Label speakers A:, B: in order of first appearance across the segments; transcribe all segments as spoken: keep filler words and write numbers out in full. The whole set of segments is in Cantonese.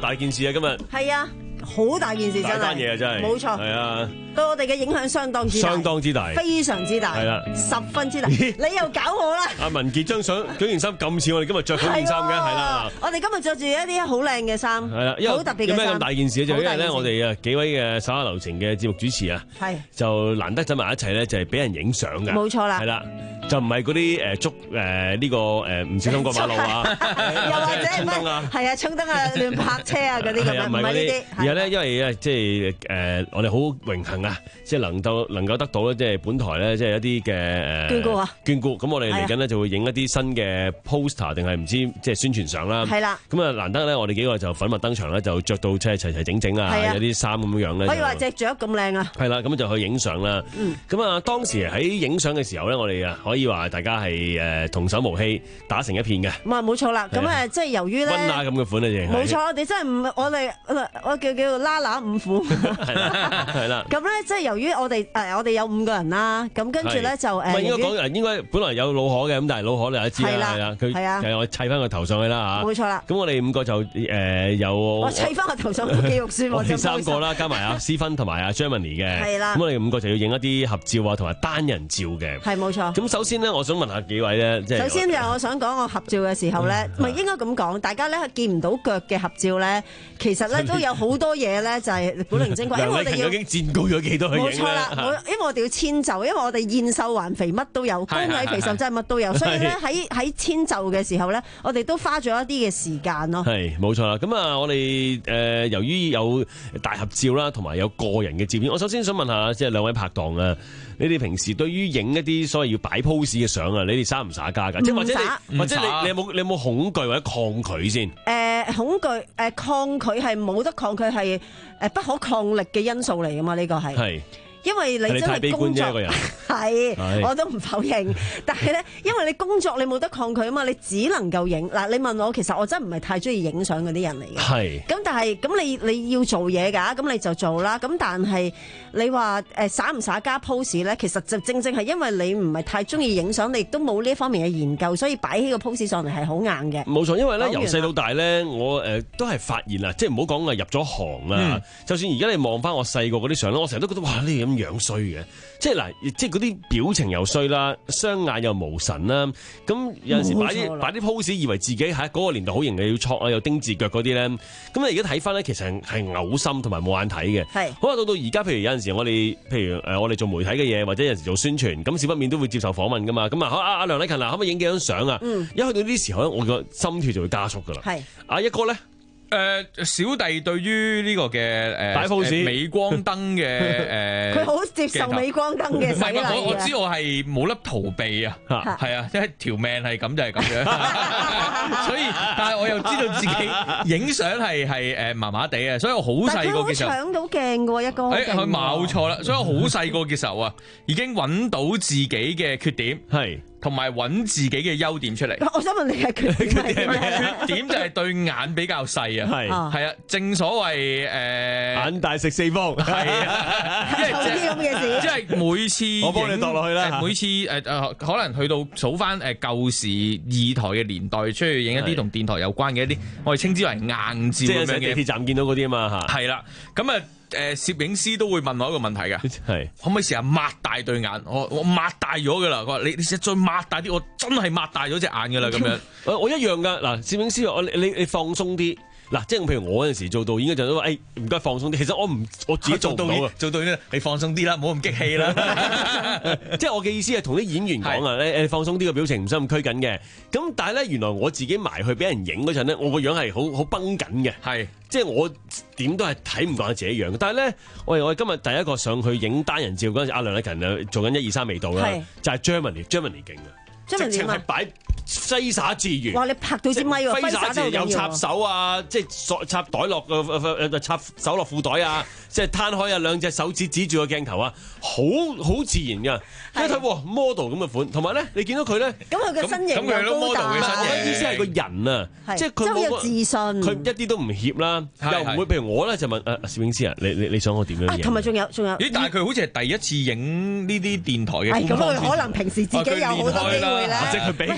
A: 大件事啊！今日
B: 係啊，好大件事真係，
A: 大單嘢啊真係，
B: 冇錯，
A: 係啊，
B: 對我哋嘅影響相當之大，
A: 相當之大，
B: 非常之大，
A: 係啦，
B: 十分之大。你又搞我啦！
A: 阿文傑張相嗰件衫咁似我哋今日着嗰件衫嘅，係啦。
B: 我哋今日着住一啲好靚嘅衫，
A: 係啦，因為
B: 好特別嘅衫。
A: 有咩咁大件事就因為咧，我哋啊幾位嘅手下留情嘅節目主持啊，
B: 係
A: 就難得走埋一齊咧，就係俾人影相嘅。
B: 冇錯啦，
A: 係啦。就唔係嗰啲誒捉誒呢個誒唔小心過馬路啊，
B: 又或者係咩啊？係啊，衝燈啊，亂泊車啊嗰啲咁樣，唔係呢啲。
A: 而係咧，因為咧即係誒，我哋好榮幸啊，即係能夠能夠得到咧，即係本台咧，即係一啲嘅誒
B: 捐顧啊，
A: 捐顧。咁我哋嚟緊咧就會影一啲新嘅 poster 定係唔知即係宣傳相啦。
B: 係啦。咁
A: 啊難得咧，我哋幾個就粉墨登場咧，就着到即係齊齊整整啊，有啲衫咁樣咧。
B: 可以話隻雀咁靚啊！
A: 係啦，咁就去影相啦。咁啊，當時喺影相嘅時候咧，我哋啊可以話大家係誒同手無欺，打成一片嘅。
B: 咁啊，冇錯啦。咁誒，即係由於咧，
A: 溫拿咁嘅款啊，淨係。
B: 冇錯，我哋真係唔，我哋我叫叫做拉乸五虎。
A: 係啦，係啦。
B: 咁咧，即係由於我哋誒，我哋有五個人啦。咁跟住咧就誒。唔
A: 係應該講，應該本來有老可嘅，咁但係老可你都知啦，係啦，佢係我砌翻個頭上去啦嚇。
B: 冇錯啦。
A: 咁我哋五個就誒有。
B: 我砌翻個頭上都幾肉酸喎。
A: 我哋三個啦，加埋阿思芬同埋阿 Germany 嘅。係啦。咁我哋五個就要影一啲合照啊，同埋單人照嘅。係冇錯。咁首先咧，我想問下幾位咧，即係。首先就我想講我合照嘅時候咧，唔係應該咁講，大家咧見唔到腳嘅合照咧，其實咧都有好多嘢咧，就係古靈精怪。因為我哋要已經佔高咗幾多去影咧？冇錯啦，
B: 因為我哋要遷就，因為我哋燕瘦環肥乜都有，高矮肥瘦真係乜都有，所以咧喺喺遷就嘅時候咧，我哋都花咗一啲嘅時間咯。係
A: 冇錯啦，咁啊，我哋誒由於有大合照啦，同埋有個人嘅照片，我首先想問下，即係兩位拍檔啊。你哋平時對於影一啲所謂要擺 pose 嘅相啊，你哋耍唔耍家㗎？即係或者你或者你你有冇你有冇恐懼或者抗拒先？誒
B: 恐懼誒抗拒係冇得抗拒，係誒不可抗力嘅因素嚟㗎嘛？呢個係。係。因為你真係工作，係我都唔否認。但係咧，因為你工作你冇得抗拒啊嘛，你只能夠影。嗱，你問我，其實我真係唔係太中意影相嗰啲人嚟嘅。係。咁但係咁你你要做嘢㗎，咁你就做啦。咁但係你話誒耍唔耍家 pose 咧，其實就正正係因為你唔係太中意影相，你亦都冇呢方面嘅研究，所以擺起個 pose 上嚟係好硬嘅。冇錯，因為咧由細到大咧，我誒都係發現啦，即係唔好講啊入咗行啦。嗯、就算而家你望翻我細個嗰啲相咧，我成日都覺得哇呢咁樣衰嘅，即係嗱，即係嗰啲表情又衰啦，雙眼又無神啦，咁有陣時擺啲擺啲 pose，以為自己喺嗰個年代好型嘅，要挫啊，又丁字腳嗰啲咧，咁你而家睇翻咧，其實係嘔心同埋冇眼睇嘅。係，好啊，到到而家，譬如有陣時我哋，譬如誒我哋做媒體嘅嘢，或者有陣時做宣傳，咁少不免都會接受訪問噶嘛，咁啊，阿阿梁禮勤啊，可唔可以影幾張相啊？嗯，一去到呢啲時候咧，我個心跳就會加速噶啦。係，阿一哥咧。
C: 誒、呃、小弟對於呢個嘅誒大 pose 鎂光燈嘅誒，佢好接受鎂光燈嘅洗禮。唔係，我我知我係冇得逃避啊，係啊，即係條命係咁就係咁樣。所以，但係我又知道自己影相係係誒麻麻地啊，所以我好細個嘅時候搶到鏡嘅喎，一哥。誒，佢冇錯啦，所以我好細個嘅時候啊，已經揾到自己嘅缺點係。同埋揾自己嘅優點出嚟。我想問你係缺點係咩？缺點就係對眼比較細啊。係係啊，正所謂誒、呃、眼大食四方。係啊，即係啲咁嘅事。即係每次我幫你度落去啦。每次誒誒、呃，可能去到數翻誒舊時二台嘅年代，出去影一啲同電台有關嘅一啲，我哋稱之為硬照咁樣嘅。地鐵站見到嗰啲啊嘛嚇。係啦，咁啊。誒攝影師都會問我一個問題嘅，係可唔可以成日擘大對眼？我我擘大咗噶啦，佢話你你實再擘大啲，我真係擘大咗隻眼噶啦咁樣。我我一樣噶嗱，攝影師話我你你你放鬆啲嗱，即係譬如我嗰陣時做導演嗰陣都話誒唔該放鬆啲，其實我唔我自己做唔到啊，做導演你放鬆啲啦，唔好咁激氣啦。即係我嘅意思係同啲演員講啊，你你放鬆啲個表情，唔使咁拘緊嘅。咁但係咧，原來我自己埋去俾人影嗰陣咧，我個樣係好好繃緊嘅，係。即係我點都係睇唔慣自己樣，但係咧，我哋我哋今日第一個上去影單人照嗰陣時，阿梁禮勤啊做緊一二三味道啦，就係 Germany，Germany 勁啊，直情係擺揮灑自如。哇！你拍到支咪喎，揮灑自如有插手啊，即係插袋落個插手落褲袋啊，即係攤開啊兩隻手指指住個鏡頭啊，好好自然㗎。一睇喎 model 咁嘅款，同埋咧你見到佢咧，咁佢嘅身形又高大，我嘅意思係個人啊，即係佢好有自信，佢一啲都唔怯啦，又唔會譬如我咧就問誒攝影師啊，你你你想我點樣影？同埋仲有仲有，咦？但係佢好似係第一次影呢啲電台嘅，咁佢可能平時自己有好多機會咧，即係佢俾佢女朋友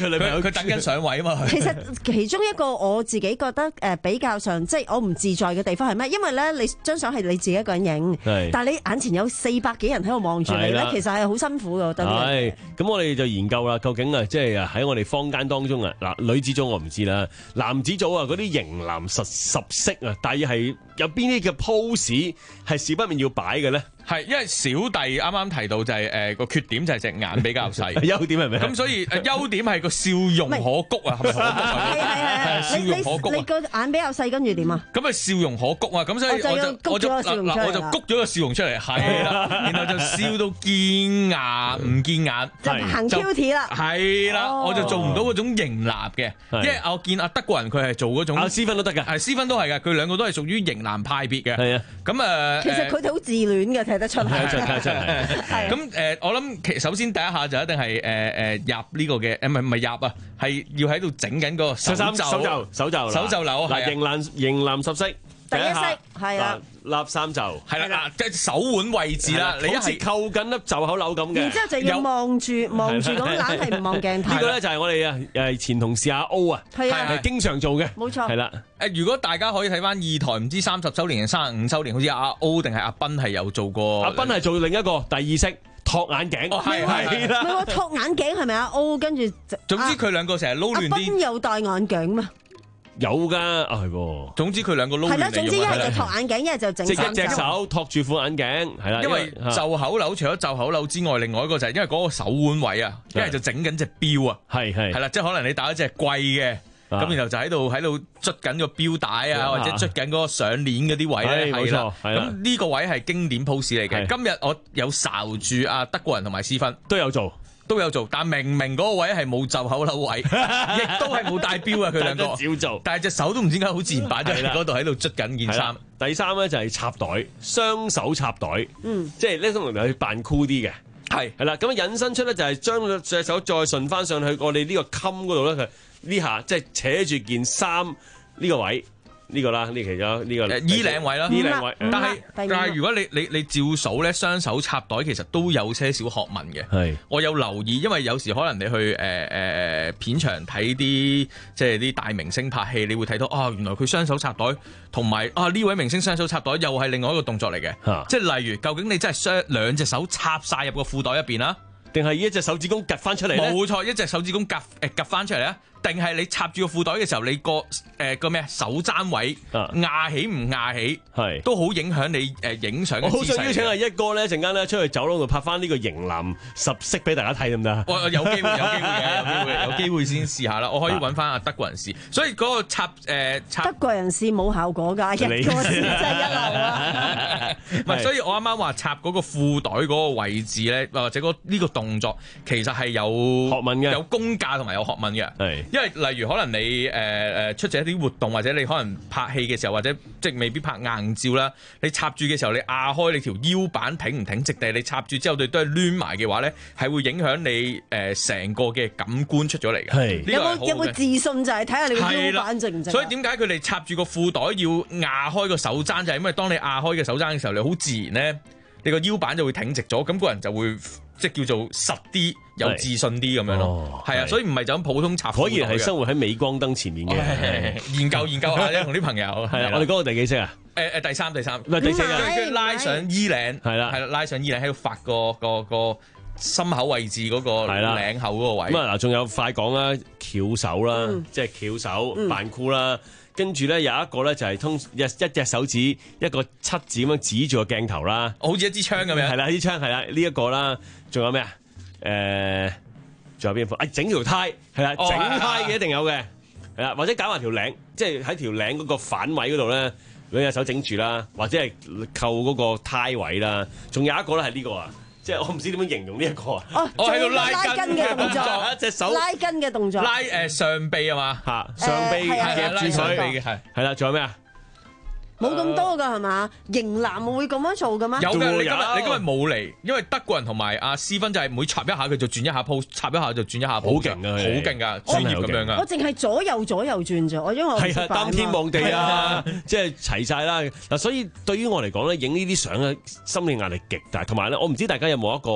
C: 佢等緊上位啊嘛。
B: 其實其中一個我自己覺得誒比較上即係我唔自在嘅地方係咩？因為咧你張相係你自己一個人影，但係你眼前有四百幾人喺度望住你咧，其實係好辛苦嘅。我覺得係。
A: 咁我哋就研究啦，究竟啊，即係喺我哋坊間當中啊，嗱女子組我唔知啦，男子組啊嗰啲型男十十式啊，但係係有邊啲嘅 pose 係少不免要擺嘅咧？
C: 係，因為小弟啱啱提到就係誒個缺點就係隻眼比較細，
A: 優點係咩？
C: 咁所以誒優點係個笑容可掬啊，係咪可掬啊？
B: 係係係，笑容可掬。你個眼比較細，跟住點啊？
C: 咁啊笑容可掬啊，咁所以我就我就嗱我就掬咗個笑容出嚟，係啦，然後就笑到見牙唔見眼，
B: 就行 cute 啦。
C: 係啦，我就做唔到嗰種型男嘅，因為我見阿德國人佢係做嗰種，
A: 阿斯芬都得㗎，
C: 係斯芬都係㗎，佢兩個都係屬於型男派別嘅。係啊，咁誒，
B: 其實佢哋好自戀嘅。睇得出係，
C: 咁誒，我諗其首先第一下就一定係誒誒入呢個嘅，誒唔係唔係入啊，係要喺度整緊個手袖、
A: 手袖、手袖、
C: 手袖鈕。
A: 嗱，型男型男十式，
B: 第一式係啦，
A: 立三袖，
C: 係啦，即係手腕位置啦，你好似
A: 扣緊粒袖口鈕咁嘅。
B: 然之後就要望住望住咁，懶係唔望鏡頭。
A: 呢個咧就係我哋啊誒前同事阿 O 啊，係啊，經常做嘅，
B: 冇錯，
A: 係啦。
C: 誒，如果大家可以睇翻二台唔知三十週年定三十五週年，好似阿 O 定係阿斌係有做過。
A: 阿斌係做另一個第二式托眼鏡，
C: 係係啦。
B: 唔係喎，托眼鏡係咪阿 O 跟住？
C: 總之佢兩個成日撈亂啲。
B: 阿斌有戴眼鏡咩？
A: 有噶，啊係喎。
C: 總之佢兩個撈亂嚟用。係啦，總之一係就托眼鏡，一係就整。
A: 即係一隻手托住副眼鏡，係啦。
C: 因為袖口鈕除咗袖口鈕之外，另外一個就係因為嗰個手腕位啊，一係就整緊隻錶啊，係係係啦，即係可能你戴一隻貴嘅。咁然後就喺度喺度捽緊個錶帶啊，或者捽緊嗰個上鏈嗰啲位咧，係啦。咁呢個位係經典 pose 嚟嘅。今日我有睄住阿德國人同埋斯芬
A: 都有做，
C: 都有做，但明明嗰個位係冇袖口鈕位，亦都係冇戴錶啊。佢兩個照做，但係隻手都唔知點解好自然擺咗喺嗰度喺度捽緊件衫。
A: 第三咧就係插袋，雙手插袋，嗯，即係呢種嚟去扮酷啲嘅。係係啦，咁引申出咧就係將隻手再順翻上去我哋呢個襟嗰度咧，佢呢下即係扯住件衫呢個位呢、呢個啦，呢其中呢個
C: 誒衣領位啦，
A: 衣領位。
C: 但係但係如果你你你照數咧，雙手插袋其實都有些少學問嘅。係我有留意，因為有時可能你去誒誒、呃、片場睇啲即係啲大明星拍戲，你會睇到啊，原來佢雙手插袋，同埋啊呢位明星雙手插袋又係另外一個動作嚟嘅。啊、即係例如，究竟你真係雙兩隻手插晒入個褲袋入邊啦，定係一隻手指公夾翻出嚟咧？冇錯，一隻手指公夾誒夾翻出嚟啊！定係你插住個褲袋嘅時候，你個誒個咩手踭位壓起唔壓起，係都好影響你誒影相嘅姿勢。我好想邀請阿一哥咧，陣間咧出去走廊度拍翻呢個型男十式俾大家睇，得唔得？我有機會，有機會嘅，有機會，有機會先試下啦。我可以揾翻阿德國人試，所以嗰個插誒插
B: 德國人試冇效果㗎，一哥試真係一流啊！
C: 唔係，所以我啱啱話插嗰個褲袋嗰個位置咧，或者嗰呢個動作其實係有學問嘅，有功架同埋有學問嘅，係。因為例如可能你誒誒、呃、出席一啲活動，或者你可能拍戲嘅時候，或者即係未必拍硬照啦，你插住嘅時候，你壓開你條腰板挺唔挺直，定係你插住之後對都係攣埋嘅話咧，係會影響你誒成、呃、個嘅感官出咗嚟嘅。係有冇
B: 有冇自信就係睇下你個腰板直唔直？
C: 所以點解佢哋插住個褲袋要壓開個手踭，就係因為當你壓開嘅手踭嘅時候，你好自然咧，你個腰板就會挺直咗，咁、那個人就會。即係叫做實啲，有自信啲咁樣咯，係啊，所以唔係就咁普通插。
A: 果然係生活喺鎂光燈前面嘅，
C: 研究研究下啫，同啲朋友。
A: 係啊，我哋嗰個第幾式啊？
C: 誒誒，第三第三，
A: 第四啊，
C: 跟住拉上衣領，係啦係啦，拉上衣領喺度發個個個心口位置嗰個領口嗰個位。咁啊嗱，仲有快講啦，翹手啦，即係翹手扮酷啦。跟住咧有一個咧就係通一一隻手指一個七字咁樣指住個鏡頭啦，好似一支槍咁樣。係啦，支槍係啦，呢一個啦，仲有咩啊？誒，仲有邊副？啊，整條呔係啦，整呔嘅一定有嘅，係啦，或者搞埋條領，即係喺條領嗰個反位嗰度咧，兩隻手整住啦，或者係扣嗰個呔位啦。仲有一個咧係呢個啊。即係我唔知點樣形容呢一個啊！
B: 我喺度拉筋嘅動作，
A: 隻手
B: 拉筋嘅動作，
C: 拉誒上臂啊嘛
A: 嚇，上臂夾住佢嘅係係啦，仲有咩啊？
B: 冇咁多㗎係嘛？型男會咁樣做嘅咩？
C: 有嘅，你今日你今日冇嚟，因為德國人同埋阿斯芬就係每插一下佢就轉一下 pose，插一下就轉一下 pose，好勁啊！好勁㗎，專業咁樣㗎。
B: 我淨係左右左右轉啫，我因為我
A: 係啊，擔天望地啊，即係齊晒啦。嗱，所以對於我嚟講咧，影呢啲相咧，心理壓力極大，同埋咧，我唔知大家有冇一個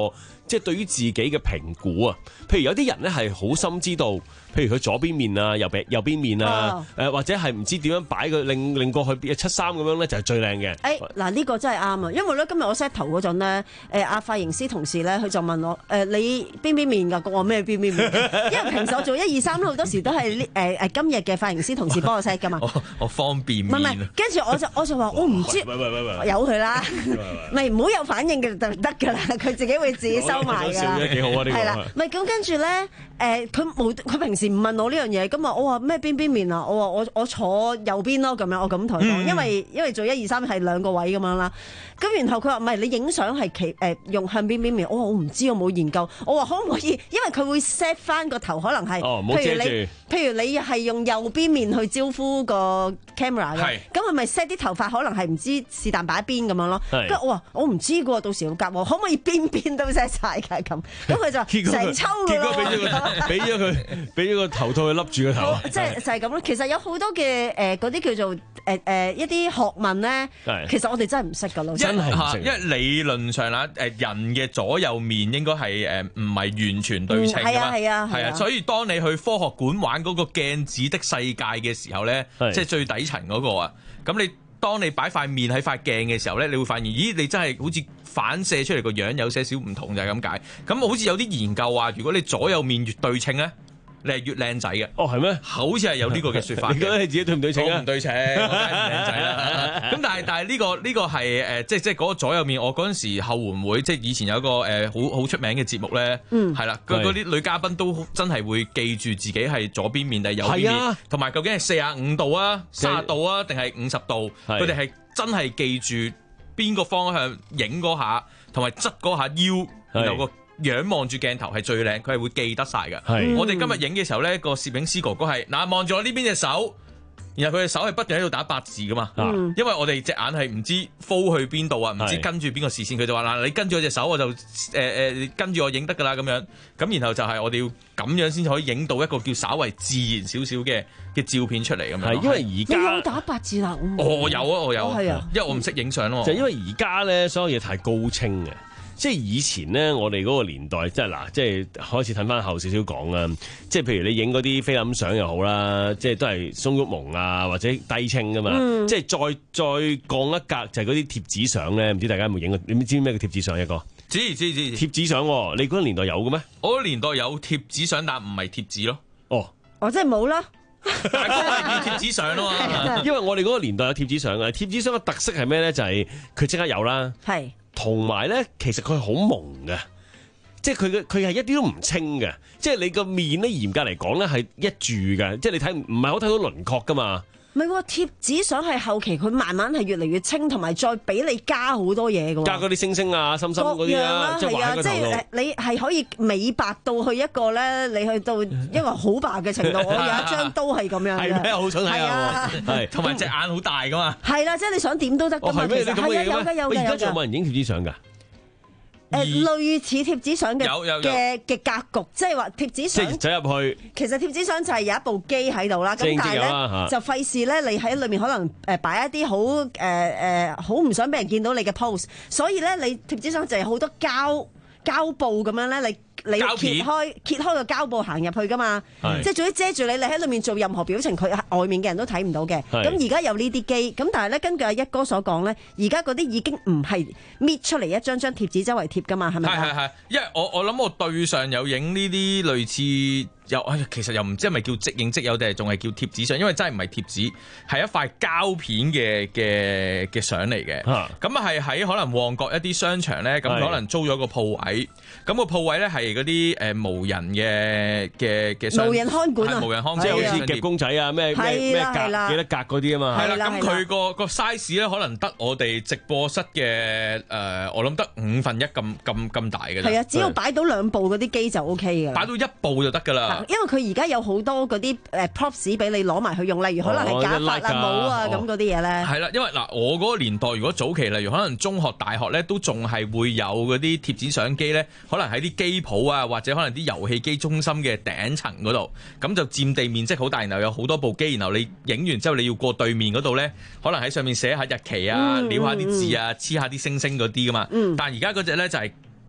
A: 即係對於自己嘅評估啊。譬如有啲人咧係好深知道，譬如佢左邊面啊、右邊右邊面啊，誒、哦、或者係唔知點樣擺佢令令過去七三咁樣咧，就係最靚嘅。
B: 誒嗱呢個真係啱啊，因為咧今日我 set 頭嗰陣咧，誒阿髮型師同事咧，佢就問我誒、呃、你邊邊面㗎？我咩邊邊面？因為平時我做一二三好多時都係誒誒今日嘅髮型師同事幫我 set 㗎嘛。
C: 我我方便面。唔係，
B: 跟住我就我就話我唔知，由佢啦，咪唔好有反應嘅就得㗎啦，佢自己會自己收埋㗎。
A: 笑得幾好啊！呢個
B: 係啦，咪咁跟住咧誒，佢冇佢平時唔問我呢樣嘢，咁啊我話咩邊邊面啊？我話我我坐右邊咯，咁樣我咁同佢講，因為因為做一二三係兩個位咁樣啦。咁然後佢話唔係，你影相係企誒用向邊邊面？我話我唔知，我冇研究。我話可唔可以？因為佢會 set 翻個頭，可能係、
A: 哦、
B: 譬如你譬如你係用右邊面去招呼個 camera 嘅，咁係咪 set 啲頭髮可能係唔知是但擺一邊咁樣咯？跟住我話我唔知嘅喎，到時要夾我可唔可以邊邊都 set 晒㗎咁？咁佢就成抽㗎咯。
A: 俾咗佢俾咗個頭套去笠住個頭。
B: 即係就係咁咯。其實有好多嘅誒嗰啲叫做誒誒、呃、一啲學問咧，其實我哋真係唔識㗎咯。
A: 真係唔識。
C: 因為理論上啦，誒人嘅左右面應該係誒唔係完全對稱㗎嘛。係啊係啊係啊。所以當你去科學館玩嗰個鏡子的世界嘅時候咧，即係最底層嗰個啊，咁你當你擺塊面喺塊鏡嘅時候咧，你會發現，咦，你真係好似反射出嚟個樣有些少唔同，就係咁解。咁好似有啲研究話，如果你左右面越對稱咧，你係越靚仔嘅。
A: 哦，係咩？
C: 好似係有呢個嘅説法。
A: 你覺得你自己對唔對稱啊？
C: 唔對稱，我梗係唔靚仔啦。咁但係但係呢個呢個係誒，即係即係嗰個左右面。我嗰陣時後援會，即係以前有一個誒好好出名嘅節目咧，係啦，嗰啲女嘉賓都真係會記住自己係左邊面定係右邊面，同埋究竟係四十五度啊、三十度啊定係五十度，佢哋係真係記住邊個方向影嗰下，同埋側嗰下腰，然後個仰望住鏡頭係最靚，佢係會記得晒㗎。我哋今日影嘅時候咧，個攝影師哥哥係嗱望住我呢邊隻手，然後佢隻手係不斷喺度打八字㗎嘛。嗯、因為我哋隻眼係唔知 focus 去邊度啊，唔知跟住邊個視線，佢就話嗱，你跟住我隻手，我就誒誒、呃、跟住我影得㗎啦咁樣。咁然後就係我哋要咁樣先可以影到一個叫稍為自然少少嘅嘅照片出嚟咁樣。
A: 係因為而家
B: 你有打八字啦？
C: 我有啊，我有。係啊，因為我唔識影相咯。
A: 就因為而家咧，所有嘢太高清嘅。即係以前咧，我哋嗰個年代，即係嗱，即係開始睇翻後少少講啦。即係譬如你影嗰啲菲林相又好啦，即係都係鬆郁蒙啊，或者低清噶嘛。嗯、即係再再降一格，就係嗰啲貼紙相咧。唔知大家有冇影過？你知唔知咩叫貼紙相一個？
C: 知知知。貼
A: 紙相，你嗰個年代有嘅咩？
C: 我嗰個年代有貼紙相，但唔係貼紙咯。
A: 哦，
B: 我真係冇啦。
C: 大家係要貼紙相啊嘛。
A: 因為我哋嗰個年代有貼紙相嘅，貼紙相嘅特色係咩咧？就係佢即刻有啦。係。同埋咧，其實佢係好蒙嘅，即係佢嘅佢係一啲都唔清嘅，即係你個面咧嚴格嚟講咧係一住嘅，即係你睇唔係好睇到輪廓噶嘛。唔係喎，貼紙相係後期佢慢慢係越嚟越清，同埋再俾你加好多嘢嘅喎。加嗰啲星星啊、心心嗰啲啊，即係畫喺個頭度。你係可以美白到去一個咧，你去到一個好白嘅程度。我有一張都係咁樣嘅。係咩？好想睇啊！係，同埋隻眼好大噶嘛。係啦，即係你想點都得㗎嘛。其實係啊，有㗎有㗎。而家仲有冇人影貼紙相㗎？誒類似貼紙相嘅嘅嘅格局，即係話貼紙相走入去。其實貼紙相就係有一部機喺度啦，咁但係咧就費事咧，你喺裏面可能誒擺一啲好誒誒好唔想俾人見到你嘅 pose，所以咧你貼紙相就係好多膠膠布咁樣咧，你。你揭開揭開個膠布行入去噶嘛，即係總之遮住你，你喺裏面做任何表情，佢外面嘅人都睇唔到嘅。咁而家有呢啲機，咁但係咧根據阿一哥所講咧，而家嗰啲已經唔係搣出嚟一張張貼紙周圍貼噶嘛，係咪？係係係，因為我我諗我對上有影呢啲類似。又其實又唔知係咪叫即影即有定係仲係叫貼紙相，因為真係唔係貼紙，係一塊膠片嘅嘅嘅相嚟嘅。咁啊係喺可能旺角一啲商場咧，咁可能租咗個鋪位，咁個鋪位咧係嗰啲誒無人嘅嘅嘅無人看管啊，無人看管，即係好似夾公仔啊，咩咩咩格幾多格嗰啲啊嘛。係啦，咁佢個個 size 咧可能得我哋直播室嘅誒，我諗得五分一咁咁咁大嘅。係啊，只要擺到兩部嗰啲機就 O K 㗎。擺到一部就得㗎啦。因為佢而家有好多嗰啲誒 props 俾你攞埋去用，例如可能係假髮啊、帽啊咁嗰啲嘢咧。係啦，因為嗱，我嗰個年代如果早期，例如可能中學、大學咧，都仲係會有嗰啲貼紙相機咧，可能喺啲機鋪啊，或者可能啲遊戲機中心嘅頂層嗰度，咁就佔地面積好大，然後有好多部機，然後你影完之後你要過對面嗰度咧，可能喺上面寫下日期啊、嗯、撩下啲字啊、黐下啲星星嗰啲噶嘛。嗯、但係而家嗰隻咧就係、是。誒、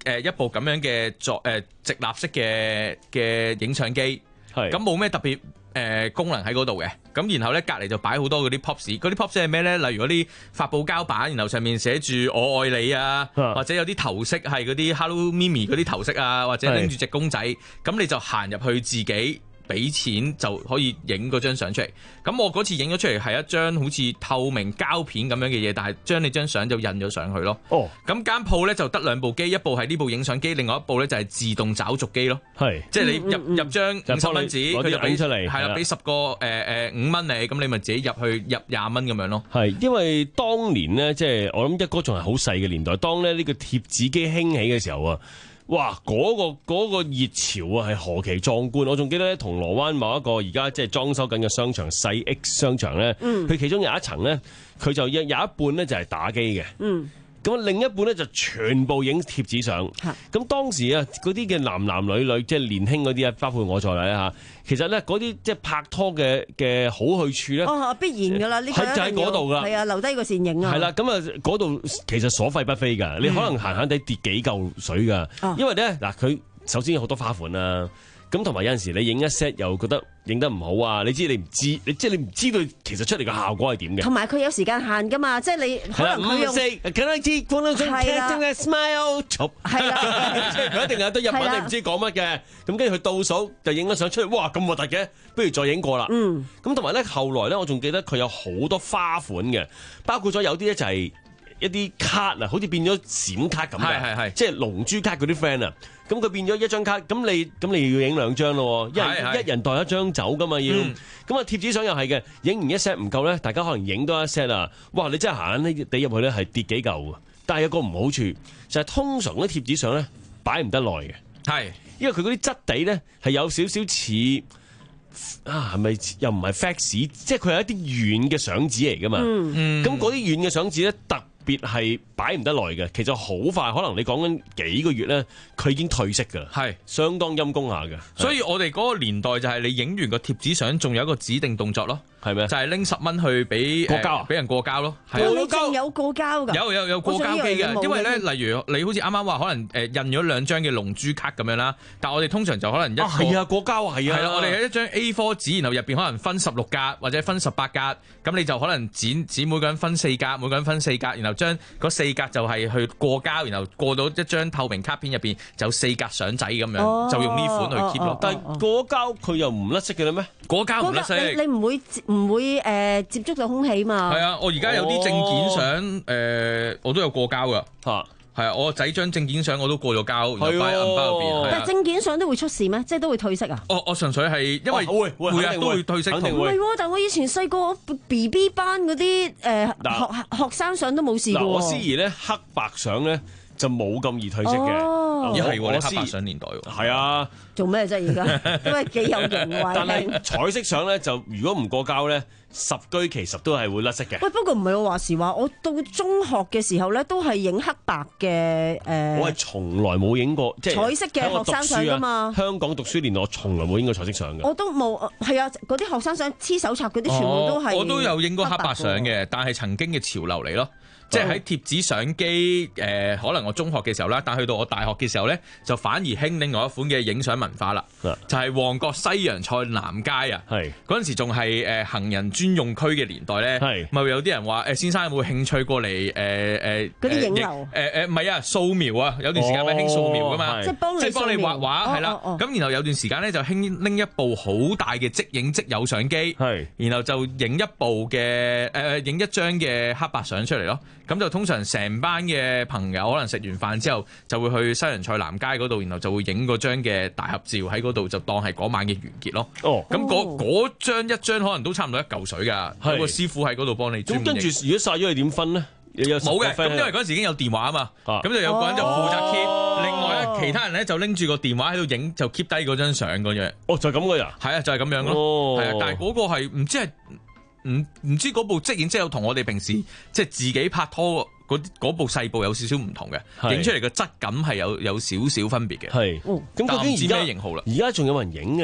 C: 誒一部咁樣嘅作誒直立式嘅嘅影相機，咁冇咩特別。誒、呃、功能喺嗰度嘅，咁然後咧隔離就擺好多嗰啲 pops， 嗰啲 pops 係咩咧？例如嗰啲發泡膠板，然後上面寫住我愛你啊，啊或者有啲頭飾係嗰啲 Hello Mimi 嗰啲頭飾啊，或者拎住隻公仔，咁你就行入去自己俾錢就可以影嗰張相出嚟。咁我嗰次影咗出嚟係一張好似透明膠片咁樣嘅嘢，但係將你張相就印咗上去咯。哦，咁間鋪咧就得兩部機，一部係呢部影相機，另外一部咧就係自動找續機咯。係，即係你入、嗯嗯、入張五十蚊紙，佢就俾出嚟，係啦，俾十個誒誒五蚊你，咁你咪自己入去入廿蚊咁樣咯。係，
A: 因為當年咧，即係我諗一哥仲係好細嘅年代，當咧呢個貼紙機興起嘅時候啊。哇！嗰、那個嗰、那個熱潮啊，係何其壯觀！我仲記得咧，銅鑼灣某一個而家即係裝修緊嘅商場細 X 商場咧，佢、嗯、其中有一層咧，佢就有有一半咧就係打機嘅。嗯。咁另一半咧就全部影貼紙相。咁當時啊，嗰啲嘅男男女女，即係年輕嗰啲啊，包括我在內啊嚇。其實咧，嗰啲即係拍拖嘅嘅好去處咧，哦，必然噶啦，呢個就喺嗰度噶，係啊，留低個倩影啊。係啦，咁啊，嗰度其實所費不菲噶，你可能閒閒地跌幾嚿水噶，嗯、因為咧嗱，佢首先有好多花款啦。咁同埋有陣時你影一 set 又覺得影得唔好啊！你知你唔知，你即係你唔知道其實出嚟嘅效果係點嘅。同埋佢有時間限噶嘛，即係你可能佢用，Can I see one of your smile？ 係啦，即係佢一定有得日文，你唔知講乜嘅。咁跟住佢倒數就影咗相出嚟，哇咁核突嘅，不如再影過啦。嗯。咁同埋咧，後來咧，我仲記得佢有好多花款嘅，包括咗有啲咧就係一啲卡啊，好似變咗閃卡咁嘅，係係係，即係龍珠卡嗰啲 friend 啊。咁佢變咗一張卡，咁你咁你要影兩張咯，一人一人袋一張走噶嘛要。咁啊貼紙相又係嘅，影完一 set 唔夠咧，大家可能影多一 set 啊。哇！你真係行緊地入去咧係跌幾嚿，但係有個唔好處就係、是、通常啲貼紙相咧擺唔得耐嘅，係因為佢嗰啲質地咧係有少少似啊，係咪又唔係 fax？ 即係佢係一啲軟嘅相紙嚟噶嘛。咁嗰啲軟嘅相紙咧特別係擺唔得耐嘅，其實好快，可能你講緊幾個月咧，佢已經褪色噶啦，係相當陰功下嘅。所以我哋嗰個年代就係你影完個貼紙相，仲有一個指定動作咯，係咩？就係拎十蚊去俾過膠，俾、呃、人過膠咯。係啊，過膠有過膠噶，有有有過膠機嘅。因為咧，例如你好似啱啱話，可能誒印咗兩張嘅龍珠卡咁樣啦，但係我哋通常就可能一係啊過膠係啊，係啦，我哋有一張 A 四 紙，然後入邊可能分十六格或者分十八格，咁你就可能剪剪每個人分四格，每個人分四格，然後將嗰四格就係去過膠，然後過到一張透明卡片入邊就四格相仔咁樣，哦、就用呢款去 keep 咯。但係過膠佢又唔甩色嘅啦咩？過膠唔甩色，你唔會唔會誒、呃、接觸到空氣嘛？係啊，我而家有啲證件相誒、呃，我都有過膠噶嚇。係啊，我仔張證件相我都過咗膠，擺喺銀包入邊。但係證件相都會出事咩？即係都會褪色啊？我我純粹係因為會會會啊，都會褪色。唔係喎，但係我以前細個 B B 班嗰啲誒學學生相都冇事㗎喎。嗱，我思怡咧黑白相咧就冇咁易褪色嘅。哦，係喎，你黑白相年代喎。係啊。做咩啫？而家因為幾有型喎。但係彩色相咧就如果唔過膠咧，十居其實都係會甩色嘅。喂，不過唔係我話時話，我到中學嘅時候咧，都係影黑白嘅誒。呃、我係從來冇影過即係彩色嘅學生相㗎嘛。香港讀書年代，我從來冇影過彩色相嘅。我都冇，係啊，嗰啲學生相黐手冊嗰啲，全部都係、哦。我都有影過黑白相嘅，但係曾經嘅潮流嚟咯。即係喺貼紙相機，誒、呃，可能我中學嘅時候啦，但係去到我大學嘅時候咧，就反而興另外一款嘅影相文化啦，的就係旺角西洋菜南街啊，係嗰陣時仲係誒行人專用區嘅年代咧，係咪的有啲人話誒、呃、先生有冇興趣過嚟誒誒嗰啲影樓誒誒唔係啊掃描啊，有段時間咪興掃描噶嘛，即係幫你即係幫你畫畫係啦，咁、哦哦哦、然後有段時間咧就興拎一部好大嘅即影即有相機，係的然後就影一部嘅誒影一張嘅黑白相出嚟咯。咁就通常成班嘅朋友可能食完飯之後就會去西洋菜南街嗰度，然後就會影嗰張嘅大合照喺嗰度，就當係嗰晚嘅完結咯。哦，咁嗰嗰張一張可能都差唔多一嚿水㗎，有是個師傅喺嗰度幫你。咁跟住如果晒咗，你點分咧？冇嘅，咁因為嗰陣時已經有電話啊嘛，咁、啊、就有個人就負責 keep，、哦、另外咧其他人咧就拎住個電話喺度影，就 keep 低嗰張相嗰樣。哦，就係咁嘅呀？係啊，就係、是、咁樣咯。係啊、哦，但係嗰個係唔知係。唔唔知嗰部即影即有同我哋平時即係自己拍拖嗰嗰部細部有少少唔同嘅，影出嚟嘅質感係有有少少分別嘅。係，咁究竟而家咩型號啦？而家仲有人影嘅咧？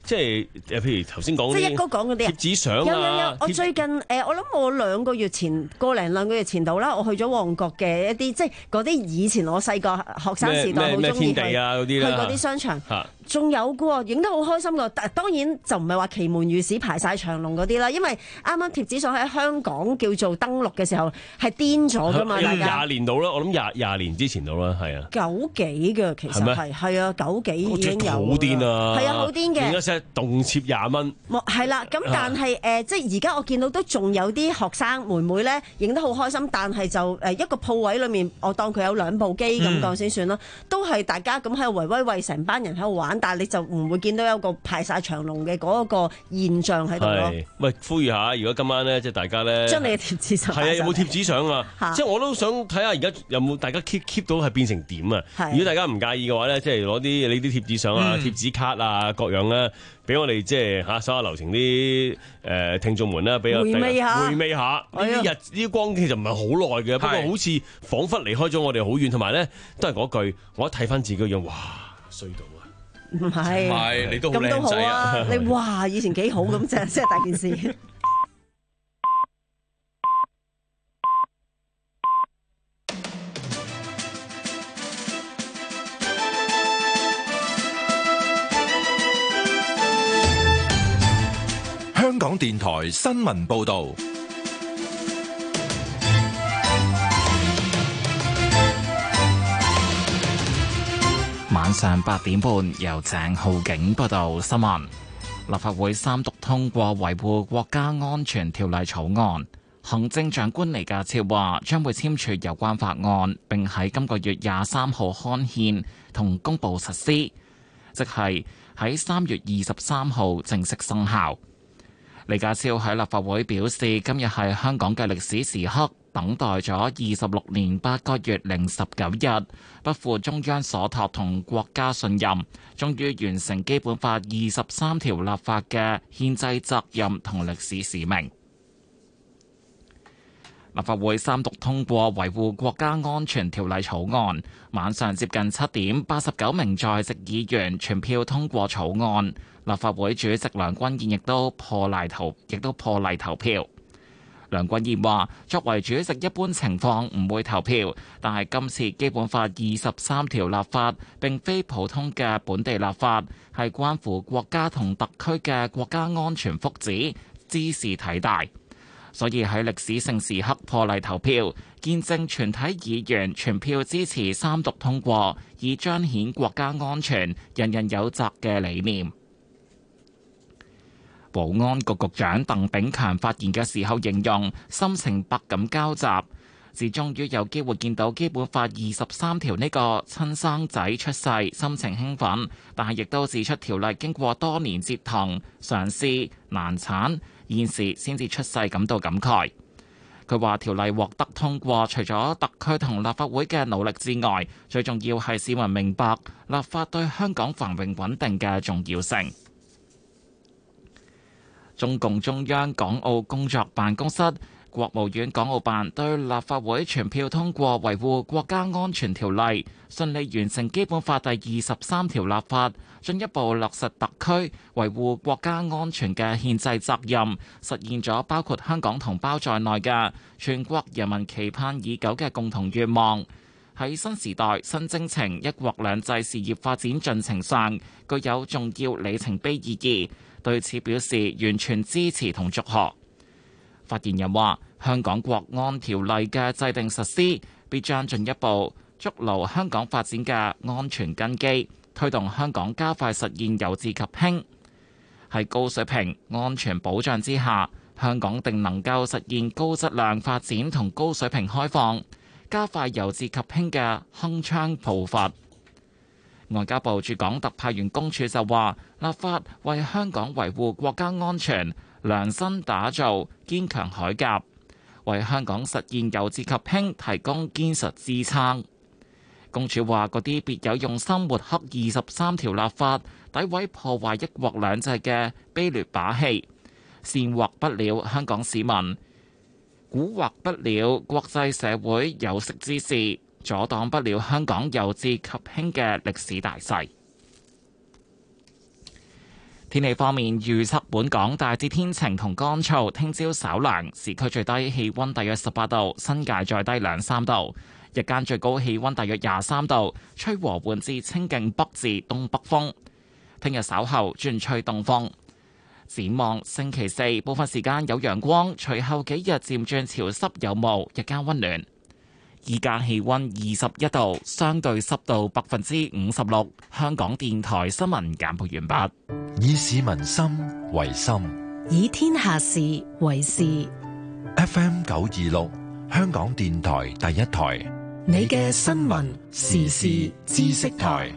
A: 即係誒，譬如頭先講
B: 即係一哥講嗰啲
A: 貼紙相啊，
B: 有有有。我最近誒、呃，我諗我兩個月前，個零兩個月前度啦，我去咗旺角嘅一啲，即係嗰啲以前我細個學生時代好中意去去嗰啲商場。仲有嘅喎，影得好開心嘅。但當然就唔係話奇門御史排晒長龍嗰啲啦，因為啱啱貼紙相喺香港叫做登陸嘅時候係癲咗㗎嘛，大家
A: 廿年到啦，我諗廿廿年之前到啦，係啊，
B: 九幾嘅其實係係啊，九幾已經有，好
A: 癲啊，
B: 係啊，好癲嘅，
A: 影一 set 動輒廿蚊，
B: 係啦。咁但係誒、呃，即係而家我見到都仲有啲學生妹妹咧影得好開心，但係就誒一個鋪位裏面，我當佢有兩部機咁講先算啦，都係大家咁喺度圍威喂，成班人喺度玩。但係你就唔會見到有個排晒長龍嘅嗰個現象喺度咯。喂，
A: 呼籲下，如果今晚咧，即係大家咧，
B: 將你嘅貼紙相係
A: 啊，有冇貼紙相啊？即係我都想睇下而家有冇大家 keep keep 到係變成點啊？如果大家唔介意嘅話咧，即係攞啲你啲貼紙相啊、貼紙卡啊各樣咧，俾我哋即係嚇手下留情啲誒聽眾們啦，俾我
B: 回味下，
A: 回味下呢啲日呢啲光其實唔係好耐嘅，不過好似彷彿離開咗我哋好遠，同埋咧都係嗰句，我一睇翻自己嘅樣，哇衰到啊！
B: 唔係，
C: 係你都好靚仔啊！
B: 你哇，以前幾好咁，真係真係大件事。
D: 香港電台新聞報導。
E: 晚上八點半，由鄭浩景報道新聞。立法會三讀通過維護國家安全條例草案，行政長官李家超話將會簽署有關法案，並喺今個月廿三號刊憲同公佈實施，即係喺三月二十三號正式生效。李家超喺立法會表示，今日係香港嘅歷史時刻。等待咗二十六年八個月零十九日，不負中央所託同國家信任，終於完成基本法二十三條立法嘅憲制責任同歷史使命。立法會三讀通過維護國家安全條例草案，晚上接近七點，八十九名在席議員全票通過草案。立法會主席梁君彥亦都破例投，亦都破例投票。梁君彥話：作為主席，一般情況唔會投票，但係今次基本法二十三條立法並非普通嘅本地立法，係關乎國家同特區嘅國家安全福祉，茲事體大，所以喺歷史性時刻破例投票，見證全體議員全票支持三讀通過，以彰顯國家安全人人有責嘅理念。保安局局長鄧炳強發言嘅時候形容心情百感交集，自終於有機會見到基本法二十三條呢個親生仔出世，心情興奮，但係亦都指出條例經過多年折騰、嘗試、難產，現時先至出世感到感慨。佢話條例獲得通過，除咗特區同立法會嘅努力之外，最重要係市民明白立法對香港繁榮穩定嘅重要性。中共中央港澳工作辦公室、國務院港澳辦對立法會全票通過維護國家安全條例，順利完成基本法第二十三條立法，進一步落實特區維護國家安全嘅憲制責任，實現咗包括香港同胞在內嘅全國人民期盼已久嘅共同願望。喺新時代新征程一國兩制事業發展進程上，具有重要里程碑意義。對此表示完全支持同祝賀。發言人話：香港國安條例嘅制定實施，必將進一步築牢香港發展嘅安全根基，推動香港加快實現由治及興。喺高水平安全保障之下，香港定能夠實現高質量發展同高水平開放，加快由治及興嘅鏗鏘步伐。外交部駐港特派員公署就話，立法為香港維護國家安全量身打造堅強鎧甲，為香港實現由治及興提供堅實支撐。公署話，嗰啲別有用心抹黑二十三條立法、詆毀破壞一國兩制嘅卑劣把戲，煽惑不了香港市民，蠱惑不了國際社會有識之士，阻擋不了香港由治及興嘅歷史大勢。 天氣方面，預測本港大致天晴同乾燥，聽朝稍涼，市區最低氣溫大約十八度，新界再低兩三度。日間最高氣溫大約廿三度，吹和緩至清勁北至東北風。聽日稍後轉吹東風。展望星期四，部分時間有陽光，隨後幾日漸轉潮濕有霧，日間溫暖。依家氣溫二十一度，相對濕度百分之五十六。香港電台新聞簡報完畢。
D: 以市民心為心，
F: 以天下事為事。
D: F M 九二六，香港電台第一台，
F: 你嘅新聞時事知識台。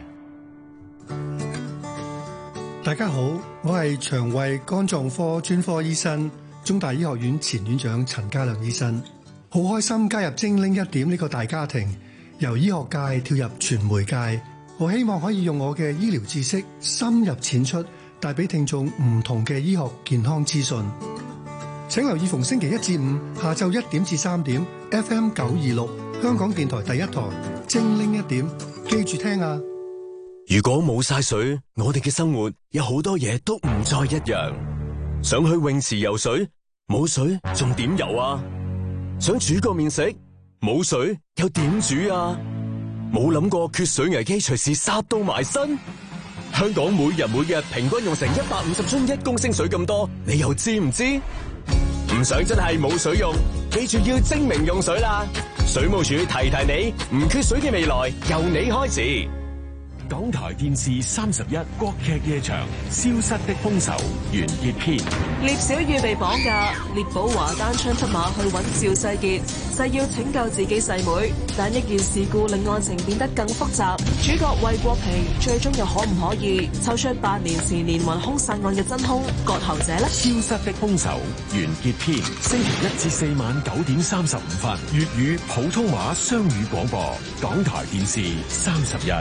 G: 大家好，我係腸胃肝臟科專科醫生，中大醫學院前院長陳家亮醫生。好開心加入精靈一點呢個大家庭，由醫學界跳入傳媒界。我希望可以用我嘅醫療知識深入淺出，帶俾聽眾唔同嘅醫學健康資訊。請留意逢星期一至五下晝一點至三點 F M 九二六香港電台第一台精靈一點，記住聽啊！
H: 如果冇晒水，我哋嘅生活有好多嘢都唔再一樣。想去泳池游水，冇水仲點游啊？想煮個麵食，冇水又點煮啊？冇諗過缺水危機隨時殺到埋身。香港每日每日平均用成一百五十樽一公升水咁多，你又知唔知？唔想真係冇水用，記住要精明用水啦！水務署提提你，唔缺水嘅未來由你開始。
I: 港台電視三十一國劇夜場消失的兇手完結篇。
J: 聶小雨被綁架，聶寶華單槍匹馬去揾趙世傑，誓要拯救自己細妹，但一件事故令案情變得更複雜。主角魏國平最終又可唔可以抽出八年前連環兇殺案嘅真兇割喉者呢？
I: 消失的兇手完結篇，星期一至四晚九點三十五分，粵語普通話雙語廣播，港台電視三十一。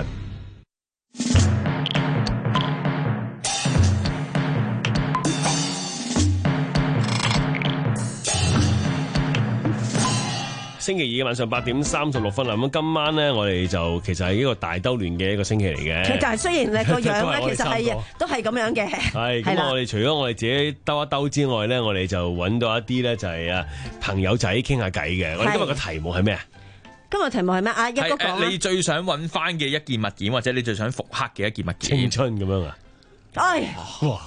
A: 星期二嘅晚上八點三十六分啦，咁今晚咧我哋就其實係一個大兜亂嘅一個星期嚟嘅。
B: 其實係雖然咧個樣咧，其實係都係咁樣嘅。係咁
A: 我哋除咗我哋自己兜一兜之外咧，我哋就揾到一啲咧就係啊朋友仔傾下偈嘅。我哋今日個題目係咩啊？
B: 今日題目係咩啊？一哥講。
C: 你最想揾翻嘅一件物件，或者你最想復刻嘅一件物件？
A: 青春咁樣啊？
B: 哎，哇！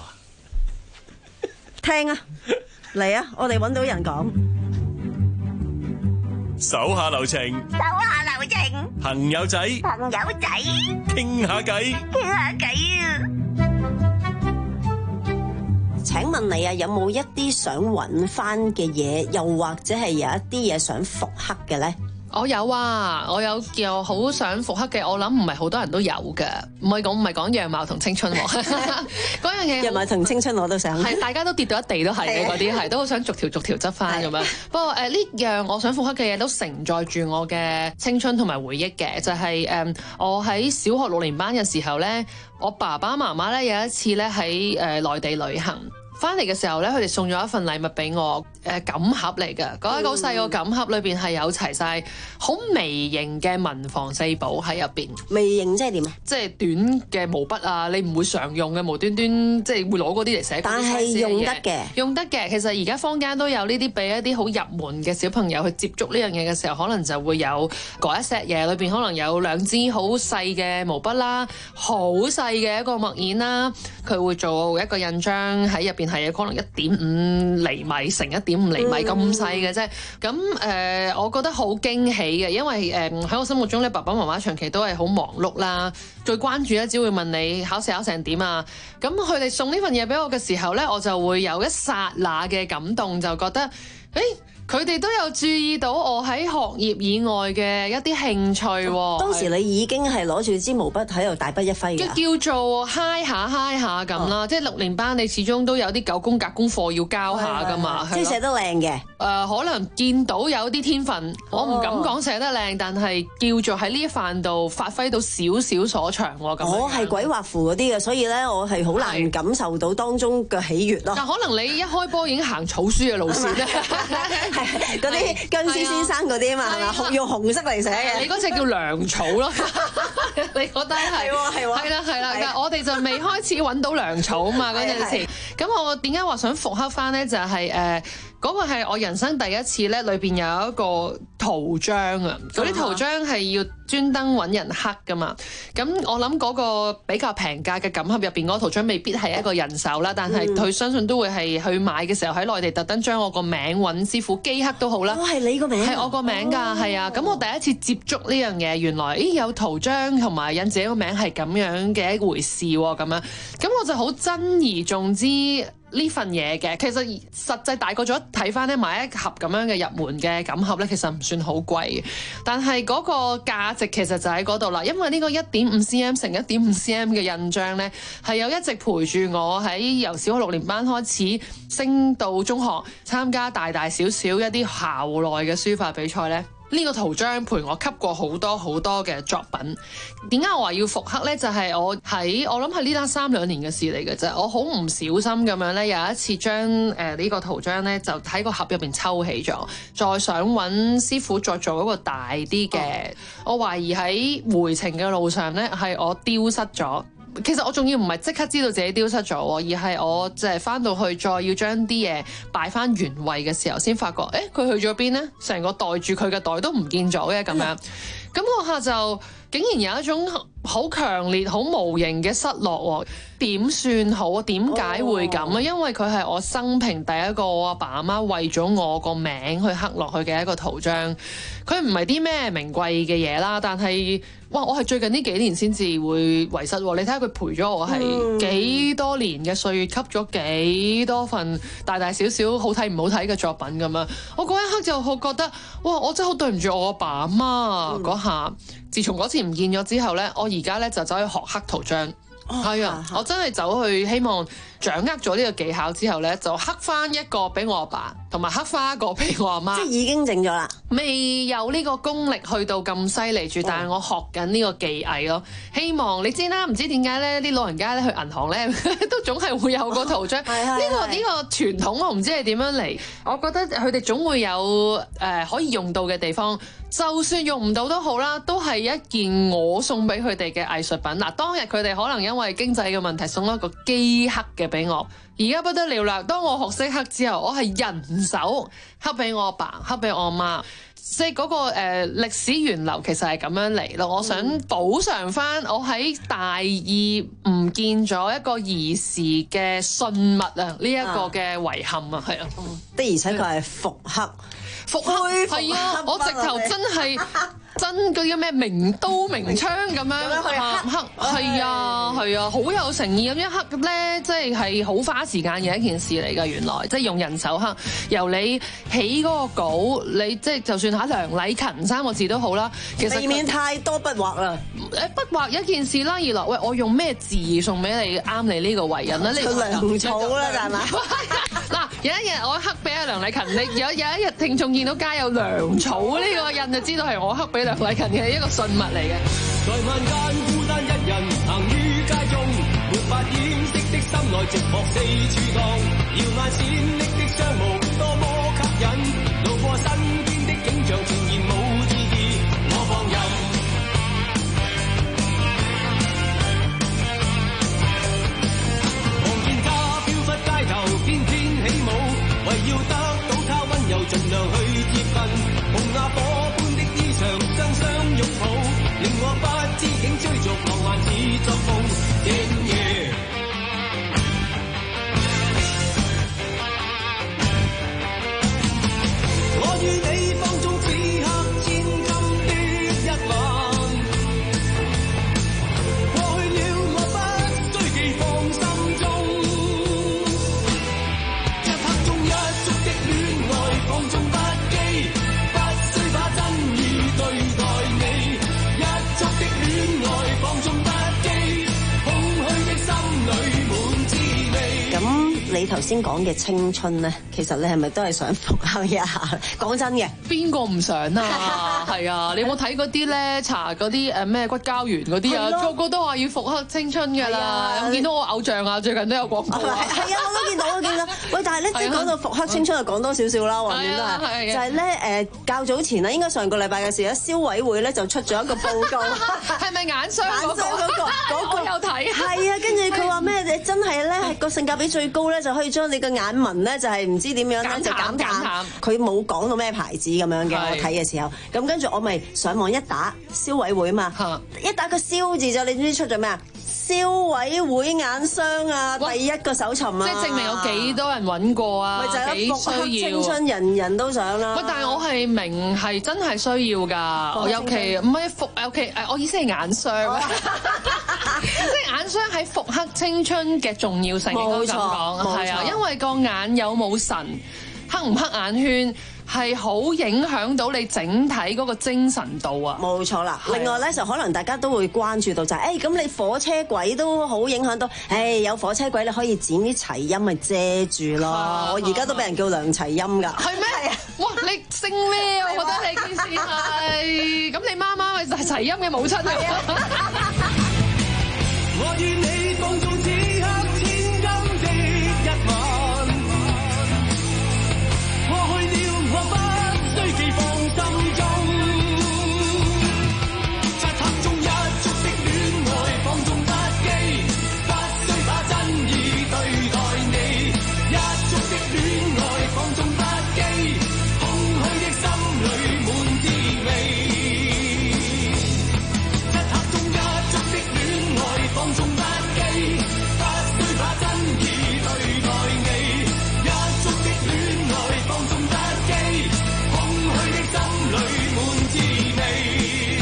B: 聽啊，嚟啊！我哋揾到人講。
H: 手下留情，
K: 手下留情，
H: 朋友仔，
K: 朋友仔，
H: 傾下偈，
K: 傾下偈啊！
B: 請問你啊，有冇一啲想揾翻嘅嘢，又或者係有一啲嘢想復刻嘅咧？
L: 我有啊，我有叫好想復刻嘅，我諗唔係好多人都有嘅，唔係講唔係講樣貌同青春喎，嗰樣嘢
B: 樣貌同青春我都想，
L: 係大家都跌到一地都係嘅嗰啲，係都好想逐條逐條執翻咁樣。不過誒呢樣我想復刻嘅嘢都承載住我嘅青春同埋回憶嘅，就係、是、誒、呃、我喺小學六年班嘅時候咧，我爸爸媽媽咧有一次咧喺誒內地旅行。翻嚟嘅時候咧，佢哋送咗一份禮物俾我，誒錦盒嚟嘅。嗰一個好細個錦盒裏邊係有齊晒好微型嘅文房四寶喺入邊。
B: 微型即係點啊？
L: 即係短嘅毛筆啊，你唔會常用嘅，無端端即係會攞嗰啲嚟寫。
B: 但係用得嘅，
L: 用得嘅。其實而家坊間都有呢啲俾一啲好入門嘅小朋友去接觸呢樣嘢嘅時候，可能就會有嗰一 set 嘢，裏邊可能有兩支好細嘅毛筆啦，好細嘅一個墨硯啦，佢會做一個印章喺入邊。係可能一點五厘米乘一點五厘米咁細嘅啫，咁誒、呃，我覺得好驚喜嘅，因為誒喺、呃、我心目中咧，爸爸媽媽長期都係好忙碌啦，最關注咧只會問你考試考成點啊，咁佢哋送呢份嘢俾我嘅時候咧，我就會有一剎那嘅感動，就覺得誒。欸佢哋都有注意到我喺學業以外嘅一啲興趣喎。
B: 當時你已經係攞住支毛筆喺度大筆一揮嘅，
L: 叫做嗨下嗨下咁啦。即係六年班，你始終都有啲九宮格功課要交下噶嘛。
B: 即係寫得靚嘅。
L: 呃、可能見到有啲天分，我唔敢講寫得靚，但係叫做喺呢一範度發揮到少少所長喎。咁
B: 我係鬼畫符嗰啲嘅，所以咧我係好難感受到當中嘅喜悅咯。
L: 但可能你一開波已經行草書嘅路線咧，
B: 係嗰啲僵屍先生嗰啲啊嘛，係嘛？用紅色嚟寫嘅。
L: 你嗰隻叫糧草咯，你覺得係？
B: 係喎係喎。
L: 係啦係啦，但係我哋就未開始揾到糧草啊嘛嗰陣時。咁我點解話想復刻翻咧？就係誒嗰個係我人生第一次咧，裏邊有一個圖章啊！嗰啲圖章係要專登揾人刻噶嘛。咁我諗嗰個比較平價嘅錦盒入邊嗰個圖章未必係一個人手啦，但係佢相信都會係去買嘅時候喺內地特登將我個名揾師傅機刻都好啦。
B: 哦，係你個名？
L: 係我個名㗎，係啊。咁我第一次接觸呢樣嘢，原來咦有圖章同埋印自己個名係咁樣嘅一回事喎，咁樣。咁我就好珍而重之呢份嘢嘅。其實實際大個咗睇翻咧，買一盒咁樣嘅入門嘅錦盒咧，其實唔算好貴，但係嗰個價值其實就喺嗰度啦。因為呢個一點五 cm 乘一點五 cm 嘅印章咧，係有一直陪住我喺由小學六年班開始升到中學，參加大大小小一啲校內嘅書法比賽咧。呢個圖章陪我吸過好多好多嘅作品。點解我話要復刻呢？就係、是、我喺我諗係呢單三兩年嘅事嚟嘅啫。我好唔小心咁樣呢，有一次將誒呢個圖章呢，就喺個盒入邊抽起咗，再想揾師傅再做一個大啲嘅。我懷疑喺回程嘅路上呢，係我丟失咗。其實我仲要唔係即刻知道自己丟失咗，而係我就係翻到去再要將啲嘢擺翻原位嘅時候，先發覺，誒佢去咗邊呢？成個袋住佢嘅袋都唔見咗嘅咁樣。咁嗰下就竟然有一種好強烈、好無形嘅失落喎。點算好？點解會咁啊？因為佢係我生平第一個我阿爸阿媽為咗我個名去刻落去嘅一個圖章。佢唔係啲咩名貴嘅嘢啦，但係哇！我係最近呢幾年先至會遺失喎。你睇下佢陪咗我係幾多年嘅歲月，吸咗幾多份大大小小好睇唔好睇嘅作品咁樣。我嗰一刻就好覺得，哇！我真係好對唔住我阿爸阿媽嗰下。自從嗰次唔見咗之後呢，我而家呢就走去學刻圖章。係、哦、啊，我真係走去希望掌握咗呢個技巧之後呢，就刻翻一個俾我阿爸，同埋刻翻一個俾我阿媽。
B: 即係已經整咗啦，
L: 未有呢個功力去到咁犀利住，但係我學緊呢個技藝咯。希望你知啦，唔知點解呢啲老人家咧去銀行呢，都總係會有個圖章。呢、哦呢個呢、呢個傳統我唔知係點樣嚟，我覺得佢哋總會有誒、呃、可以用到嘅地方。就算用唔到都好啦，都係一件我送俾佢哋嘅藝術品。嗱，當日佢哋可能因為經濟嘅問題送咗一個機刻嘅俾我，而家不得了啦！當我學識刻之後，我係人手刻俾我阿爸，刻俾我阿媽，即係嗰個誒、呃、歷史源流其實係咁樣嚟咯。我想補償翻我喺大二唔見咗一個兒時嘅信物啊，呢、這、一個嘅遺憾啊，係啊，
B: 的而且確係復刻。
L: 復刻係啊！我直頭真係真嗰啲咩名刀名槍咁樣刻刻，係啊係啊，好有誠意咁一刻咧，即係係好花時間嘅一件事嚟㗎。原來即係用人手刻，由你起嗰個稿，你即係就算嚇梁禮勤三個字都好啦。其實避
B: 免太多筆畫啦。
L: 誒筆畫一件事啦，二來喂我用咩字送俾你啱你呢個為人咧？
B: 佢糧草啦，係嘛？
L: 嗱，有一日我刻俾阿梁禮勤，你有有一日聽眾見到街有糧草呢個印，就知道係我刻俾梁禮勤嘅一個信物嚟嘅。在萬間孤單一人行於街中，沒法掩飾的心內寂寞四處蕩，耀眼閃爍的雙目多麼吸引，路過身邊的景象全然冇意義，我放任。望見他飄忽街頭翩翩起舞，為要得到他溫柔盡量去貼近，紅瓦火般的衣裳雙雙擁抱，令我不知竟追逐浪漫似作夢，正夜我與你
B: 你頭先講嘅青春咧，其實你係咪都係想復刻一下？講真嘅，
L: 邊個唔想啊？係啊，你有冇睇嗰啲咧？查嗰啲誒咩骨膠原嗰啲啊，個個都話要復刻青春㗎啦。有冇見到我偶像啊？最近都有廣告。係
B: 啊，我都見到，我見到。喂，但係咧，即係講到復刻青春，就講多少少啦，話面都係。就係咧誒，較早前啊，應該上個禮拜嘅時咧，消委會咧就出咗一個報告。
L: 係咪眼霜嗰個？
B: 嗰個嗰個
L: 有睇。
B: 係啊，跟住佢話咩？你真係咧個性價比最高咧，就可以將你嘅眼紋咧，就係唔知點樣咧，就減淡。佢冇講到咩牌子咁樣嘅，我睇嘅時候。咁跟住我咪上網一打消委會嘛，一打個消字就你知唔知出咗咩啊？消委會眼霜啊，第一個搜尋啊，
L: 即係證明有幾多人揾過啊，
B: 咪就係
L: 幾需要
B: 青春，人人都想啦。
L: 喂，但係我係明係真係需要㗎，尤其唔係復，尤其誒，我意思係眼霜，即係眼霜喺復刻青春嘅重要性應該咁講，係啊，因為個眼有冇神，黑唔黑眼圈，係好影響到你整體嗰個精神度啊！
B: 冇錯啦。另外咧，就可能大家都會關注到就係、是，誒咁你火車軌都好影響到，誒有火車軌你可以剪啲齊陰咪遮住咯。我而家都俾人叫梁齊陰㗎。係咩？係啊！
L: 哇！你姓咩啊？我覺得你件事係咁，你媽媽咪就係齊陰嘅母親嚟啊！我與你共做此刻千金的一晚，過去了我不需寄放心中，漆黑中一觸的戀愛放縱不羈，不需把真意對待你，一觸的戀愛放縱不羈，空虛的心裏滿滋味，漆黑中一觸的戀愛放縱不羈，不需把真意對待你，一觸的戀愛放縱不羈，空虛的心裏滿滋味。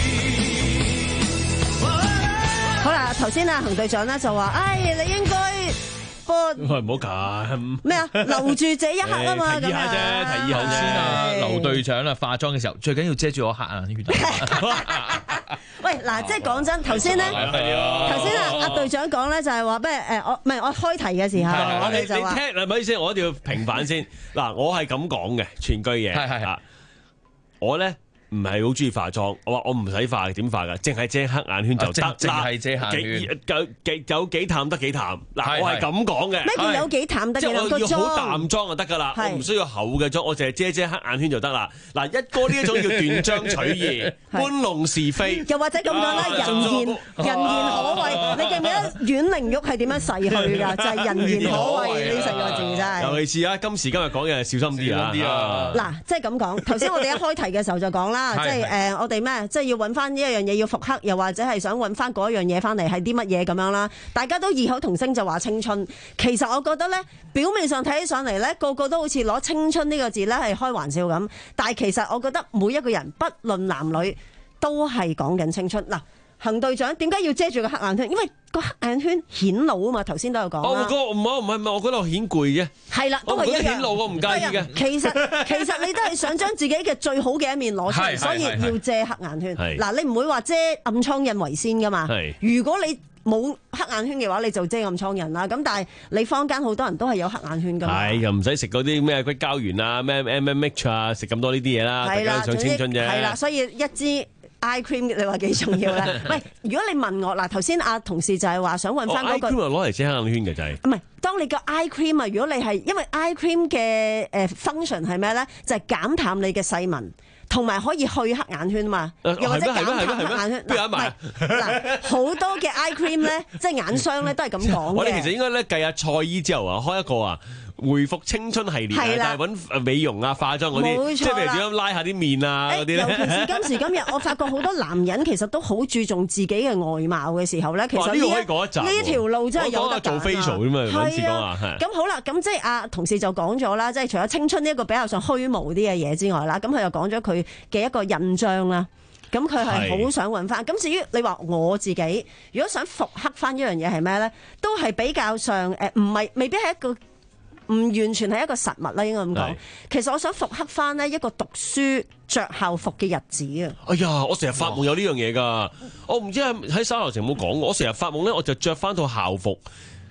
B: 好啦，頭先啊，恒隊長咧就話，唉，你應該播
A: 唔好咁
B: 咩啊？留住這一刻啊嘛，咁
A: 提議下啫，提議
C: 頭先啊，劉隊長啊，化妝嘅時候最緊要遮住我黑眼圈。
B: 喂，嗱，即係講真，頭先咧，頭先啊，阿隊長講咧就係話咩？誒，我唔係我開題嘅時候，我哋就話，
A: 你聽嗱，唔好意思，我一定要平反先。嗱，我係咁講嘅，全句嘢。係係啊，我咧唔係好中意化妝，我話我唔使化，點化噶？淨係遮黑眼圈就得，
C: 淨係遮黑眼圈，
A: 有幾有幾淡得幾淡。嗱，我係咁講嘅。
B: 咩叫有幾淡得幾淡？
A: 即係我要好淡妝就得噶啦，我唔需要厚嘅妝，我淨係遮遮黑眼圈就得啦。嗱，一哥呢一種叫斷章取義、搬弄是非，
B: 又或者咁講啦，人言人言可畏。你記唔記得阮玲玉係點樣逝去㗎？就係人言可畏呢四個字真係。
A: 尤其是啊，今時今日講嘢小心啲啊！
B: 嗱，即係咁講，頭先我哋一開題嘅時候就講啦，即係誒我哋咩，即係要揾翻呢一樣嘢要復刻，又或者係想揾翻嗰樣嘢翻嚟係啲乜嘢咁樣啦。大家都異口同聲就話青春，其實我覺得咧，表面上睇起上嚟咧，個個都好似攞青春呢個字咧係開玩笑咁，但係其實我覺得每一個人不論男女都係講緊青春。嗱，恒隊長點解要遮住個黑眼圈？因為個黑眼圈顯老啊嘛，頭先都有講啦。
A: 我唔好唔係唔係，我覺得我顯攰啫。
B: 係啦，都係一樣。
A: 顯老我唔介意嘅。
B: 其實其實你都係想將自己嘅最好嘅一面攞出嚟，所以要遮黑眼圈。嗱，你唔會話遮暗瘡印為先噶嘛？如果你冇黑眼圈嘅話，你就遮暗瘡印啦。咁但係你坊間好多人都係有黑眼圈噶嘛。係又
A: 唔使食嗰啲咩骨膠原啊、咩 M M H 啊，食咁多呢啲嘢啦。大家想青春啫。
B: 係啦，所以一支 eye cream 你話幾重要咧？喂，如果你問我嗱，頭先阿同事就係話想揾翻嗰個
A: eye cream 攞嚟遮黑眼圈嘅就係。
B: 唔係，當你個 eye cream 啊，如果你係因為 eye cream 嘅誒 function 係咩咧？就係減淡你嘅細紋。同埋可以去黑眼圈嘛，又或者減淡黑眼圈。嗱，嗱好多嘅 eye cream 咧，即係眼霜咧，都係咁講嘅。
A: 我哋其實應該咧計下蔡姨之後啊，開一個啊回復青春系列，但係揾美容啊、化妝嗰啲，即係譬如點樣拉下啲面啊嗰啲咧。
B: 尤其是今時今日，我發覺好多男人其實都好注重自己嘅外貌嘅時候咧，其實呢呢條路真係有得
A: 做 facial 啫嘛。係啊，
B: 咁好啦，咁即係阿同事就講咗啦，即係除咗青春呢一個比較上虛無啲嘅嘢之外啦，咁佢又講咗佢嘅一個印象啦。咁佢係好想揾翻。咁至於你話我自己，如果想復刻翻一樣嘢係咩咧，都係比較上誒，唔係未必係一個。唔完全係一個實物啦，應該咁講。其實我想復刻翻呢一個讀書着校服嘅日子啊！
A: 哎呀，我成日發夢有呢樣嘢㗎。我唔知喺喺沙頭城有冇講過。我成日發夢咧，我就着翻套校服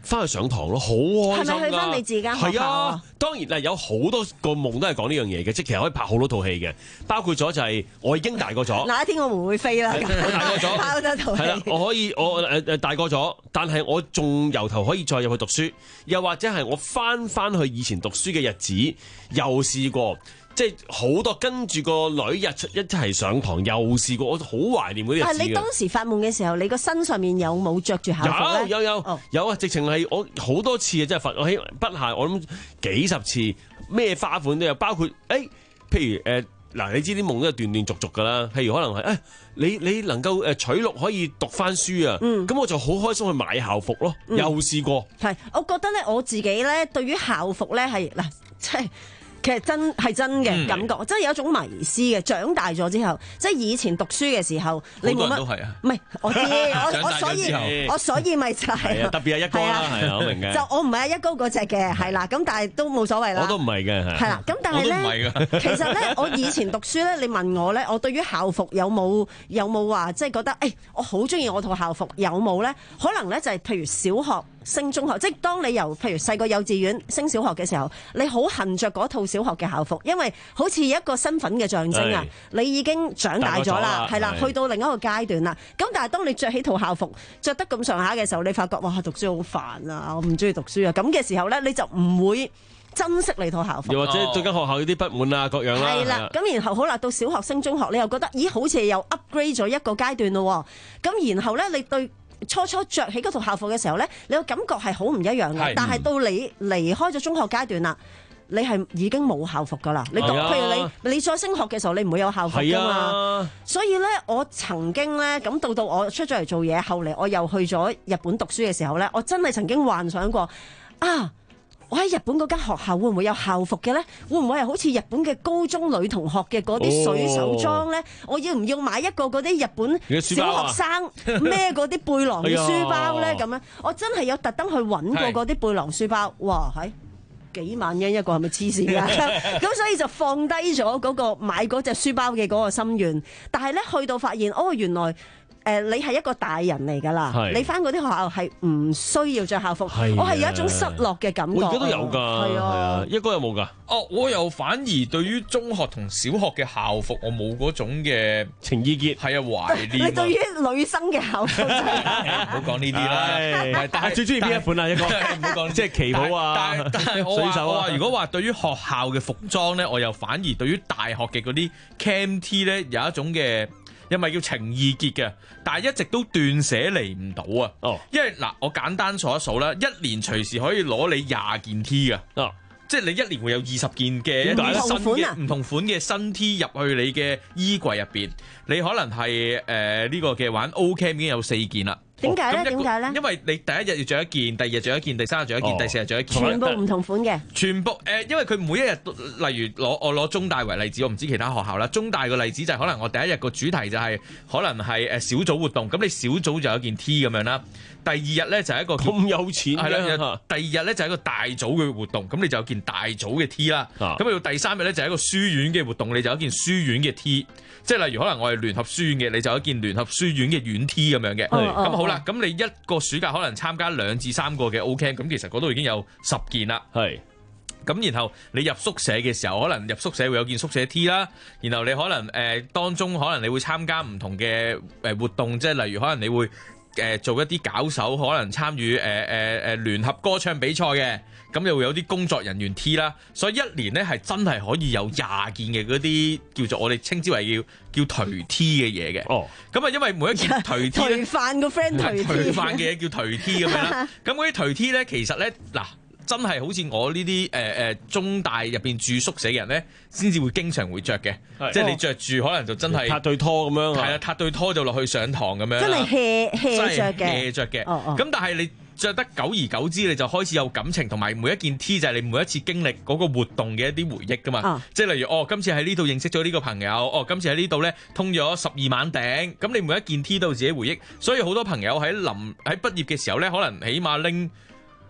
A: 翻去上堂咯，好開心㗎。
B: 係咪去翻你自己間學校？
A: 係啊，當然啦，有好多個夢都係講呢樣嘢嘅，即係其實可以拍好多套戲嘅，包括咗就係我已經大個咗。
B: 哪一天我唔會飛啦？
A: 我大個咗，
B: 拍多套戲。係啦，
A: 我可以我誒誒大個咗，但係我仲由頭可以再入去讀書，又或者係我翻翻去以前讀書嘅日子，又試過。即係好多跟住個女日出一齊上堂，又試過，我好懷念嗰啲日子。但係
B: 你當時發夢嘅時候，你個身上面有冇着住校服咧？
A: 有有有、
B: 哦、
A: 有啊！直情係我好多次啊，真係發我喺不下，我諗幾十次，咩花款都有，包括誒、欸，譬如誒嗱、呃，你知啲夢都係斷斷續續㗎啦。譬如可能係誒、欸，你你能夠誒取錄可以讀翻書啊，咁、嗯、我就好開心去買校服咯，嗯、又試過。
B: 係，我覺得咧，我自己咧對於校服咧係嗱，即係。其實真係真嘅感覺，真係有一種迷思嘅。長大咗之後，即係以前讀書嘅時候，你冇乜都係啊。唔係，我知我我所以我所以咪就係
A: 特別係一哥啦，係啊，我明嘅。
B: 就我唔係阿一哥嗰隻嘅，係啦。咁但係都冇所謂啦。
A: 我都唔係嘅，係。
B: 係啦，咁但係咧，其實咧，我以前讀書咧，你問我咧，我對於校服有冇有冇話即係覺得誒，我好中意我套校服有冇咧？可能咧就係譬如小學升中學，即係當你由譬如細個幼稚園升小學嘅時候，你好恨着嗰套小學嘅校服，因為好似一個身份嘅象徵啊！你已經長大咗啦，係啦，去到另一個階段啦。咁但係當你着起套校服，着得咁上下嘅時候，你發覺哇，讀書好煩啊！我唔中意讀書啊！咁嘅時候咧，你就唔會珍惜你套校服。
A: 又或者對間學校有啲不滿啊，各樣啦。係啦，
B: 咁然後好啦，到小學升中學，你又覺得咦，好似又 upgrade 咗一個階段咯。咁然後咧，你對初初着起嗰套校服嘅時候咧，你個感覺係好唔一樣嘅。但係到你離開咗中學階段啦，你係已經冇校服噶啦。你、啊、譬如你你再升學嘅時候，你唔會有校服噶嘛。啊、所以咧，我曾經咧咁到到我出咗嚟做嘢，後嚟我又去咗日本讀書嘅時候咧，我真係曾經幻想過啊！我喺日本嗰間學校會唔會有校服嘅咧？會唔會係好似日本嘅高中女同學嘅嗰啲水手裝咧？哦、我要唔要買一個嗰啲日本小學生孭嗰啲背囊嘅書包咧？咁樣我真係有特登去揾過嗰啲背囊書包，哇！係幾萬蚊一個，係咪黐線㗎？咁所以就放低咗嗰個買嗰隻書包嘅嗰個心願。但係咧去到發現，哦，原來。誒，你係一個大人嚟㗎啦，你返嗰啲學校係唔需要着校服，我係有一種失落嘅感覺。
A: 我而家都有㗎，係啊，一哥有冇㗎？
C: 哦，我又反而對於中學同小學嘅校服，我冇嗰種嘅
A: 情意結，
C: 係啊，懷念。
B: 你對於女生嘅校服，唔
C: 好講呢啲啦。
A: 但係最中意邊一款啊？一哥唔好講，即係旗袍啊，
C: 但係但係我話我話，如果話對於學校嘅服裝咧，我又反而對於大學嘅嗰啲 Cam T 咧有一種嘅。因為叫情意結嘅，但係一直都斷捨離唔到啊！哦，因為嗱，我簡單數一數啦，一年隨時可以攞你廿件 T 嘅，哦，即係你一年會有二十件嘅一啲新嘅唔同款嘅新 T 入去你嘅衣櫃入邊，你可能係誒呢個嘅玩 O Cam 已經有四件啦。
B: 點解咧？點解咧？
C: 因為你第一日要着一件，第二日着一件，第三日着一件，哦、第四日着一件，
B: 全部唔同款嘅。
C: 全部誒、呃，因為佢每一日，例如攞我攞中大為例子，我唔知其他學校啦。中大個例子就係可能我第一日個主題就係、是、可能係誒小組活動，咁你小組就有一件 T 咁樣啦。第二日咧就係一個
A: 咁有錢係
C: 啦。第二日咧就係一個大組嘅活動，咁你就有件大組嘅 T 啦。咁到、啊、第三日咧就係一個書院嘅活動，你就有一件書院嘅 T。即係例如可能我係聯合書院嘅，你就有一件聯合書院嘅院 T 咁樣嘅。咁、嗯、好啦，咁、嗯、你一個暑假可能參加兩至三個嘅 O Camp，咁其實嗰度已經有十件啦。係。咁然後你入宿舍嘅時候，可能入宿舍會有件宿舍 T 啦。然後你可能誒、呃、當中可能你會參加唔同嘅誒活動，即係例如可能你會誒、呃、做一啲搞手，可能參與誒誒誒聯合歌唱比賽嘅。咁又會有啲工作人員 T 啦，所以一年咧係真係可以有廿件嘅嗰啲叫做我哋稱之為叫叫頹 T 嘅嘢嘅。哦，咁啊因為每一件頹 T 咧，
B: 頹飯個 friend 頹 T，
C: 頹飯嘅嘢叫頹 T 咁樣啦。咁嗰啲頹 T 咧，其實咧嗱，真係好似我呢啲誒誒中大入邊住宿舍嘅人咧，先至會經常會着嘅。即係你着住可能就真係
A: 撻對拖咁樣。
C: 係啊，撻對拖就落去上堂咁樣。
B: 真係 hea hea 着嘅
C: ，hea 着嘅。哦哦。咁但係你着得久而久之，你就開始有感情，同埋每一件 T 就係你每一次經歷嗰個活動嘅一啲回憶噶嘛。啊、即係例如，哦，今次喺呢度認識咗呢個朋友，哦，今次喺呢度咧通咗十二晚頂。咁你每一件 T 都有自己回憶，所以好多朋友喺臨喺畢業嘅時候咧，可能起碼拎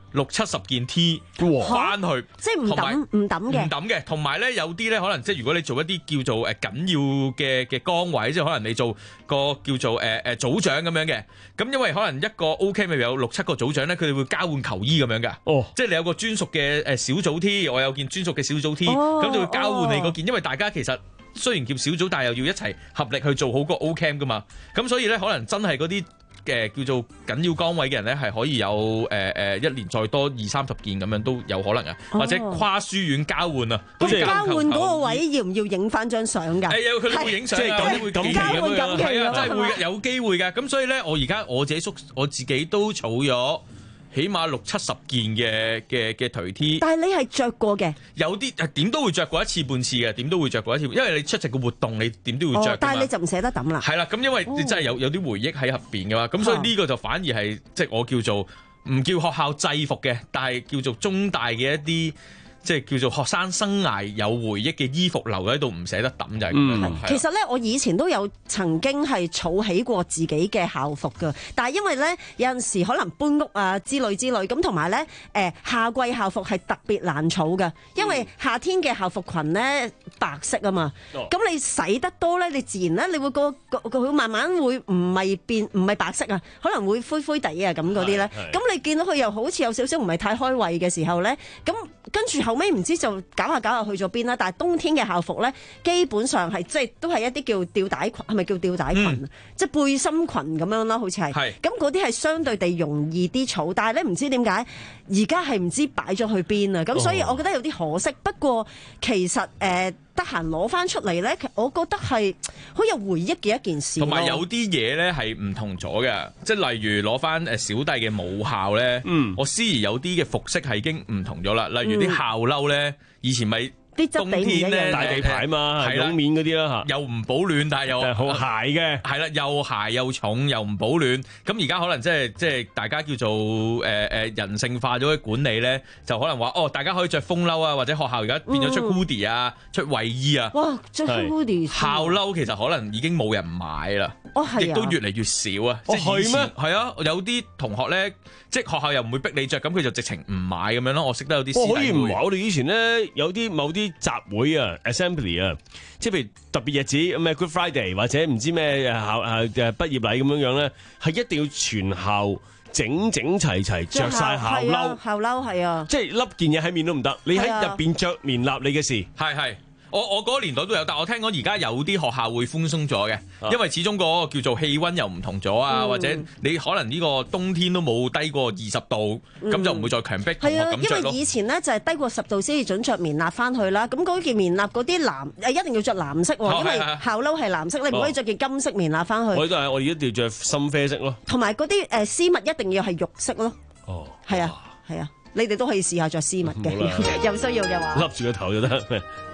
C: 六七十件 T 翻去，
B: 即係唔抌唔抌嘅，
C: 唔抌嘅。同埋咧有啲咧可能即係如果你做一啲叫做誒緊要嘅嘅崗位，即係可能你做個叫做誒誒、呃、組長咁樣嘅，咁因為可能一個 OK 咪有六七個組長咧，佢哋會交換球衣咁樣㗎。哦，即係你有個專屬嘅誒小組 T，我有件專屬嘅小組 T，咁、哦、就會交換你嗰件，因為大家其實雖然叫小組，但係又要一齊合力去做好個 O-Camp 㗎嘛。咁所以咧可能真係嗰啲。嘅叫做緊要崗位嘅人咧，係可以有誒誒、呃、一年再多二三十件咁樣都有可能啊，或者跨書院交換啊。咁、哦、交換嗰個位要唔要影翻張相㗎？係啊，佢哋會影相啊，會咁交換咁嘅，係啊，真係會有機會㗎。咁所以咧，我而家我自己宿我自己都儲咗。起碼六七十件嘅嘅嘅頹 T，但係你係着過嘅，有啲誒點都會着過一次半次嘅，點都會着過一次，因為你出席個活動你點都會着、哦。但係你就唔捨得抌啦。係啦，咁因為你真係有有啲回憶喺入邊嘅嘛，咁、哦、所以呢個就反而係即係我叫做唔叫學校制服嘅，但係叫做中大嘅一啲。即係叫做學生生涯有回憶嘅衣服留喺度唔捨得抌就係咁樣。嗯、其實咧，我以前都有曾經係儲起過自己嘅校服㗎，但係因為咧有陣時可能搬屋啊之類之類咁，同埋咧誒夏季校服係特別難儲㗎，因為夏天嘅校服裙咧白色啊嘛，咁、哦、你洗得多咧，你自然咧你會個個佢慢慢會唔係變唔係白色啊，可能會灰灰地啊咁嗰啲咧，咁你見到佢又好似有少少唔係太開胃嘅時候咧，咁跟住後尾唔知就搞下搞下去咗邊啦，但係冬天嘅校服咧，基本上係即係都係一啲叫吊帶裙，係咪叫吊帶裙？嗯、即係背心裙咁樣啦，好似係。係。咁嗰啲係相對地容易啲儲，但係咧唔知點解而家係唔知擺咗去邊啊！咁所以我覺得有啲可惜。不過其實誒得閒攞翻出嚟咧，我覺得係好有回憶嘅一件事。同埋有啲嘢咧係唔同咗嘅，即係例如攞翻誒小弟嘅母校咧，嗯、我思怡有啲嘅服飾係已經唔同咗啦，例如啲校褸咧，以前咪。冬天咧大地牌嘛，絨面嗰啲啦嚇，又唔保暖，但係又好鞋嘅，係啦，又鞋又重又唔保暖。咁而家可能即係即係大家叫做誒誒、呃、人性化咗嘅管理咧，就可能話哦，大家可以着風褸啊，或者學校而家變咗出 hoodie 啊，嗯、出衞衣啊。哇，着 hoodie 校褸其實可能已經冇人買啦，哦係啊，亦都越嚟越少啊。哦係咩？係啊，有啲同學咧，即係學校又唔會逼你着，咁佢就直情唔買咁樣咯。我識得有啲師弟會。可以唔買？我哋以前咧有啲某啲集會啊 assembly 啊，即係譬如特別日子咩 Good Friday 或者唔知咩校誒嘅畢業禮咁樣樣咧，係一定要全校整整齊齊着晒校褸，校褸係啊，即係笠件嘢喺面都唔得，你喺入邊着棉笠你嘅事，係係。我我嗰個年代都有，但我聽講而家有啲學校會寬鬆咗嘅，因為始終個叫做氣温又唔同咗啊，嗯、或者你可能呢個冬天都冇低過二十度，咁、嗯、就唔會再強迫同學咁着咯。係啊，因為以前咧就係低過十度先至準着棉衲翻去啦。咁嗰件棉衲嗰啲藍誒一定要着藍色喎，哦、因為校褸係藍色，哦、你唔可以着件金色棉衲翻去。我都係，我而家要着深啡色咯。同埋嗰啲誒絲襪一定要係肉色咯。哦，係啊，係啊，你哋都可以試下着絲襪嘅，有需要嘅話。笠住個頭就得。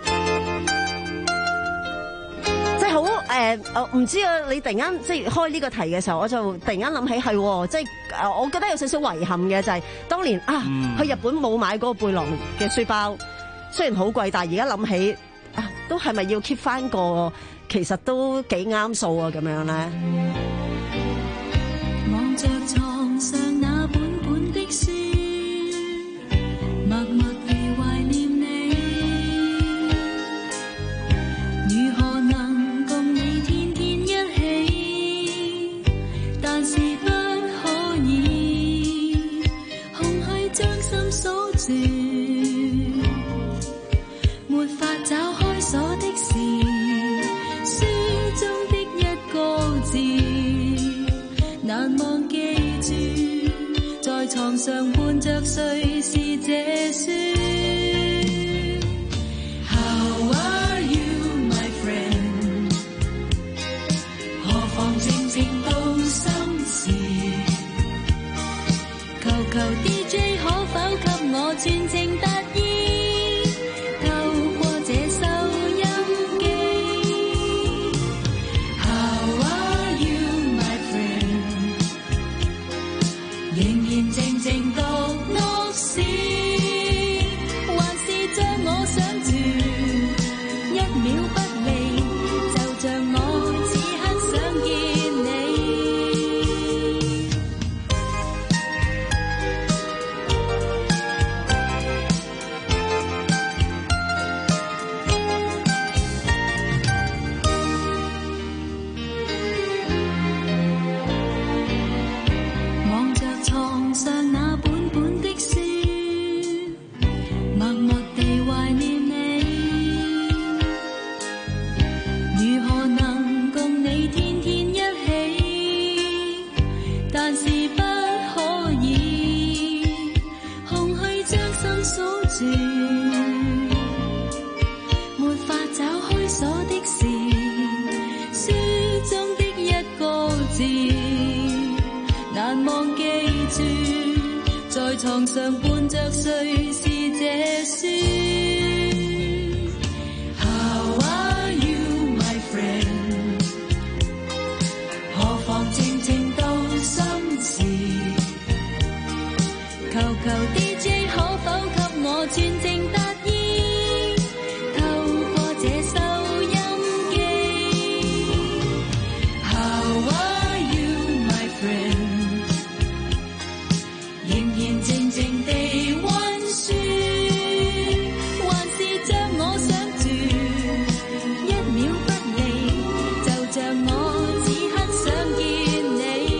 C: 好誒，我、呃、唔知啊！你突然間即係開呢個題嘅時候，我就突然間諗起係，即係誒，我覺得有少少遺憾嘅就係、是、當年啊，嗯、去日本冇買嗰個背囊嘅書包，雖然好貴，但係而家諗起啊，都係咪要 keep 翻個？其實都幾啱數啊，咁樣咧。望着床上那本本的書，默默地懷念你，如何能？但是不可以空虛將心鎖住，沒法找開鎖的是書中的一個字，難忘記住，在床上伴着睡是這書。How are you, my friend？ 何妨靜靜到心事，求求 D J 可否給我全情達意，透過這收音機。How are you, my friend？ 仍然靜靜讀樂史，還是像我想住，一秒不離，就像我此刻想見你。
M: 住，沒法找開鎖的是書中的一個字，難忘記住，在床上伴着睡是這書。求求 D J 可否給我轉正達意，透過這收音機。How are you, my friend？ 仍然靜靜地溫書，還是像我想住，一秒不離，就像我此刻想見你。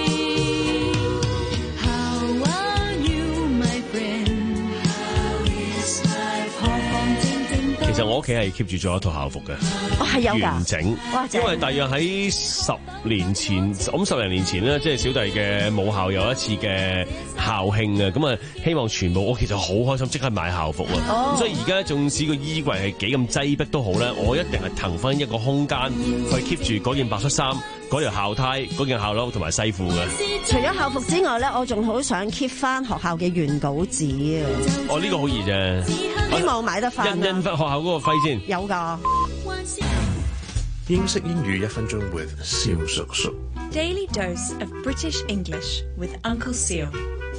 A: 其實我屋企係 keep 住咗一套校服嘅，
B: 哦係有
A: 完整，因為大約喺十年前，咁十零年前咧，即係小弟嘅母校有一次嘅校慶啊，咁啊希望全部我其實好開心，即刻買校服啊，咁、哦、所以而家縱使個衣櫃係幾咁擠迫都好咧，我一定係騰翻一個空間去 keep 住嗰件白恤衫、嗰條校呔、嗰件校褸同埋西褲嘅。
B: 除咗校服之外咧，我仲好想 keep 翻學校嘅原稿紙啊！
A: 哦，呢、這個好易啫，
B: 希望買得翻。印
A: 印翻學校嗰個徽先。
B: 有㗎。
N: 英式英語一分鐘 with 蕭叔叔。
O: Daily dose of British English with Uncle Seal。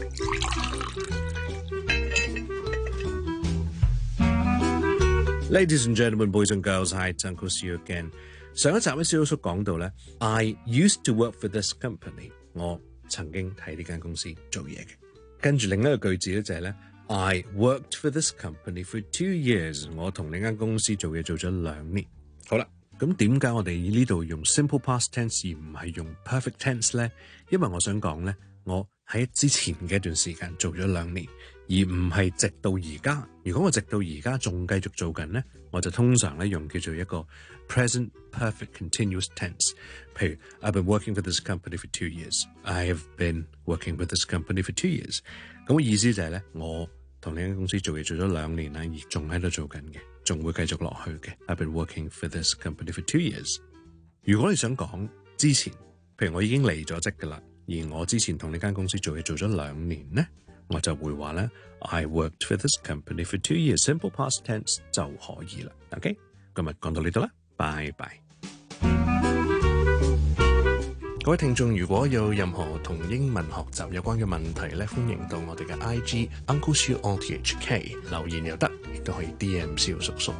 N: Ladies and gentlemen, boys and girls, hi, it's Uncle Seal again. 上一集咧，蕭叔叔講到咧 ，I used to work for this company。我曾經喺呢間公司做嘢嘅。跟住另一個句子咧就係咧 ，I worked for this company for two years。我同呢間公司做嘢做咗兩年。好啦，咁點解我哋呢度用 simple past tense 而唔係用 perfect tense 咧？因為我想講咧，我喺之前嘅一段時間做咗兩年，而唔係直到而家。如果我直到而家仲繼續做緊咧，我就通常咧用叫做一個 present perfect continuous tense。譬如 I've been working for this company for two years。I have been working with this company for two years。咁嘅意思就係咧，我同呢間公司做嘢做咗兩年啦，而仲喺度做緊嘅，仲會繼續落去嘅。I've been working for this company for two years。如果你想講之前，譬如我已經離咗職噶啦，而我之前同呢間公司做嘢做咗兩年咧，我就會話咧 I worked for this company for two years。 Simple past tense 就可以啦。OK， 今日講到呢度啦，拜拜。各位聽眾，如果有任何同英文學習有關嘅問題咧，歡迎到我哋嘅 I G Uncle Siu O T H K 留言又得，亦都可以 D M 蕭叔叔。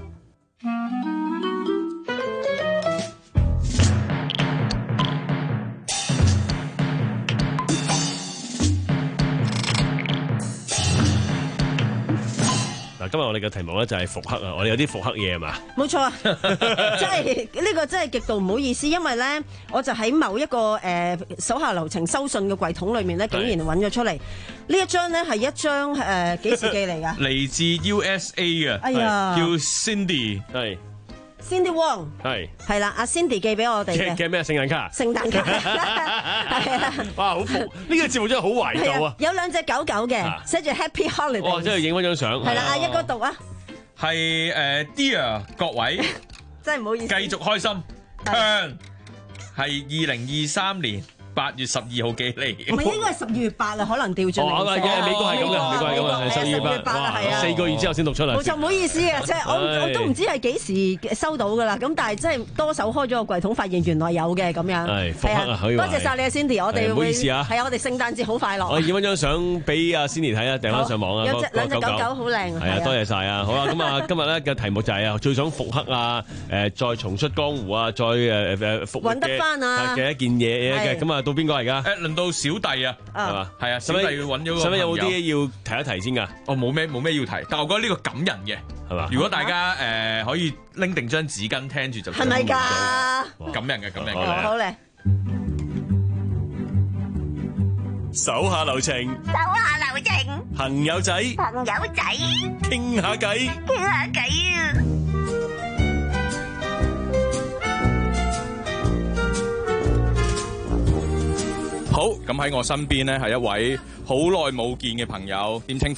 A: 今日我哋嘅題目咧就係復刻啊！我哋有啲復刻嘢係嘛？
B: 冇錯啊！即係呢個真係極度唔好意思，因為咧我就喺某一個誒、呃、手下留情收信嘅櫃桶裏面咧，竟然揾咗出嚟。呢一張咧係一張誒幾時寄嚟㗎？
C: 嚟自 U S A 嘅，
B: 哎呀，
C: 叫 Cindy
A: 係。
B: Cindy Wong 係係啦，阿 Cindy 寄俾我哋嘅。寄咩？聖誕卡。聖誕卡係啊！
A: 哇，好呢個節目真係好懷舊啊！
B: 有兩隻狗狗嘅，寫住 Happy Holiday。哇！
A: 真係影翻張相。
B: 係啦，阿一哥讀啊。
C: 係誒 Dear 各位，
B: 真係唔好意思。
C: 繼續開心。強係二零二三年八月十二號寄嚟，
B: 唔係應該係十二月八啊，可能調轉嚟。
A: 哦，嘅美國係咁嘅，美國係咁嘅，十二月八啊，係啊，四個月之後先讀出嚟。
B: 冇錯，唔好意思啊，即係我我都唔知係幾時收到噶啦，咁但係真係多手開咗個櫃桶，發現原來有嘅咁樣。係復刻啊，可以話。多謝曬你啊 Cindy，我哋唔好意思啊，係啊，我哋聖誕節好快樂。
A: 我影翻張相俾阿 Cindy 睇啊，掟翻上網啊。
B: 有隻兩隻狗狗好靚。
A: 係啊，多謝曬啊，好啦，咁啊，今日咧嘅題目就係啊，最想復刻啊，誒，再重出江湖啊，再誒誒復
B: 揾得翻啊
A: 嘅一件嘢嘅，咁啊，到邊個而家？
C: 輪到小弟啊，係嘛？係啊，小弟要揾咗個。使唔使有冇啲要提一提先㗎？哦，冇咩冇咩要提，但我覺得呢個感人嘅，係嘛？如果大家誒可以拎定張紙巾聽住就係咪㗎？感人嘅，感人嘅。
B: 好咧，
H: 手下留情，
K: 手下留情，
H: 朋友仔，
K: 朋友仔，
H: 傾下偈，
K: 傾下偈啊！
C: 好，咁喺我身邊咧係一位好耐冇見嘅朋友，點稱呼啊？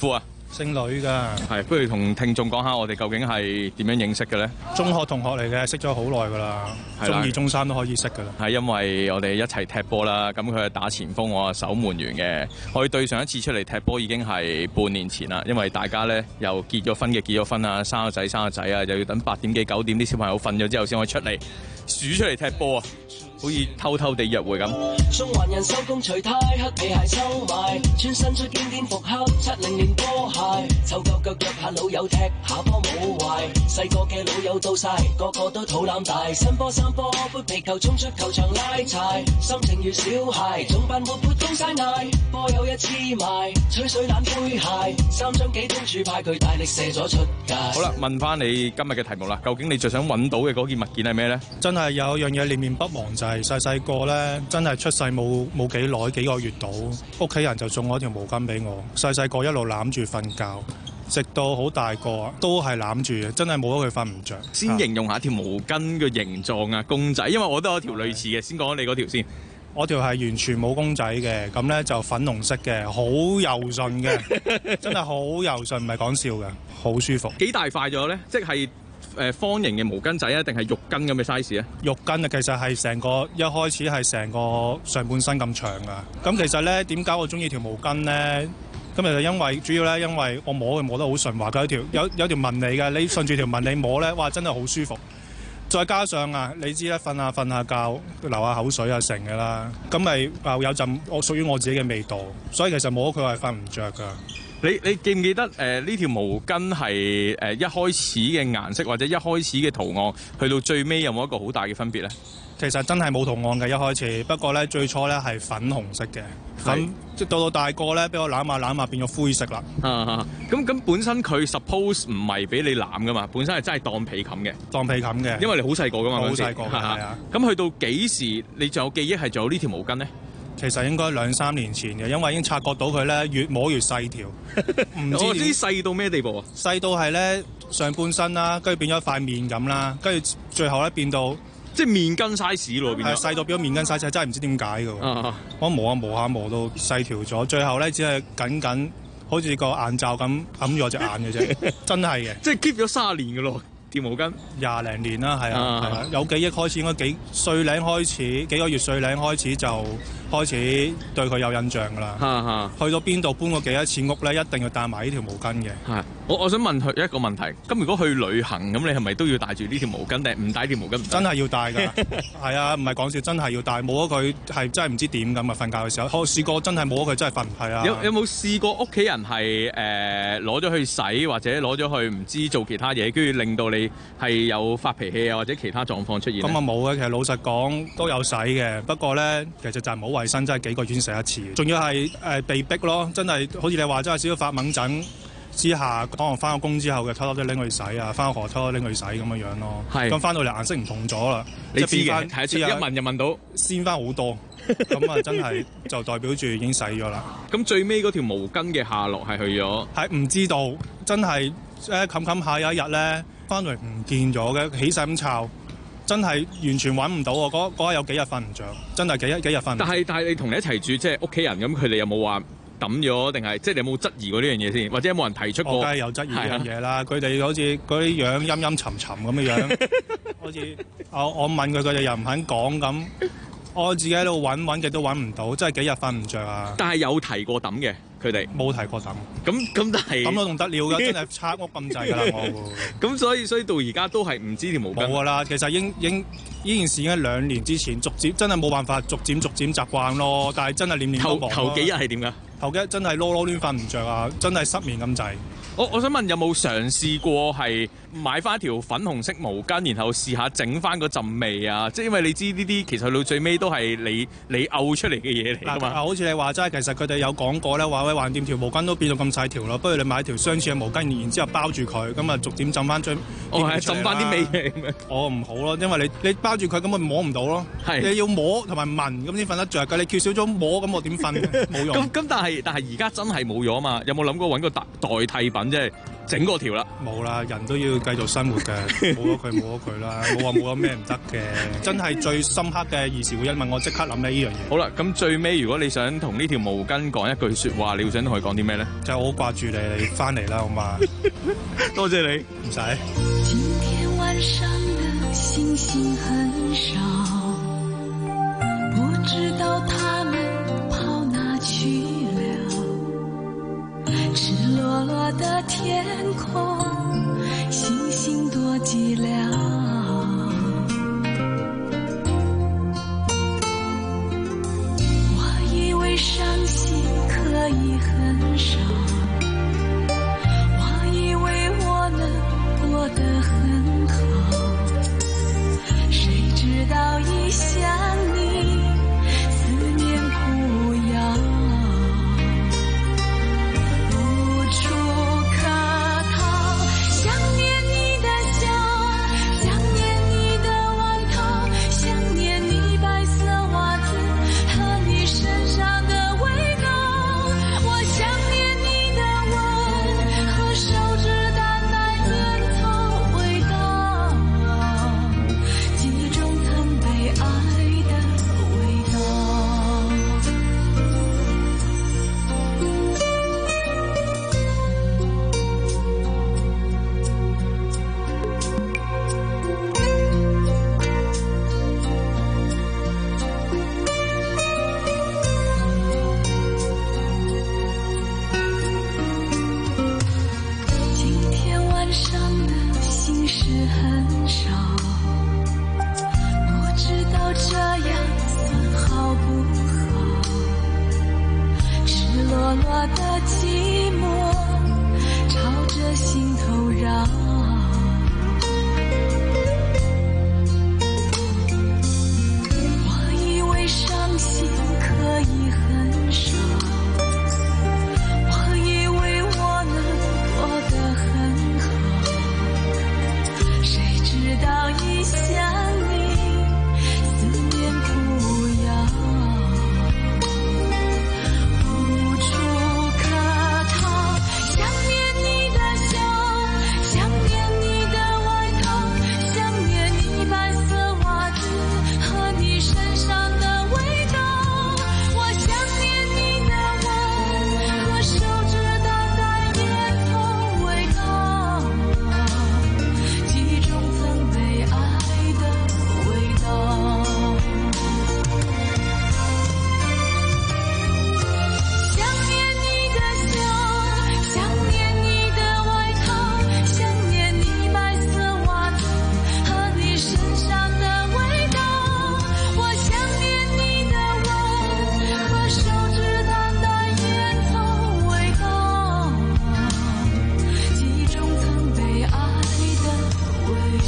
P: 姓呂㗎。
C: 係，不如同聽眾講下我哋究竟係點樣認識嘅咧？
P: 中學同學嚟嘅，識咗好耐㗎啦，中二、中三都可以識㗎啦。
C: 係因為我哋一齊踢波啦，咁佢係打前鋒，我係守門員嘅。我哋對上一次出嚟踢波已經係半年前啦，因為大家咧又結咗婚嘅結咗婚啊，生個仔生個仔啊，又要等八點幾九點啲小朋友瞓咗之後先可以出嚟數出嚟踢波啊！好似偷偷地約會咁。中環人收工除呔，黑皮鞋收埋，穿身出經典復刻七零年波鞋，湊夠腳約下老友踢下波冇壞，細個嘅老友到晒，個個都肚腩大，新波三波撥皮球衝出球場拉柴，心情如小孩，總扮活潑高晒嗌，波有一黐埋，吹水懶杯鞋，三張幾通柱派佢大力射咗出界。好啦，問翻你今日嘅題目啦，究竟你最想揾到嘅嗰件物件係咩咧？
P: 真係有樣嘢念念不忘就係細細個咧，真係出世冇冇幾耐幾個月到，屋企人就送咗條毛巾俾我。細細個一路攬住瞓覺，直到好大個都係攬住，真係冇咗佢瞓唔着。
C: 先形容下條毛巾嘅形狀啊，公仔，因為我都有條類似嘅，先講你嗰條先。
P: 我條係完全冇公仔嘅，咁咧就粉紅色嘅，好柔順嘅，真係好柔順，唔係講笑嘅，好舒服。
C: 幾大塊咗咧？即係誒方形嘅毛巾仔啊，定係浴巾咁嘅 size 啊？
P: 浴巾啊，其實係成個一開始係成個上半身咁長噶。咁其實咧，點解我中意條毛巾咧？咁其實因為主要咧，因為我摸佢摸得好順滑，佢有條有有條紋理嘅，你順住條紋理摸咧，哇，真係好舒服。再加上啊，你知啦，瞓下瞓下覺，流下口水啊，成嘅啦，咁咪啊有陣我屬於我自己嘅味道，所以其實摸佢係瞓唔着噶。
C: 你你記唔記得誒呢、呃、條毛巾係誒、呃、一開始嘅顏色或者一開始嘅圖案，去到最尾有冇一個好大嘅分別咧？
P: 其實真係冇圖案嘅一開始，不過咧最初咧係粉紅色嘅，咁即到到大個咧，俾我攬下攬下變咗灰色啦。
C: 咁咁、啊、本身佢 suppose 唔係俾你攬噶嘛，本身係真係當被冚嘅，
P: 當被冚嘅，
C: 因為你好細個噶嘛，
P: 好細個係啊。
C: 咁去到幾時你仲有記憶係仲有呢條毛巾咧？
P: 其實應該兩三年前嘅，因為已經察覺到佢咧越摸越細條，唔知
C: 我知細到咩地步啊？
P: 細到係咧上半身啦，跟住變咗塊面咁啦，跟住最後咧變到
C: 即係面巾 size 咯，變咗
P: 細到變咗面巾 size，真係唔知點解嘅。啊、我磨下磨下磨到細條咗，最後咧只係緊緊好似個眼罩咁揞住我隻眼嘅啫，真係嘅。
C: 即係 keep 咗卅年嘅咯。條毛巾
P: 廿零年啦，係啊，係啊，有記憶開始應該幾歲零開始，幾個月歲零開始就開始對佢有印象㗎啦。
C: 嚇嚇，
P: 去到邊度搬過幾多次屋咧，一定要帶埋呢條毛巾嘅。
C: 係，我我想問佢一個問題，咁如果去旅行咁，你係咪都要帶住呢條毛巾定係唔帶條毛巾？
P: 真係要帶㗎，係啊，唔係講笑，真係要帶。冇咗佢係真係唔知點咁啊！瞓覺嘅時候，我試過真係冇咗佢真係瞓唔係啊。
C: 有有冇試過屋企人係誒攞咗去洗或者攞咗去唔知做其他嘢，跟住令到你係有發脾氣啊，或者其他狀況出現？咁啊冇嘅，其實老實講都有洗嘅，不過咧其實就係冇衛生，真係幾個月先洗一次。仲要係誒、呃、被逼咯，真係好似你話真係少少發猛疹之下，可能翻個工之後嘅偷偷都拎去洗啊，翻個學偷偷拎去洗咁樣樣咯。係咁翻到嚟顏色唔同咗啦，你知嘅，睇一聞就聞到鮮翻好多。咁啊真係就代表住已經洗咗啦。咁最尾嗰條毛巾嘅下落係去咗？係唔知道，真係誒冚冚下有一日咧。翻嚟唔見咗嘅，起晒咁抄，真係完全揾唔到喎！嗰嗰日有幾日瞓唔着，真係幾日幾日瞓唔着。但係但係你同你一齊住，即係屋企人咁，佢哋有冇話抌咗，定係即係你有冇質疑過呢樣嘢先？或者有冇人提出過？我梗係有質疑呢樣嘢啦！佢哋、啊、好似嗰啲樣陰陰沉沉咁嘅樣，好似我我問佢，佢哋又唔肯講咁，我自己喺度揾揾極都揾唔到，真係幾日瞓唔着啊！但係有提過抌嘅。佢哋冇提過抌，咁咁但係抌到仲得了㗎，真係拆屋咁滯㗎啦我。咁所以所以到而家都係唔知條毛巾。冇㗎啦，其實應應呢件事已經兩年之前，逐漸真係冇辦法，逐漸逐漸習慣咯。但係真係念念不忘。頭頭幾日係點㗎？頭幾日真係囉囉攣瞓唔着啊，真係失眠咁滯。我我想問有冇嘗試過係買翻條粉紅色毛巾，然後試下整翻嗰陣味啊？即係因為你知呢啲其實到最尾都係你你嘔出嚟嘅嘢嚟㗎嘛。好似你話齋，其實佢哋有講過咧，話喂橫掂條毛巾都變到咁細條咯，不如你買條相似嘅毛巾，然之後包住佢，咁啊逐漸浸翻張。哦，係浸翻啲味嘅。我唔好咯，因為你你包住佢，咁咪摸唔到咯。係。你要摸同埋聞咁先瞓得着㗎，你缺少咗摸，咁我點瞓？冇用。咁咁但係但係而家真係冇咗啊嘛？有冇諗過揾個代代替品？即係整過條啦。
P: 冇啦，人都要繼續生活嘅，冇咗佢冇咗佢啦，冇話冇咗咩唔得嘅。真係最深刻嘅兒時回憶，問我即刻諗起呢樣嘢。
C: 好啦，咁最尾如果你想同呢條毛巾講一句説話，你會想同佢講啲咩咧？
P: 就係我好掛住你，你翻嚟啦，好嘛？
C: 多謝你，
P: 唔使。
M: 今天晚上的星星很少，不知道他們跑哪去了。赤裸裸的天空，星星多寂寥。我以為傷心可以很少，我以為我能過得很好，誰知道一想你，思念撲搖，無處可逃。想念你的笑，想念你的外套，想念你白色襪子和你身上的味道。我想念你的吻和手指淡淡煙頭味道，記憶中曾被愛的味道。今天晚上的心事很少，不知道這樣算好不好，赤裸裸的寂寞朝着心頭繞。我以為傷心可以很少，我以為我能過得很好，誰知道一想你，思念撲搖，無處可逃。想念你的笑，想念你的外套，想念你白色襪子和你身上的味道。我想念你的吻和手指淡淡煙頭味道，記憶中曾被愛的味道。想念你的笑，想念你的外套，想念你白色襪子和你身上的味道。我想念你的吻和手指淡淡煙頭味道，記憶中曾被愛的味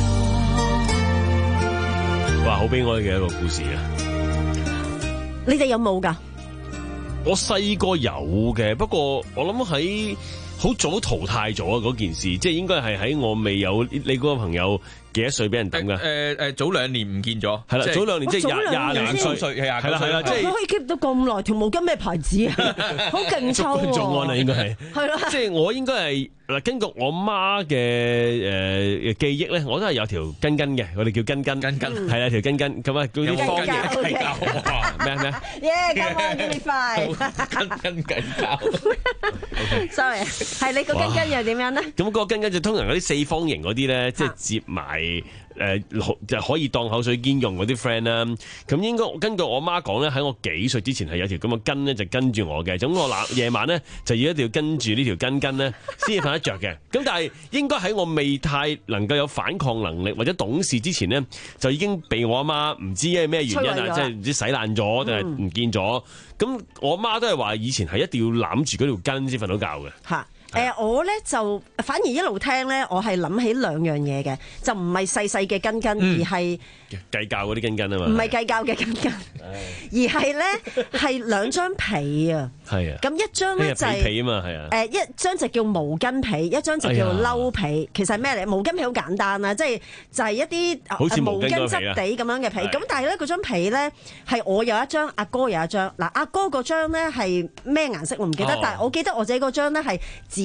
M: 道。
A: 哇，好悲哀嘅一個故事啊！
B: 你哋有冇㗎？
A: 我細個有嘅，不過我諗喺好早淘汰咗啊嗰件事，即係應該係喺我未有你嗰個朋友幾多歲俾人抌㗎？
C: 誒誒，早兩年唔見咗，
A: 係啦，早兩年即係廿廿零歲，
C: 歲係啊，
A: 係啦係啦，即係
B: 可以 keep 到咁耐，條毛巾咩牌子啊？好勁抽喎！
A: 做案啊，應該係
B: 係咯，
A: 即係我應該係嗱，根據我媽嘅誒記憶咧，我都係有條巾巾嘅，我哋叫巾巾，巾巾係啦，條巾巾咁啊，叫啲方形
B: 計較
A: 咩咩
B: 耶，come on give me five，
C: 巾巾計較。
B: sorry，係你個巾巾又點樣咧？
A: 咁嗰個巾巾就通常嗰啲四方形嗰啲咧，即係接埋誒就可以當口水肩用嗰啲 friend 啦。咁應該根據我媽講咧，喺我幾歲之前係有條咁嘅巾咧，就跟住我嘅。咁我嗱夜晚咧就要一定要跟住呢條巾巾咧，先至瞓得着嘅。咁但係應該喺我未太能夠有反抗能力或者懂事之前咧，就已經被我阿媽唔知因為咩原因啊，即係唔知洗爛咗定係唔見咗。咁、嗯、我媽都係話以前係一定要攬住嗰條巾先瞓到覺嘅。
B: 嚇！誒、呃、我咧就反而一路聽咧，我係諗起兩樣嘢嘅，就唔係細細嘅巾巾，嗯、而係
A: 計較嗰啲巾巾啊嘛，
B: 唔係計較嘅巾巾，而係咧係兩張被啊。
A: 係啊，
B: 咁一張咧就係
A: 被啊嘛，係啊。
B: 誒一張就叫毛巾被，一張就叫褸被。哎、其實係咩嚟？毛巾被好簡單啊，即係就係、是、一啲
A: 好似
B: 毛巾質地咁樣嘅被。咁但係咧嗰張被咧係我有一張，阿哥有一張。嗱阿哥嗰張咧係咩顏色我唔記得，哦、但係我記得我自己嗰張咧係紫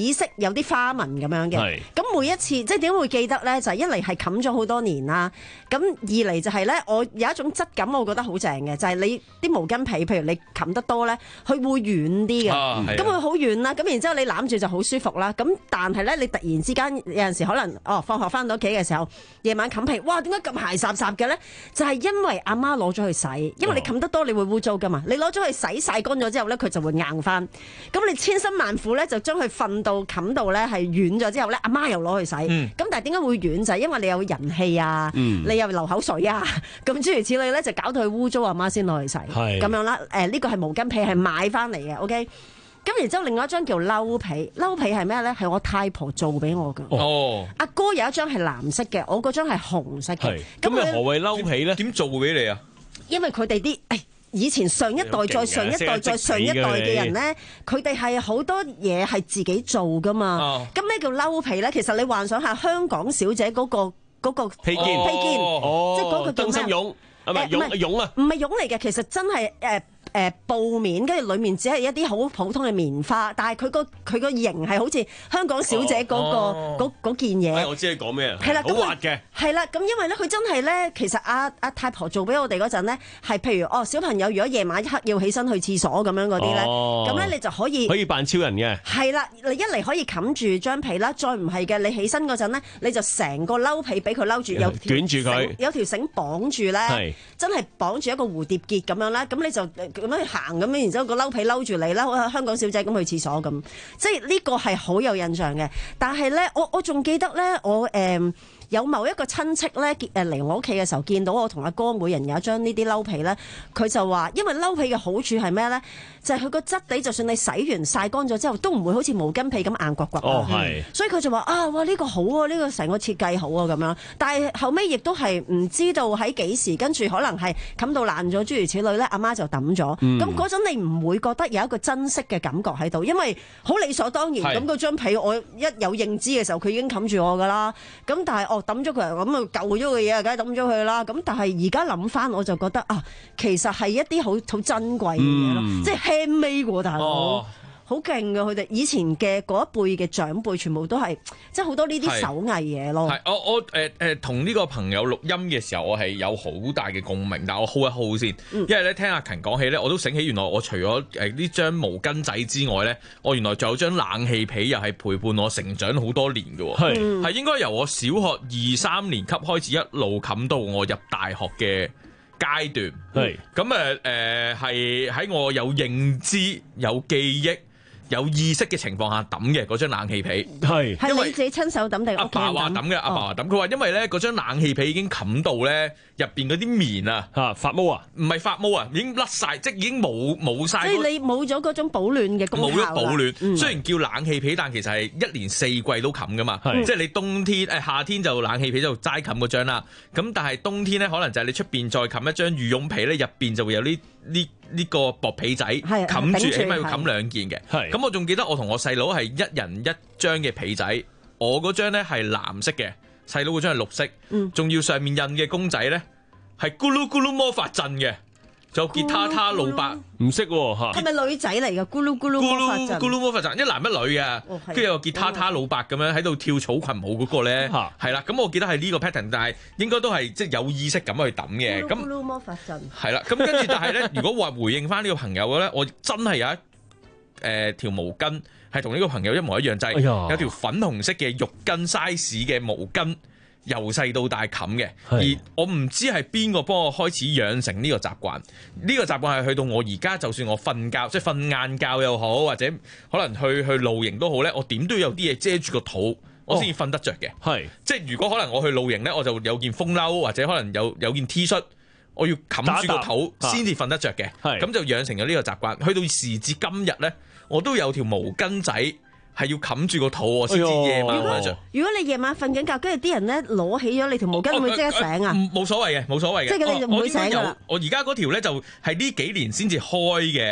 B: 紫色有啲花紋咁樣嘅。咁每一次即係點會記得咧？就係、一嚟係冚咗好多年啦，咁二嚟就係咧，我有一種質感，我覺得好正嘅，就係、是、你啲毛巾被，譬如你冚得多咧，佢會軟啲嘅，咁佢好軟啦。咁然之後你攬住就好舒服啦。咁但係咧，你突然之間有陣時可能哦，放學翻到屋企嘅時候，夜晚冚被，哇，點解咁鞋雜雜嘅咧？就係、是、因為阿媽攞咗去洗，因為你冚得多，你會污糟噶嘛。你攞咗去洗曬乾咗之後咧，佢就會硬翻。咁你千辛萬苦咧，就將佢瞓到冚到咧係軟咗之後咧，阿媽又攞去洗。咁、嗯、但係點解會軟？就係、是、因為你有人氣啊，嗯、你又流口水啊，咁諸如此類咧，就搞到佢污糟，阿媽先攞去洗。咁樣啦，誒、呃、呢、這個係毛巾被，係買翻嚟嘅。OK。咁然之後，另外一張叫褸被，褸被係咩咧？係我太婆做俾我㗎。哦，阿哥有一張係藍色嘅，我嗰張係紅色嘅。
A: 咁咪何謂褸被咧？點做俾你啊？
B: 因為佢哋啲誒以前上一代再上一代再上一代嘅人咧，佢哋係好多嘢係自己做㗎嘛。咁咩叫褸被咧？其實你幻想下香港小姐嗰個嗰個
A: 披肩，
B: 披肩，即係嗰個叫咩？
A: 燈芯絨係咪絨絨啊？
B: 唔係絨嚟嘅，其實真係誒。誒、呃、布面，跟住裡面只係一啲好普通嘅棉花，但係佢個佢個型係好似香港小姐嗰、嗰個嗰、哦、件嘢、
A: 哎。我知你講咩啊？
B: 係啦，
A: 好滑嘅。
B: 係啦，咁因為咧，佢真係咧，其實阿、啊、阿、啊、太婆做俾我哋嗰陣咧，係譬如哦，小朋友如果夜晚一刻要起身去廁所咁樣嗰啲咧，咁、哦、咧你就可以
A: 可以扮超人嘅。係
B: 啦，你一嚟可以冚住張被啦，再唔係嘅，你起身嗰陣咧，你就成個褸被俾佢褸住，有
A: 捲住佢，
B: 有條繩綁住咧，真係綁住一個蝴蝶結咁樣啦，咁你就咁樣行咁樣。然之後個褸被褸住你啦，好似香港小姐咁去廁所咁，即係呢個係好有印象嘅。但係咧，我我仲記得咧，我誒。呃有某一個親戚咧，誒嚟我屋企嘅時候，見到我同阿哥每人有一張呢啲褸被咧，佢就話：因為褸被嘅好處係咩咧？就係佢個質地，就算你洗完曬乾咗之後，都唔會好似毛巾被咁硬刮刮。
A: 哦，係。
B: 所以佢就話：啊，哇，呢個好啊，呢個成個設計好啊，咁樣。但係後尾亦都係唔知道喺幾時，跟住可能係冚到爛咗，諸如此類咧，阿媽就抌咗。咁嗰陣你唔會覺得有一個珍惜嘅感覺喺度，因為好理所當然。咁嗰張被我一有認知嘅時候，佢已經冚住我㗎啦。咁但係哦。抌咗佢，咁啊舊咗嘅嘢啊，梗係抌咗佢啦。咁但係而家諗翻，我就覺得啊，其實係一啲好好珍貴嘅嘢咯，即係 handmade 喎，大佬。好勁㗎！佢哋以前嘅嗰一輩嘅長輩，全部都係即係好多呢啲手藝嘢咯。
C: 係我我誒誒同呢個朋友錄音嘅時候，我係有好大嘅共鳴。但係我 hold 一 hold 先，嗯、因為咧聽阿勤講起咧，我都醒起原來我除咗誒呢張毛巾仔之外咧，我原來仲有張冷氣被，又係陪伴我成長好多年嘅。係係、嗯、應該由我小學二三年級開始，一路冚到我入大學嘅階段。係咁誒誒係喺我有認知、有記憶、有意識嘅情況下抌嘅嗰張冷氣被，係
B: 係你自己親手抌定
C: 阿爸話抌嘅？阿爸話抌，佢話因為咧嗰張冷氣被已經冚到咧入邊嗰啲棉啊嚇發毛啊，唔係發毛啊，已經甩晒，即係已經冇冇曬。
B: 即係你冇咗嗰種保暖嘅功效啦。冇咗保暖，
C: 嗯、雖然叫冷氣被，但其實係一年四季都冚噶嘛。嗯、即係你冬天誒夏天就冷氣被就齋冚嗰張啦。咁但係冬天咧，可能就係你出邊再冚一張羽絨被咧，入邊就會有呢呢呢個薄被仔冚住，起碼要冚兩件嘅。咁我仲記得我同我細佬係一人一張嘅被仔，我嗰張咧係藍色嘅，細佬嗰張係綠色，仲、嗯、要上面印嘅公仔咧係咕嚕咕嚕魔法陣嘅，就吉他他老伯唔識喎嚇，
B: 係咪女仔嚟㗎？咕嚕咕嚕魔法陣，
C: 咕嚕魔法陣，一男一女嘅，跟住有個吉他他老伯咁樣喺度跳草裙舞嗰個咧，係啦，咁我記得係呢個 pattern， 但係應該都係即係有意識咁去抌嘅。
B: 咕嚕咕嚕魔法陣
C: 係啦，咁跟住但係咧，如果話回應翻呢個朋友嘅咧，我真係有一誒、呃、條毛巾係同呢個朋友一模一樣，就係、是、有條粉紅色嘅浴巾 size 嘅毛巾。由細到大冚嘅，而我唔知係邊個幫我開始養成呢個習慣。呢、呢個習慣係去到我而家，就算我瞓覺，即係瞓晏覺又好，或者可能去去露營都好咧，我點都要有啲嘢遮住個肚，我先至瞓得着嘅。係、哦，即係如果可能我去露營咧，我就有件風褸或者可能有有件 T 恤，我要冚住個肚先至瞓得着嘅。係，咁就養成咗呢個習慣。去到時至今日咧，我都有條毛巾仔。係要冚住個肚我先至夜晚瞓着。
B: 如果你夜晚瞓緊覺，跟住啲人咧攞起咗你條毛巾，會唔會即刻醒啊？
C: 冇所謂嘅，冇所謂嘅。
B: 即係你就唔會醒㗎啦。
C: 我而家嗰條咧就係呢幾年先至開嘅，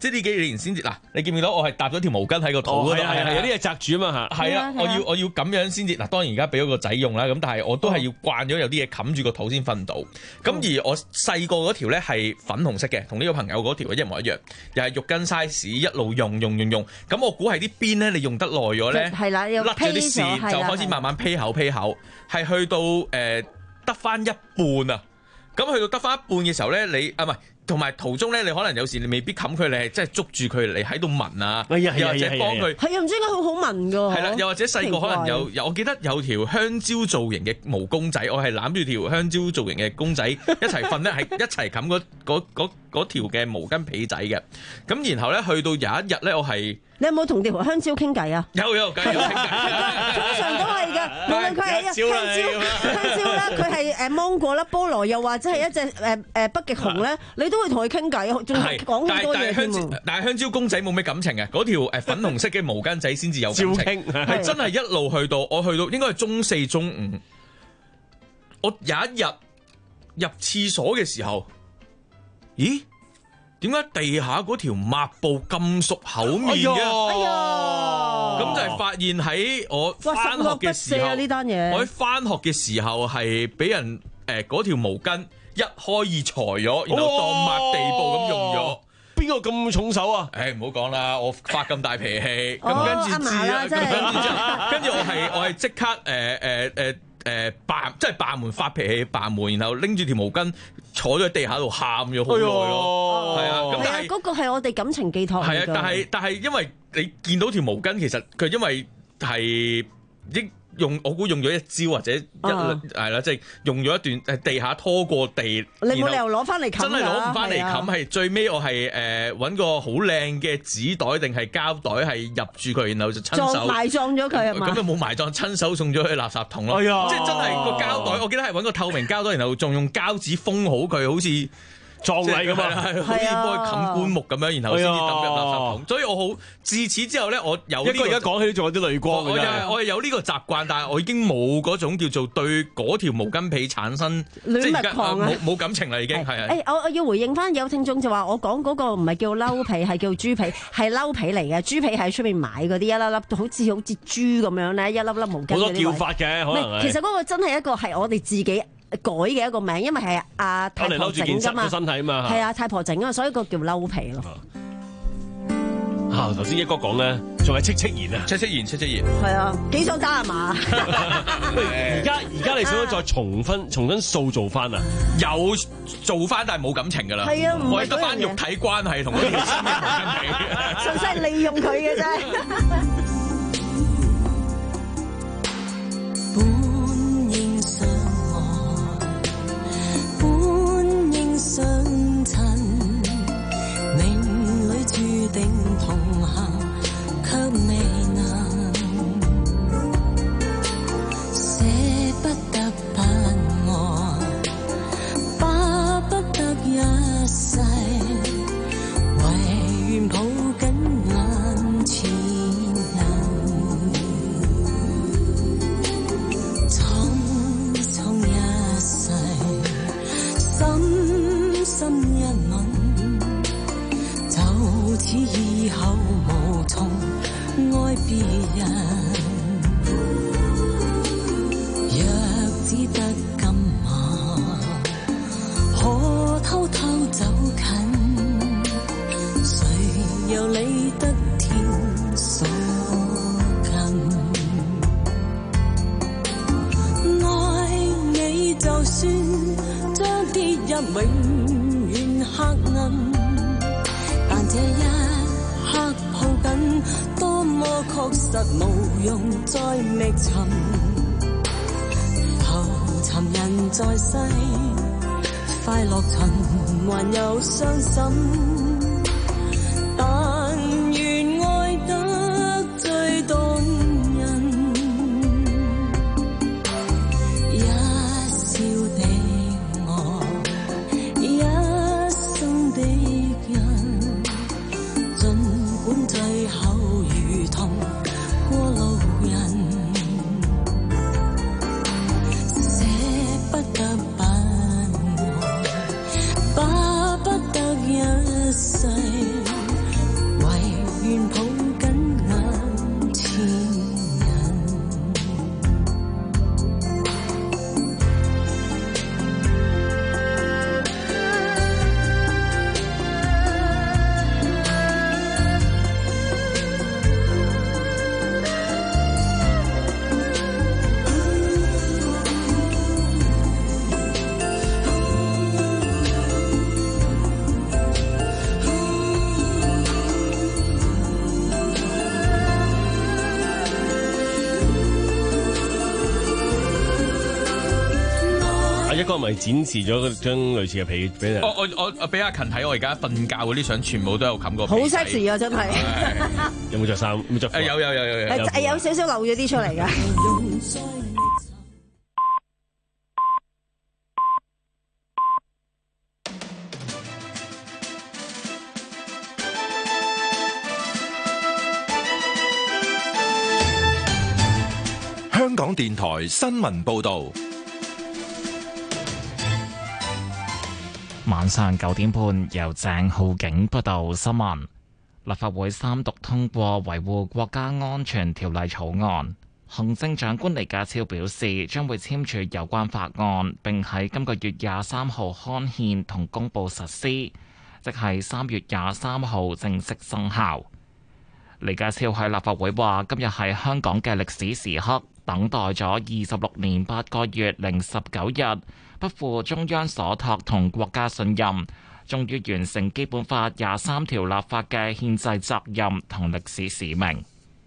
C: 即係呢幾年先至嗱，你見唔見到我係搭咗條毛巾喺個肚嗰度？係啊係啊，有啲嘢紮住啊嘛嚇。係啊，我要我要咁樣先至嗱。當然而家俾咗個仔用啦，咁但係我都係要慣咗有啲嘢冚住個肚先瞓到。咁而我細個嗰條咧係粉紅色嘅，同呢個朋友嗰條一模一樣，又係浴巾 size， 一路用用用用。咁我估係啲邊咧，你用得耐咗咧，甩咗啲線就開始慢慢披口披口，係去到誒得翻一半啊！咁去到得翻一半嘅時候咧，你啊唔係。同埋途中咧，你可能有時你未必冚佢，你係真係捉住佢嚟喺度聞啊，又或者幫佢
B: 係啊，唔知點解好好聞㗎。
C: 係啦，又或者細個可能有有，我記得有條香蕉造型嘅毛公仔，我係攬住條香蕉造型嘅公仔一齊瞓咧，係一齊冚嗰嗰嗰嗰條嘅毛巾被仔嘅。咁然後咧，去到有一日咧，我係
B: 你有冇同條香蕉傾偈啊？
C: 有有，梗係有傾偈。
B: 通常都係㗎，無論佢係香蕉香蕉啦，佢係誒芒果啦、菠蘿，又或者係一隻誒誒北極熊咧，你都會同佢傾偈，仲講好多嘢添。
C: 但係香蕉公仔冇咩感情嘅，嗰條誒粉紅色嘅毛巾仔先至有感情，係真係一路去到我去到應該係中四中五，我有一日入廁所嘅時候，咦？點解地下嗰條抹布咁熟口面嘅？哎呀！咁就係發現喺我翻學嘅時候，
B: 呢單嘢
C: 我喺翻學嘅時候係俾人誒嗰條毛巾一開二裁咗，然後當抹地布咁用咗。
A: 邊個咁重手啊？
C: 誒唔好講啦，我發咁大脾氣，咁跟住知啦，跟住我係我係即刻誒誒誒誒扮，即係扮門發脾氣，扮門，然後拎住條毛巾坐咗喺地下度喊咗好耐咯。係啊，咁但係
B: 嗰個係我哋感情寄託嚟㗎。
C: 係啊，但係但係因為你見到條毛巾，其實佢因為係應。用我估用咗一招或者一係啦，即係用咗一段誒地下拖過地，
B: 你冇理由攞翻嚟冚，
C: 真係攞唔翻嚟冚，係最尾我係誒揾個好靚嘅紙袋定係膠袋係入住佢，然後就親手
B: 埋葬咗佢係嘛？
C: 咁就冇埋葬，親手送咗去垃圾桶咯。即係真係個膠袋，我記得係揾個透明膠袋，然後仲用膠紙封好佢，好似葬禮咁啊，好似幫佢冚棺木咁樣，然後先至抌入垃圾桶。所以我好自此之後咧，我有呢個而家講起仲有啲淚光。我係我係有呢個習慣，但係我已經冇嗰種叫做對嗰條毛巾被產生
B: 戀物狂啊，
C: 冇冇感情啦，已經係。
B: 誒，我我要回應翻有聽眾就話，我講嗰個唔係叫褸皮，係叫豬皮，係褸皮嚟嘅。豬皮喺出面買嗰啲一粒粒，好似好似豬咁樣咧，一粒粒毛巾。好多叫法嘅，可能係。其實嗰個真係一個係我哋自己改嘅一個名，因為係阿太婆整㗎嘛，係啊，太婆整啊，所以個叫褸皮咯。
A: 啊，頭先一哥講咧，仲係戚戚然啊，
C: 戚戚然，戚戚然，
B: 係啊，幾想打係嘛？
A: 而家而家你想再重分重新塑造翻啊？
C: 有做翻，但係冇感情㗎啦。
B: 係啊，
C: 我係得翻肉體關係同嗰條新嘅毛巾皮，
B: 純粹係利用佢嘅啫。
M: 本應相愛，本應相襯，命裏注定同行，卻未能捨不得不愛，巴不得一世，唯願抱緊眼前人，匆匆一世，深深一吻，就此以後無從愛別人。若只得今晚，可偷偷走近，誰又理得天所近？愛你就算將跌入永遠黑暗，但這一刻抱緊，多麼確實無用再覓尋。浮沉人在世，快樂循環又傷心，但願愛得最動人，一笑的愛，一生的人，儘管最後如同過路人，捨不得不愛，巴不得一世。
A: 一哥咪展示咗張類似嘅被俾你。
C: 我我我俾阿勤睇，我而家瞓覺嗰啲相全部都有冚過。
B: 好 sexy 啊！真係。
A: 有冇着衫？有冇着？
C: 誒有有有有有。
B: 係有少少漏咗啲出嚟㗎。
D: 香港電台新聞報道。
E: 晚上九點半，由鄭浩景報道新聞。立法會三讀通過維護國家安全條例草案。行政長官李家超表示，將會簽署有關法案，並喺今個月廿三號刊憲同公佈實施，即係三月廿三號正式生效。李家超喺立法會話：今日係香港嘅歷史時刻。等待咗二十六年八個月零十九日，不負中央所託同國家信任，終於完成基本法廿三條立法嘅憲制責任同歷史使命。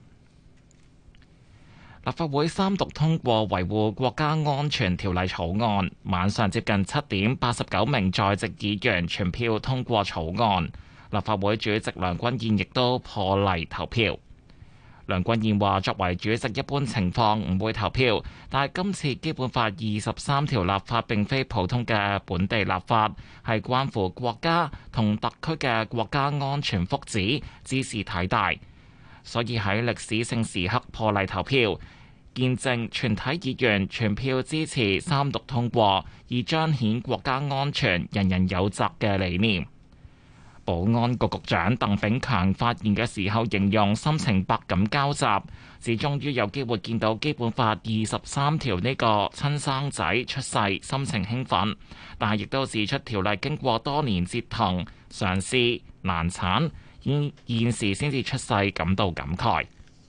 E: 立法會三讀通過維護國家安全條例草案，晚上接近七點，八十九名在席議員全票通過草案。立法會主席梁君彥亦都破例投票。梁君彥話：作為主席，一般情況唔會投票，但係今次基本法二十三條立法並非普通嘅本地立法，係關乎國家同特區嘅國家安全福祉，茲事體大，所以喺歷史性時刻破例投票，見證全體議員全票支持三讀通過，以彰顯國家安全人人有責嘅理念。保安局局長鄧炳強發言嘅時候形容心情百感交集，指終於有機會見到基本法二十三條呢個親生仔出世，心情興奮，但係亦都指出條例經過多年折騰、嘗試、難產，現現時先至出世，感到感慨。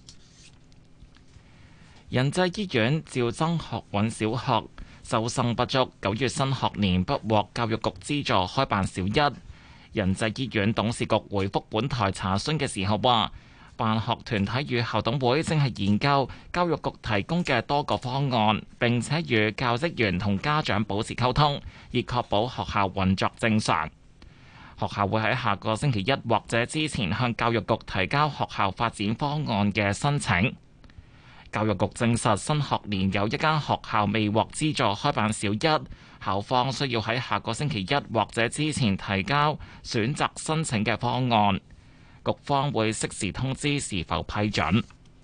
E: 仁濟醫院趙曾學韻小學收生不足，九月新學年不獲教育局資助開辦小一。仁濟醫院董事局回覆本台查詢嘅時候話，辦學團體與校董會正係研究教育局提供嘅多個方案，並且與教職員同家長保持溝通，以確保學校運作正常。學校會喺下個星期一或者之前向教育局提交學校發展方案嘅申請。教育局證實新學年有一間學校未獲資助開辦小一，校方需要喺下個星期一或者之前提交選擇申請嘅方案，局方會適時通知是否批准。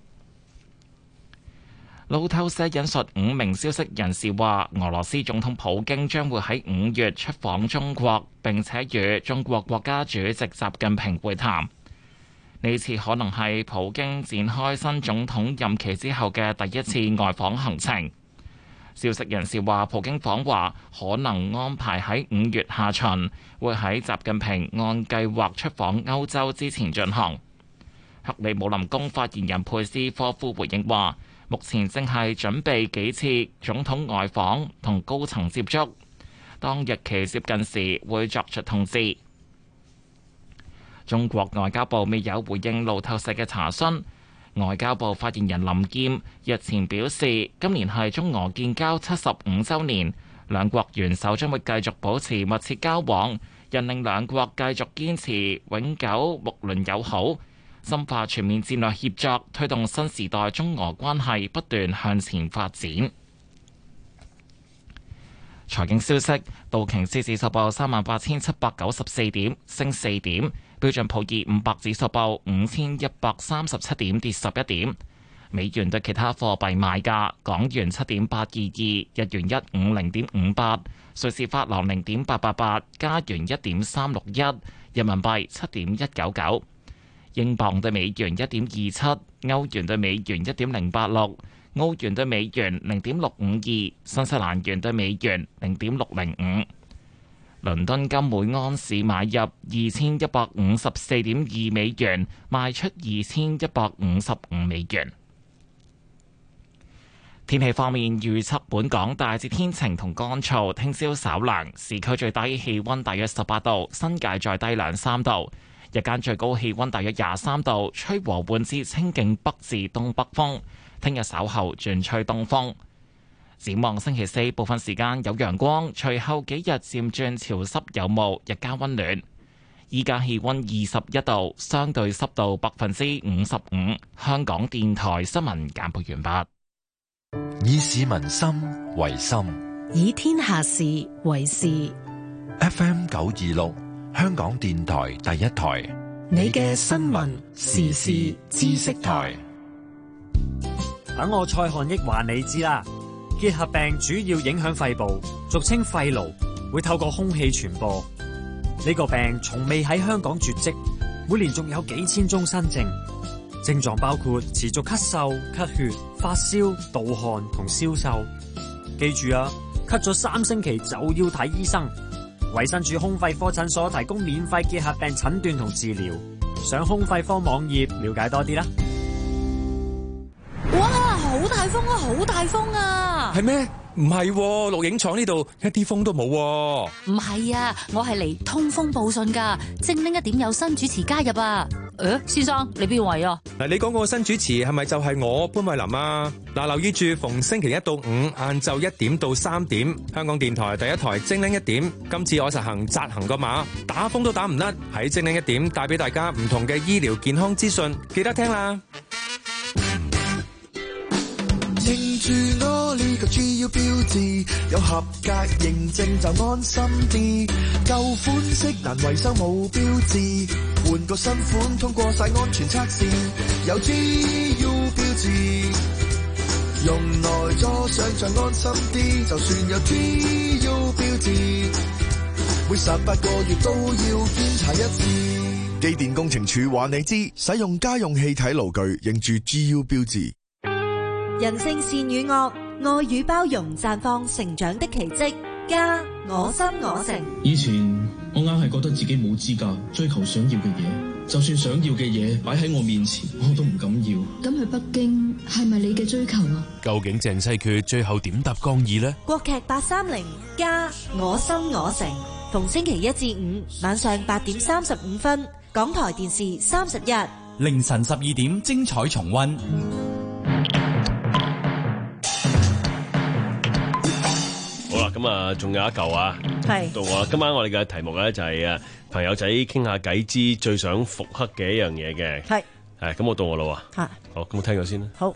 E: 路透社引述五名消息人士話，俄羅斯總統普京將會喺五月出訪中國，並且與中國國家主席習近平會談。呢次可能係普京展開新總統任期之後嘅第一次外訪行程。消息人士話，普京訪華可能安排喺五月下旬，會喺習近平按計劃出訪歐洲之前進行。克里姆林宮發言人佩斯科夫回應話，目前正係準備幾次總統外訪同高層接觸，當日期接近時會作出通知。中國外交部未有回應路透社嘅查詢。外交部發言人林謙日前表示，今年係中俄建交七十五週年，兩國元首將會繼續保持密切交往，引領兩國繼續堅持永久睦鄰友好，深化全面戰略協作，推動新時代中俄關係不斷向前發展。財經消息，道瓊斯指數報三萬八千七百九十四點，升四點；標準普爾五百指數報五千一百三十七點，跌十一點。美元對其他貨幣賣價：港元七點八二二，日元一五零點五八，瑞士法郎零點八八八，加元一點三六一，人民幣七點一九九，英鎊對美元一點二七，歐元對美元一點零八六。澳元對美元零點六五二，新西蘭元對美元零點六零五。倫敦金每安士買入二千一百五十四點二美元，賣出二千一百五十五美元。天氣方面，預測本港大致天晴同乾燥，聽朝稍涼，市區最低氣溫大約十八度，新界再低兩三度。日間最高氣溫大約廿三度，吹和緩至清勁北至東北風。聽日稍後轉吹東風。 展望星期四部分時間有陽光，隨後幾日漸轉潮濕有霧，日間溫暖。依家氣溫二十一度，相對濕度百分之五十五。香港電台新聞簡報完畢。
D: 以市民心為心，
F: 以天下事為事。
D: F M 九二六，香港電台第一台，
F: 你嘅新聞時事知識台。
Q: 等我蔡漢益話你知啦。結核病主要影響肺部，俗稱肺癆，會透過空氣傳播。呢個病從未喺香港絕跡，每年仲有幾千宗新症。症狀包括持續咳嗽、咳血、發燒、盜汗同消瘦。記住啊，咳咗三星期就要睇醫生。衛生署胸肺科診所提供免費結核病診斷同治療，上胸肺科網頁了解多啲啦。
R: 哇，好大風啊，好大風啊！
S: 係咩？唔係，錄影廠呢度一啲風都冇。
R: 唔係啊，我係嚟通風報信噶。精靈一點有新主持加入啊！誒，先生，你邊位啊？
S: 嗱，你講嗰個新主持係咪就係我潘慧琳啊？嗱，留意住逢星期一到五晏晝一點到三點，香港電台第一台精靈一點。今次我實行紮行個馬，打風都打唔甩，喺精靈一點帶俾大家唔同嘅醫療健康資訊，記得聽啦。
T: 認住我呢個 G U 標誌，有合格認證就安心啲。舊款式難維修冇標誌，換個新款通過晒安全測試。有 G U 標誌，用耐咗想像安心啲。就算有 G U 標誌，每十八個月都要檢查一次。機電工程署話你知，使用家用氣體爐具認住 G U 標誌。
U: 人性善與惡，愛與包容，綻放成長的奇蹟。家，我心我城。
V: 以前我硬係覺得自己冇資格追求想要嘅嘢，就算想要嘅嘢擺喺我面前，我都唔敢要。
W: 咁去北京係咪你嘅追求啊？
V: 究竟鄭西決最後點答江議呢？
U: 國劇八三零，家，我心我城，逢星期一至五晚上八點三十五分，港台電視三十一，
X: 凌晨十二點精彩重溫。
A: 咁啊，仲有一嚿啊，
B: 係
A: 到我。今晚我哋嘅題目咧就係啊，朋友仔傾下偈之最想復刻嘅一樣嘢嘅。係係，咁我到我啦喎。嚇，好，咁我聽咗先啦。好，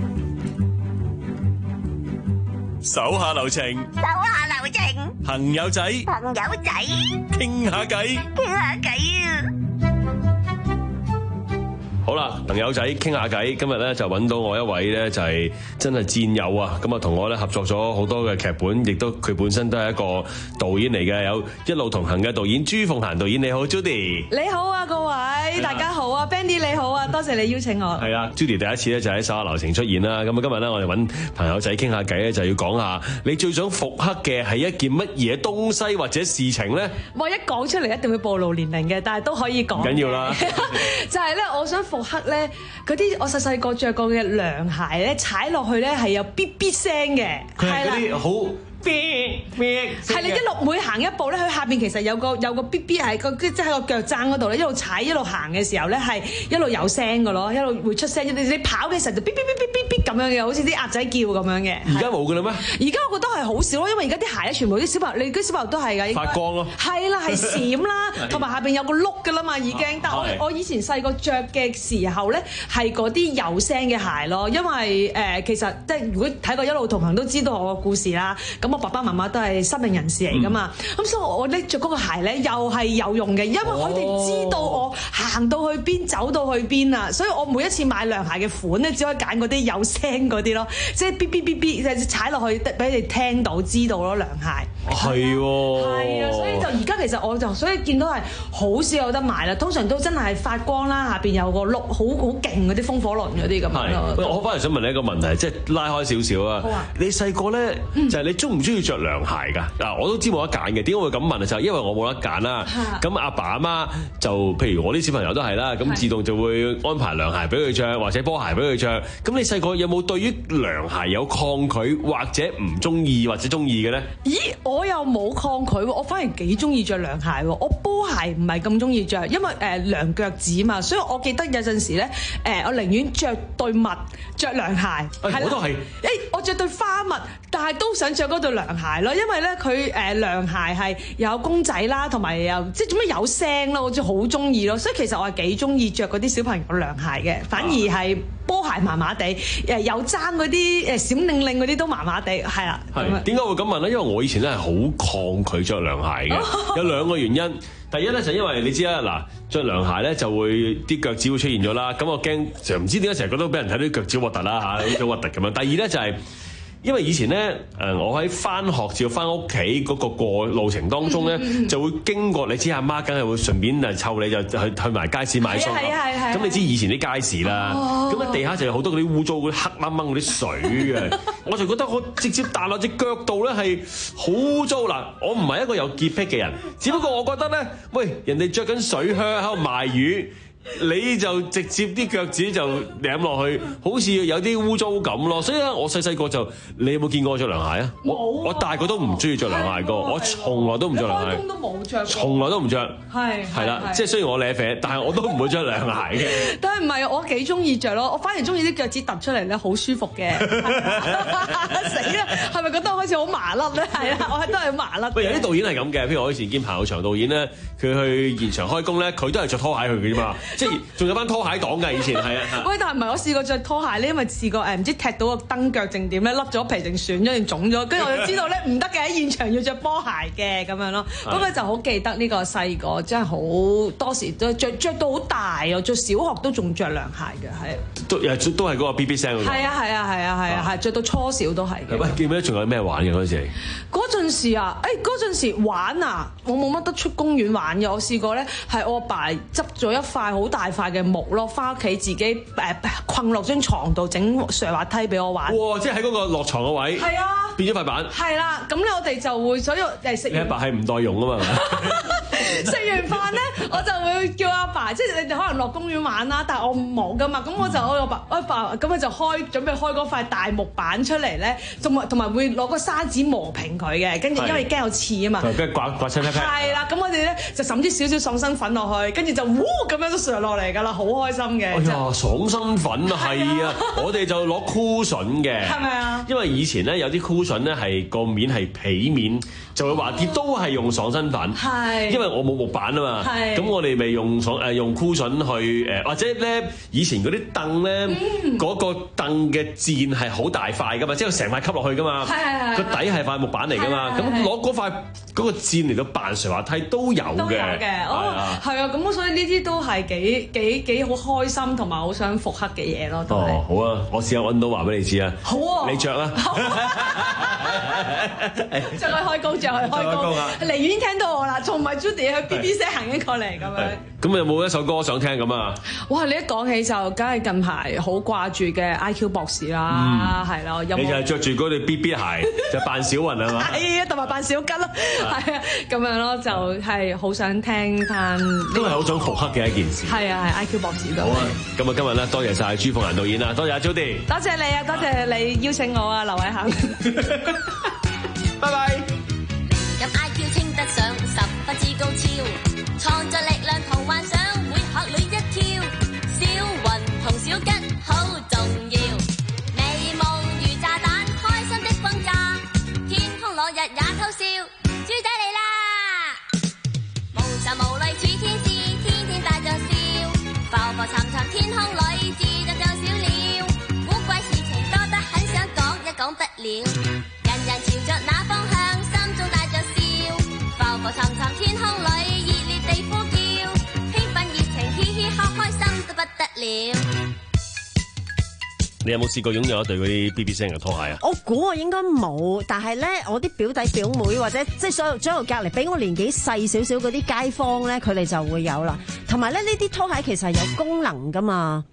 A: 手下留情，
K: 手下留情，
A: 朋友仔，
K: 朋友仔，
A: 傾下偈，
K: 傾下偈啊！
A: 好啦，朋友仔傾下偈，今日咧就揾到我一位咧就係真係戰友啊！咁啊同我咧合作咗好多嘅劇本，亦都佢本身都係一個導演嚟嘅，有一路同行嘅導演朱鳳嫻導演，你好 Judy。
Y: 你好啊各位，大家好啊 Bandy 你好啊，多謝你邀請我。係
A: 啊 Judy 第一次咧就喺手下留情出現啦，咁啊今日咧我哋揾朋友仔傾下偈咧就要講下你最想復刻嘅係一件乜嘢東西或者事情咧？
Y: 我一講出嚟一定會暴露年齡嘅，但係都可以講。唔緊要啦，就係咧我想復刻咧嗰啲我細細個着過嘅涼鞋咧，踩落去咧係有咇咇聲嘅，係嗰啲好。係你一路每行一步咧，佢下邊其實有個有個 B B 係個即係喺個腳踭嗰度咧，一路踩一路行嘅時候咧係一路有聲嘅咯，一路會出聲。你你跑嘅時候就咇咇咇咇咇咁樣嘅，好似啲鴨仔叫咁樣嘅。而家冇嘅啦咩？而家我覺得係好少咯，因為而家啲鞋咧全部啲小朋友，你啲小朋友都係㗎。發光咯。係啦，係閃啦，同埋下邊有個碌㗎啦嘛已經。但係我我以前細個着嘅時候咧係嗰啲有聲嘅鞋咯，因為誒其實即係如果睇過一路同行都知道我個故事啦。咁我爸爸媽媽都係失明人士嚟噶嘛，咁、嗯、所以我拎着嗰個鞋咧又係有用嘅，因為佢哋知道我行到去邊走到去邊啊，所以我每一次買涼鞋嘅款咧，只可以揀嗰啲有聲嗰啲咯，即係嗶嗶嗶嗶，即係踩落去俾你哋聽到知道咯涼鞋。係喎，係啊，所以就而家其實我就所以見到係好少有得買啦，通常都真係發光啦，下邊有個碌好好勁嗰啲風火輪嗰啲咁樣咯。我翻嚟想問你一個問題，即係拉開少少啊。好啊。你細個咧就係你中唔中意着涼鞋㗎？嗱，我都知冇得揀嘅。點解會咁問啊？就係因為我冇得揀啦。咁阿爸阿媽就譬如我啲小朋友都係啦，咁自動就會安排涼鞋俾佢着，或者波鞋俾佢着。咁你細個有冇
A: 冇對於涼鞋有抗拒或者唔中意或者中意嘅咧？
Y: 咦，我又冇抗拒喎，我反而幾中意着涼鞋喎。我波鞋唔係咁中意着，因為誒涼腳趾嘛，所以我記得有陣時咧誒，我寧願着對襪着涼鞋。
A: 係，我都係。誒，
Y: 我着對花襪，但係都想着嗰對涼鞋咯，因為咧佢誒涼鞋係有公仔啦，同埋又即係做咩有聲咯，我就好中意咯。所以其實我係幾中意着嗰啲小朋友涼鞋嘅，反而係波鞋麻麻地，誒有踭嗰啲誒閃令令嗰啲都麻麻地，係啦。
A: 係點解會咁問咧？因為我以前咧係好抗拒着涼鞋嘅，有兩個原因。第一咧就因為你知啦，嗱着涼鞋咧就會啲腳趾會出現咗啦，咁我驚就唔知點解成日覺得俾人睇到啲腳趾核突啦嚇，好似核突咁樣。第二咧就係、是。因為以前咧，誒我喺翻學至到翻屋企嗰個過路程當中咧，嗯、就會經過，你知阿媽梗係會順便誒湊你就去去埋街市買餸。係啊係係。咁你知以前啲街市啦，咁喺、哦、地下就有好多嗰啲污糟嗰啲黑掹掹嗰啲水嘅，我就覺得我直接彈落隻腳度咧係好污糟啦。我唔係一個有潔癖嘅人，只不過我覺得咧，喂人哋着緊水靴喺度賣魚。你就直接啲腳趾就舐落去，好似有啲污糟感咯。所以咧，我細細個就，你有冇見過我着涼鞋啊？冇。我大個都唔中意着涼鞋個，我從來都唔着涼鞋。開工都冇着。從來都唔着。係。係啦，即係雖然我舐啡，但係我都唔會着涼鞋嘅。但係唔係我幾中意着咯？我反而中意啲腳趾突出嚟咧，好舒服嘅。死啦！係咪覺得我好似好麻甩咧？係啊，我係都係麻甩。喂，有啲導演係咁嘅，譬如我以前見彭浩翔導演咧，佢去現場開工咧，佢都係着拖鞋去嘅啫嘛。即係仲有班拖鞋黨㗎，以前係啊。喂，但係唔係我試過着拖鞋咧，因為試過誒唔知踢到個燈腳正點咧，甩咗皮定損咗定腫咗，跟住我就知道咧唔得嘅，喺現場要着波鞋嘅咁樣咯。咁佢就好記得呢個細個真係好多時都着着到好大啊，着小學都仲着涼鞋嘅，係。都誒都係嗰個 B B 聲嗰個。係啊係啊係啊係啊係，着到初小都係嘅。喂，記唔記得仲有咩玩嘅嗰陣時？嗰陣時啊，誒嗰陣時玩啊，我冇乜得出公園玩嘅。我試過咧係我阿爸執咗一塊好大塊嘅木咯，翻屋企自己誒困落張床度整上滑梯俾我玩。哇！即係喺嗰個落床嘅位。係啊。變咗塊板。係啦，咁咧我哋就會所以誒食。你阿爸係唔代用啊嘛。食完飯咧，我就會叫阿爸，即係你哋可能落公園玩啦，但係我冇噶嘛，咁我就我阿爸我阿爸咁佢就開準備開嗰塊大木板出嚟咧，同埋同埋會攞個砂紙磨平佢嘅，跟住因為驚有刺啊嘛。跟住刮刮出嚟。係啦，咁我哋咧就揼啲少少爽身粉落去，跟住就呼咁樣都上落嚟㗎啦，好開心嘅。哎呀，爽身粉啊，係啊，我哋就攞 cushion 嘅。係咪啊？因為以前咧有啲 cushion 咧係個面係皮面，就會滑啲，都係用爽身粉。係。因為我冇木板啊嘛。係。咁我哋咪用爽誒用 cushion 去誒，或者咧以前嗰啲凳咧，嗰個凳嘅墊係好大塊㗎嘛，即係成塊吸落去㗎嘛。係係係。個底係塊木板嚟㗎嘛，咁攞嗰塊嗰個墊嚟到扮上滑梯都有嘅。都有嘅。哦，係啊，咁所以呢啲都係幾幾幾好開心同埋好想復刻嘅嘢咯。哦，好啊，我試下揾到話俾你知啊。好啊。你着啊。着去開工，着去開工。離遠聽到我啦，仲唔係 Judy 去 B B 聲行緊過嚟咁樣。咁有冇一首歌想聽咁啊？哇！你一講起就梗係近排好掛住嘅 I Q 博士啦，係咯。你就係着住嗰對 B B 鞋，就扮小雲係嘛？係啊，同埋扮小吉咯，係啊，咁樣咯，就係好想聽翻。都係好想復刻嘅一件事。係啊，係 I Q 博士都。好啊，咁啊今日咧多謝晒朱鳳嫻導演啦，多謝阿 Judy。多謝你啊，多謝你邀請我啊，劉偉恒。拜拜。咁 I Q 稱得上十分之高超，創作力量同幻想會學女一跳，小雲同小吉好重要，美夢如炸彈，開心的轟炸，天空落日也偷笑，豬仔嚟啦！無愁無慮似天使，天天帶着笑，浮浮沉沉天空裏自在像小鳥，古怪事情多得很想講也講不了，人人朝着那方向心中帶着笑，浮浮沉沉天空裏熱烈地呼叫，興奮熱情嘻嘻哈開心到不得了。你有冇試過擁有一對嗰啲 B B 聲嘅拖鞋啊？我估我應該冇，但係咧，我啲表弟表妹或者即係所有所有隔離比我年紀細少少嗰啲街坊咧，佢哋就會有啦。同埋咧，呢啲拖鞋其實係有功能噶嘛。咩啊？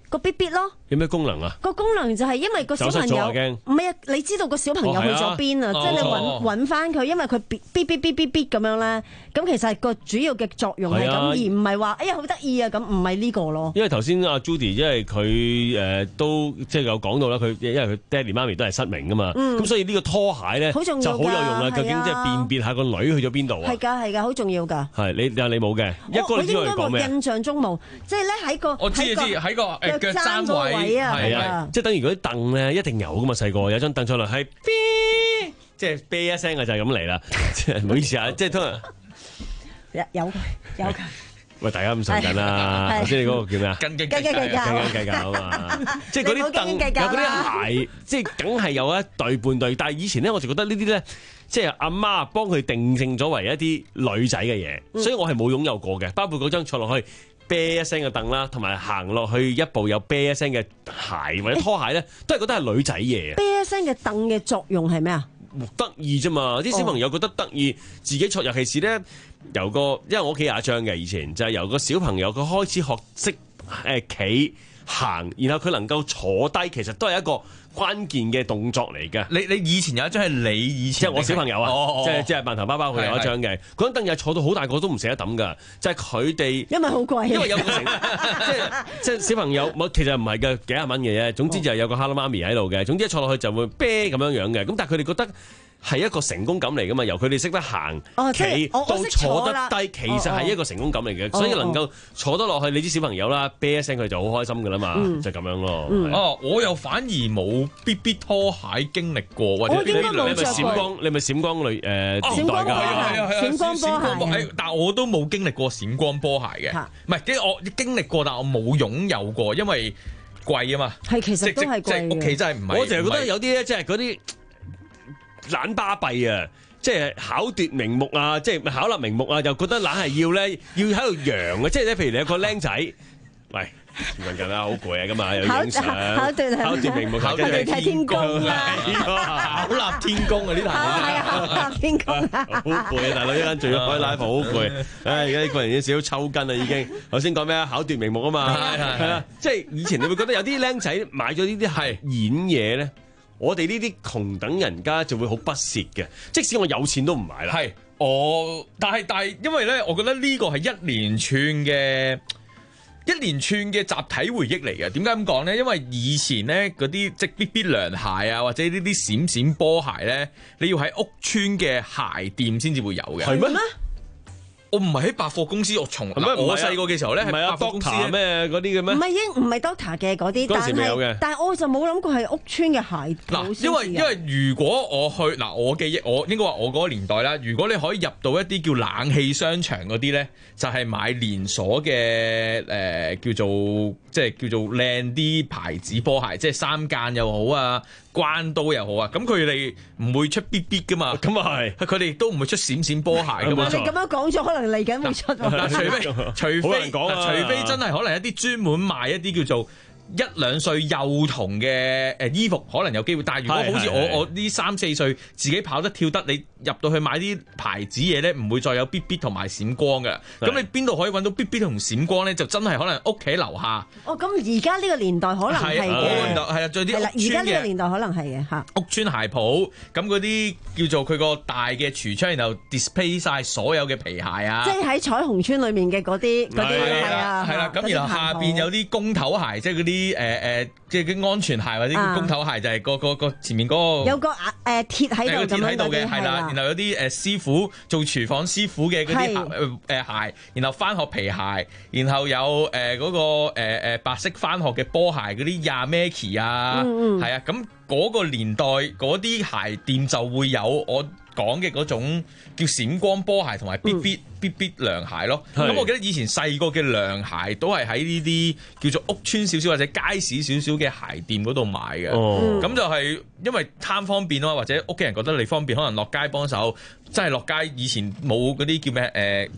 B: 個 B B 咯。
A: 有咩功能啊？
B: 個功能就係因為個小朋友唔係啊，你知道個小朋友去咗邊啊？即係你揾揾翻佢，因為佢 B B B B B B 咁樣咧，咁其實個主要嘅作用係咁，而唔係話哎呀好得意啊咁，唔係呢個咯。因為頭先阿 Judy，因為佢誒都即係有講到啦，佢因為佢爹哋媽咪都係失明噶嘛，咁所以呢個拖鞋咧就好有用啦。究竟即係辨別下個女去咗邊度啊？係㗎係㗎，好重要㗎。係你但係你冇嘅，一個你知我哋講咩？印象中冇，即係咧喺個
C: 我知知喺個誒腳踭位啊，係啊，
A: 即係等於嗰啲凳咧一定有噶嘛，細個有張凳坐落係，即係啤一聲嘅就係咁嚟啦。唔好意思啊，即係通常
B: 有有有㗎。
A: 喂，大家咁順緊啦，頭先你嗰個叫咩啊？斤斤計較，斤斤計較啊嘛！即係嗰啲凳有嗰啲鞋，即係梗係有一對半對。但係以前咧，我就覺得呢啲咧，即係阿媽幫佢定性咗為一啲女仔嘅嘢，嗯、所以我係冇擁有過嘅。包括嗰張坐落去啤一聲嘅凳啦，同埋行落去一步有啤一聲嘅鞋或者拖鞋咧，都係覺得係女仔嘢。啤一聲嘅凳嘅作用係咩啊？得意啫嘛！啲小朋友覺得得意，自己坐，尤其是咧由個，因為我屋企有一張嘅，以前就係、是、由個小朋友佢開始學識誒企行，然後佢能夠坐低，其實都係一個關鍵嘅動作嚟嘅。
C: 你你以前有一張係你以前，
A: 即係我小朋友啊，
C: 哦、
A: 即係即係饅頭包包佢有一張嘅，嗰張凳又坐到好大個都唔捨得抌㗎，就係佢哋
B: 因為好貴，
A: 因為有個成即係即係小朋友，冇其實唔係嘅幾廿蚊嘅啫。總之就係有個 Hello 媽咪喺度嘅，總之一坐落去就會啤咁樣樣嘅。咁但係佢哋覺得係一個成功感嚟㗎嘛，由佢哋識得行企到坐得低，其實係一個成功感嚟嘅，所以能夠坐得落去，你啲小朋友啦，啤一聲佢就好開心㗎啦嘛，就咁樣咯。
C: 哦，我又反而冇 B B 拖鞋經歷過，或者你你咪
A: 閃光，你咪閃光類誒年代㗎，
B: 閃光波鞋，
C: 但係我都冇經歷過閃光波鞋嘅，唔係，即係我經歷過，但我冇擁有過，因為貴啊嘛。
B: 係其實都係貴嘅，
C: 即係屋企真係唔係。
A: 我成日覺得有啲咧，即係嗰啲懶巴閉啊，即係巧奪名目啊，即係巧立名目啊，又覺得懶係要咧，要喺度揚啊，即係咧，譬如你有個僆仔，喂，問緊啦，好攰啊，今日又影相，巧奪巧奪名目，巧奪
B: 睇天公啊，
C: 巧立天公啊，呢壇
B: 係巧立天公啊，
A: 好攰啊，大佬一陣仲要開 live 好攰，唉，而家呢個人已經少少抽筋啦，已經。頭先講咩啊？巧奪名目啊嘛，係係係，即係以前你會覺得有啲僆仔買咗呢啲係演嘢咧。我哋呢啲窮等人家就會好不屑嘅，即使我有錢都唔買啦。
C: 係，我但係但係，因為咧，我覺得呢個係一連串嘅一連串嘅集體回憶嚟嘅。點解咁講咧？因為以前咧嗰啲即係 B B 涼鞋啊，或者呢啲閃閃波鞋咧，你要喺屋村嘅鞋店先至會有嘅。
A: 係咩？
C: 我唔係喺百貨公司，我從我細個嘅時候咧，係百貨公司
A: 咩嗰啲嘅咩？
B: 唔係應唔係 Doctor 嘅嗰啲，但係但係我就冇諗過係屋村嘅鞋。
C: 嗱，因為因為如果我去嗱，我記憶我應該話我嗰個年代啦，如果你可以入到一啲叫冷氣商場嗰啲咧，就係買連鎖嘅誒叫做即係叫做靚啲牌子波鞋，即係三間又好啊，關刀又好啊，咁佢哋唔會出 B B 噶嘛，咁啊係，佢哋亦都唔會出閃閃波鞋噶嘛。
B: 你咁樣講咗，可能嚟緊會出。
C: 嗱，除非除非除非真係可能一啲專門賣一啲叫做一兩歲幼童嘅誒衣服，可能有機會。但係如果好似我我呢三四歲自己跑得跳得，你入到去買啲牌子嘢咧，唔會再有 B B 同埋閃光㗎。咁你邊度可以揾到 B B 同閃光咧？就真係可能屋企樓下。
B: 哦，咁而家呢個年代可能係嘅。
C: 係啊，仲有啲屋村嘅。
B: 而家呢個年代可能係嘅嚇。
C: 屋村鞋鋪咁嗰啲叫做佢個大嘅櫥窗，然後 display 曬所有嘅皮鞋啊。
B: 即係喺彩虹村裏面嘅嗰啲嗰啲係啊。係啦，
C: 咁然後下邊有啲公頭鞋，即係嗰啲誒誒，即係啲安全鞋或者叫公頭鞋，就係個個個前面嗰個
B: 有個誒鐵喺度咁樣嘅，
C: 係啦。然後有啲誒師傅做廚房師傅嘅嗰啲誒誒鞋，然後返學皮鞋，然後有誒嗰個誒誒白色返學嘅波鞋嗰啲 Yamaki 啊，係啊，咁嗰個年代嗰啲鞋店就會有我講嘅嗰種叫閃光波鞋同埋 B B B B 涼鞋咯。咁我記得以前細個嘅涼鞋都係喺呢啲叫做屋村少少或者街市少少嘅鞋店嗰度買嘅。咁就係因為貪方便咯，或者屋企人覺得你方便，可能落街幫手，真係落街以前冇嗰啲叫咩誒，即係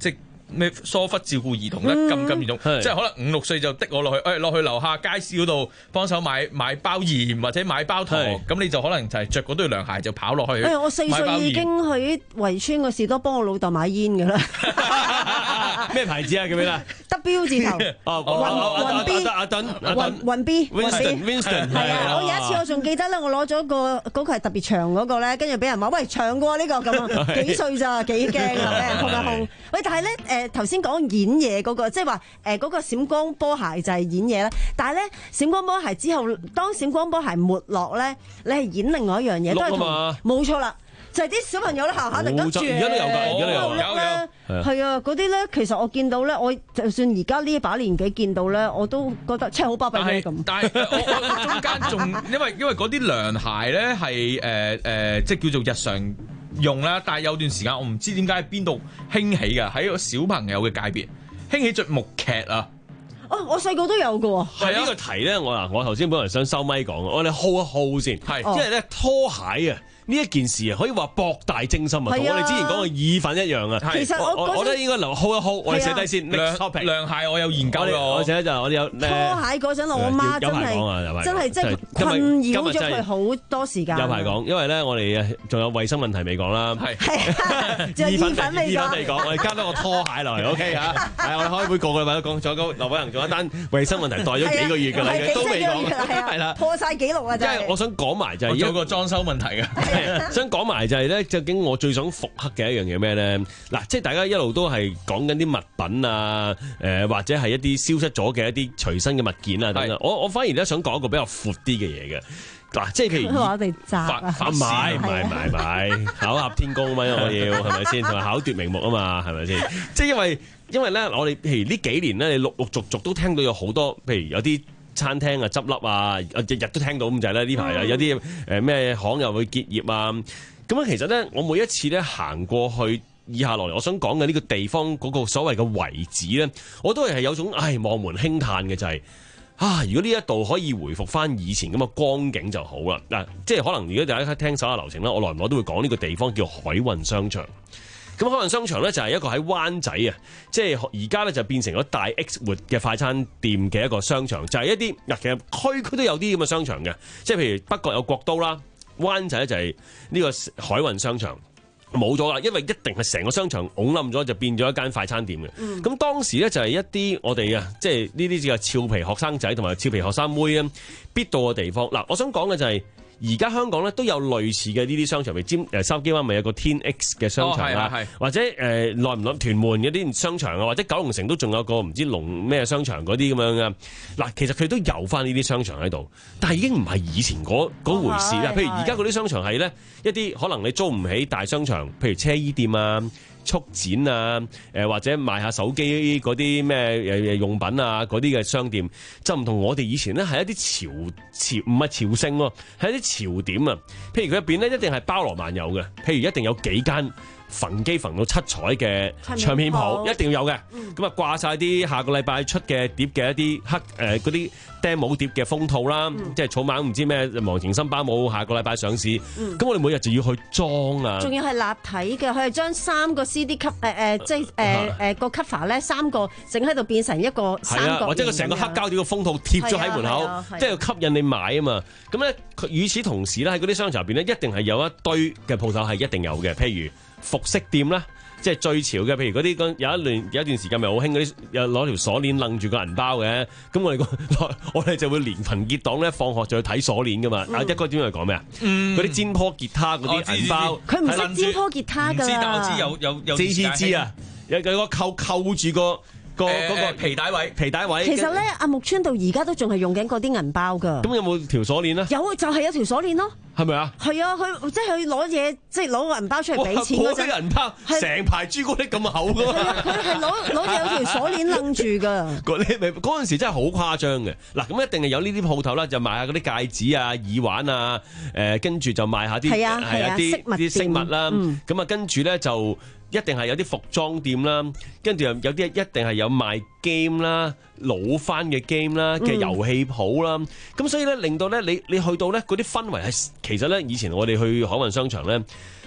C: 咩疏忽照顧兒童咧咁咁嚴重，即係可能五六歲就的我落去，誒落去樓下街市嗰度幫手買買包鹽或者買包糖，咁你就可能就係着嗰對涼鞋就跑落去。
B: 誒，我四歲已經去圍村個士多幫我老豆買煙㗎啦。
A: 咩牌子啊？叫咩啦
B: ？W 字頭。哦，雲雲 B。阿頓。雲雲 B。
A: Winston。Winston。
B: 係啊，我有一次我仲記得咧，我攞咗個嗰個係特別長嗰個咧，跟住俾人話喂長過呢個咁啊，幾歲咋？幾驚啊！俾人控一控。喂，但係咧誒頭先講演嘢嗰個，即係話誒嗰個閃光波鞋就係演嘢啦。但係咧閃光波鞋之後，當閃光波鞋沒落咧，你係演另外一樣嘢，都係同冇錯啦。就係啲小朋友咧行下突然間轉，
A: 而家都有㗎，而家都有
C: 有有，
B: 係啊，嗰啲咧其實我見到咧，我就算而家呢一把年紀見到咧，我都覺得真係好巴閉嘅咁。
C: 但係我我中間仲因為因為嗰啲涼鞋咧係誒誒，即係叫做日常用啦，但係有段時間我唔知點解喺邊度興起㗎，喺個小朋友嘅界別興起着木屐啊！
B: 哦，我細個都有㗎喎。
A: 係呢個題咧，我嗱我頭先本來想收咪講，我哋 hold 一 hold 先，係即係咧拖鞋啊！呢一件事啊，可以話博大精深啊，同我哋之前講嘅意粉一樣啊。
B: 其實我
A: 我覺得應該留 hold 一 hold，我哋寫低先。
C: 涼涼鞋我有研究㗎，
A: 我寫就我哋有
B: 拖鞋嗰陣，我媽真係真係真係困擾咗佢好多時間。
A: 有排講，因為咧我哋仲有衞生問題未講啦。
B: 係意粉未講，
A: 我哋加多個拖鞋落嚟 OK 嚇。係我哋開會個個禮拜都講，仲有個劉偉恒仲有一單衞生問題，袋咗幾個月㗎啦，都未講。係啦，
B: 破曬記錄啊！真係。
A: 我想講埋就係
C: 有個裝修問題嘅。
A: 想講埋就係咧，究竟我最想復刻嘅一樣嘢咩咧？嗱，即係大家一路都係講緊啲物品啊，誒、呃、或者係一啲消失咗嘅一啲隨身嘅物件啊等等。我我反而咧想講一個比較闊啲嘅嘢嘅。嗱，即係譬如
B: 我哋摘啊，
A: 唔係唔係唔係唔係巧合天工啊嘛，我要係咪先？同埋巧奪名目啊嘛，係咪先？即係因為因為咧，我哋譬如呢幾年咧，你陸陸續續都聽到有好多，譬如有啲餐廳啊執笠啊，日日都聽到咁就係咧，呢排啊有啲誒咩行又會結業啊。咁啊，其實咧，我每一次咧行過去以下落嚟，我想講嘅呢個地方嗰個所謂嘅遺址咧，我都係係有種唉望門輕嘆嘅，就係、是、啊，如果呢一度可以回復翻以前咁嘅光景就好啦。嗱、啊，即係可能如果大家聽手下留情啦，我來唔來都會講呢個地方叫海運商場。咁海運商場咧就係一個喺灣仔啊，即係而家咧就變成咗大 X 活嘅快餐店嘅一個商場，就係、是、一啲嗱，其實區區都有啲咁嘅商場嘅，即係譬如北角有國都啦。灣仔就係呢個海運商場冇咗啦，因為一定係成個商場拱冧咗，就變咗一間快餐店嘅。咁、嗯、當時咧就係一啲我哋啊，即係呢啲叫俏皮學生仔同埋俏皮學生妹啊，必到嘅地方。嗱，我想講嘅就係、是。而家香港咧都有類似嘅呢啲商場，譬如尖誒筲箕灣咪有個天 X 嘅商場啦，哦、或者誒耐唔耐屯門嗰啲商場啊，或者九龍城都仲有個唔知龍咩商場嗰啲咁樣嘅。嗱，其實佢都有翻呢啲商場喺度，但係已經唔係以前嗰回事啦。哦、譬如而家嗰啲商場係咧一啲可能你租唔起大商場，譬如車衣店啊、速展啊，誒或者賣下手機嗰啲咩誒用品啊嗰啲嘅商店，就唔同我哋以前咧係一啲潮潮唔係潮聲喎，係一啲潮點啊。譬如佢入邊咧一定係包羅萬有嘅，譬如一定有幾間焚機焚到七彩嘅唱片鋪，一定要有嘅。咁啊掛晒啲下個禮拜出嘅碟嘅一啲黑誒嗰啲 demo 碟嘅封套啦，嗯、即係草蜢唔知咩忘情森巴舞下個禮拜上市，咁、嗯、我哋每日就要去裝啊。仲
B: 要係立體嘅，佢係將三個 C D 級誒誒，即係誒誒個 cover 咧三個整喺度變成一個三角，
A: 或者佢成個黑膠碟嘅封套貼咗喺門口，即係要吸引你買啊嘛。咁咧，佢與此同時咧喺嗰啲商場入邊咧，一定係有一堆嘅鋪頭係一定有嘅，譬如服飾店啦，即係最潮嘅，譬如嗰啲有一段有一段時間咪好興嗰啲，有攞條鎖鏈擸住個銀包嘅，咁我哋我哋就會連群結黨咧，放學就去睇鎖鏈噶嘛。啊、嗯，一哥點樣講咩啊？嗰啲煎坡吉他嗰啲銀包，
B: 佢唔識煎坡吉他㗎。
C: 知但我知有有有。知知知啊！
A: 有有個扣扣住個。個嗰個
C: 皮帶位，
A: 皮帶位。
B: 其實咧，阿木村到而家都仲係用緊嗰啲銀包㗎。
A: 咁有冇條鎖鏈咧？
B: 有，就係、是、有條鎖鏈咯。
A: 係咪啊？
B: 係啊，佢即係佢攞嘢，即係攞個銀包出嚟俾錢嗰陣。
A: 嗰啲銀包成排朱古力咁厚㗎嘛。
B: 佢係攞攞有條鎖鏈擸住㗎。
A: 嗰啲咪嗰陣時真係好誇張嘅。嗱，咁一定係有呢啲鋪頭啦，就賣下嗰啲戒指啊、耳環啊，誒跟住就賣下啲係啊係啊啲啲飾物啦。咁啊跟住咧就。一定係有啲服裝店啦，跟住又有啲一定係有賣 game 啦、老翻嘅 game 啦嘅遊戲鋪啦，咁、嗯、所以咧令到咧你你去到咧嗰啲氛圍係其實咧以前我哋去海運商場咧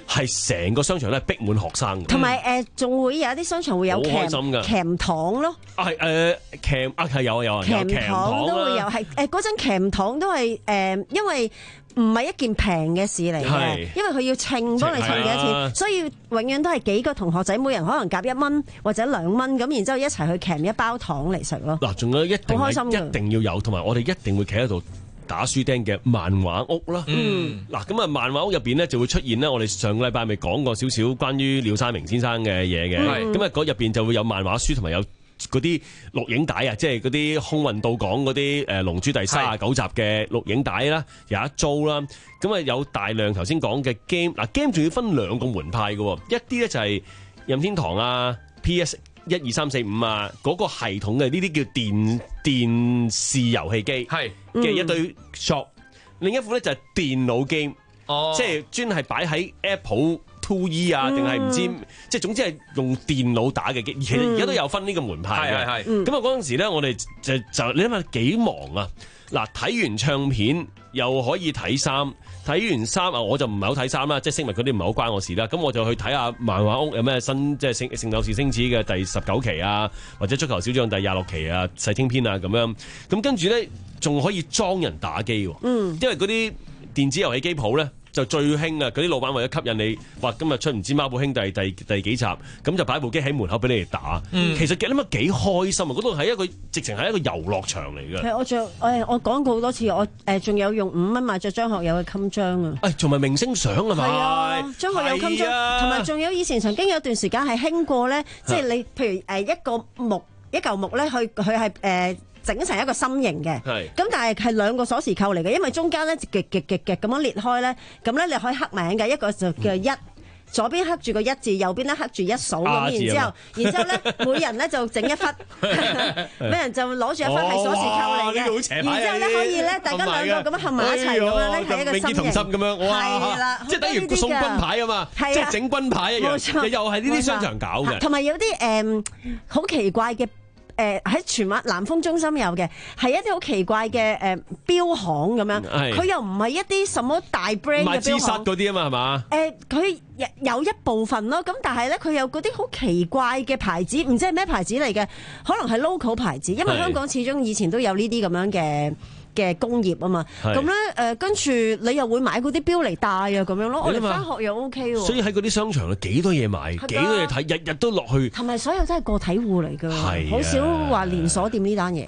A: 係成個商場咧逼滿學生，
B: 同埋誒仲會有啲商場會有鉗糖咯。
A: 啊係誒鉗啊係有啊有啊有
B: 鉗糖都會有，係誒嗰陣鉗糖都係誒，因為唔係一件平嘅事嚟嘅，因為佢要稱幫你稱幾多錢，所以永遠都係幾個同學仔每人可能夾一蚊或者兩蚊咁，然之後一齊去鉗一包糖嚟食咯。
A: 嗱，仲有一定好開心嘅，一定要有，同埋我哋一定會企喺度打書釘嘅漫畫屋啦。嗯，嗱咁啊，漫畫屋入邊咧就會出現咧，我哋上個禮拜咪講過少少關於廖山明先生嘅嘢嘅，咁啊嗰入邊就會有漫畫書同埋有嗰啲錄影帶啊，即係嗰啲空運到港嗰啲誒《龍珠》第三十九集嘅錄影帶啦，有一租啦。咁啊有大量頭先講嘅 game， 嗱 game 仲要分兩個門派嘅，一啲咧就係任天堂啊 P S 一二三四五啊嗰個系統嘅呢啲叫電電視遊戲機係嘅一堆 shop，另一副咧就係電腦 game，哦，即係專係擺喺 Apple Two E 啊，定係唔知，即係總之係用電腦打嘅機。其實而家都有分呢個門派嘅。係係係。咁啊嗰陣時咧，我哋就就你諗下幾忙啊！嗱，睇完唱片又可以睇衫，睇完衫啊，我就唔係好睇衫啦，即係飾物嗰啲唔係好關我事啦。咁我就去睇下漫畫屋有咩新，即係聖聖鬥士星矢嘅第十九期啊，或者足球小將第廿六期啊，世青篇啊咁樣。咁跟住咧，仲可以裝人打機喎。嗯。因為嗰啲電子遊戲機鋪咧，就最興啊！嗰啲老闆為咗吸引你，話今日出唔知孖寶兄弟第第幾集，咁就擺部機喺門口俾你哋打。嗯、其實幾諗乜幾開心啊！嗰度係一個直情係一個遊樂場嚟嘅。
B: 係我仲誒，我講過好多次，我誒仲有用五蚊買咗張學友嘅襟章啊！
A: 誒，仲係明星相啊嘛？係
B: 啊，張學友襟章，同埋仲有以前曾經有段時間係興過咧，即係你譬如誒一個木一嚿木咧，佢佢係誒。整成一個心形嘅，咁但係係兩個鎖匙扣嚟嘅，因為中間咧極極極極咁樣裂開咧，咁咧你可以刻名嘅，一個就叫一，左邊刻住個一字，右邊咧刻住一數咁，然之後，然之後咧每人咧就整一忽，每人就攞住一忽係鎖匙扣嚟嘅，然之後咧可以咧大家兩個咁樣合埋一齊咁樣咧係一個心形，
A: 咁樣，係啦，即係等於送軍牌啊嘛，即係整軍牌一樣，又係呢啲商場搞嘅，
B: 同埋有啲誒好奇怪嘅。誒喺荃灣南豐中心有嘅，係一啲好奇怪嘅誒錶行咁樣，佢又唔係一啲什麼大 brand 嘅錶行
A: 嗰啲啊嘛，係嘛？
B: 誒佢有一部分咯，咁但係咧佢有嗰啲好奇怪嘅牌子，唔知係咩牌子嚟嘅，可能係 local 牌子，因為香港始終以前都有呢啲咁樣嘅嘅工業啊嘛，咁咧誒跟住你又會買嗰啲錶嚟戴啊咁樣咯，我哋返學又 OK 喎。
A: 所以喺嗰啲商場咧幾多嘢買，幾多嘢睇，日日都落去。
B: 同埋所有真係個體戶嚟㗎，好少話連鎖店呢單嘢。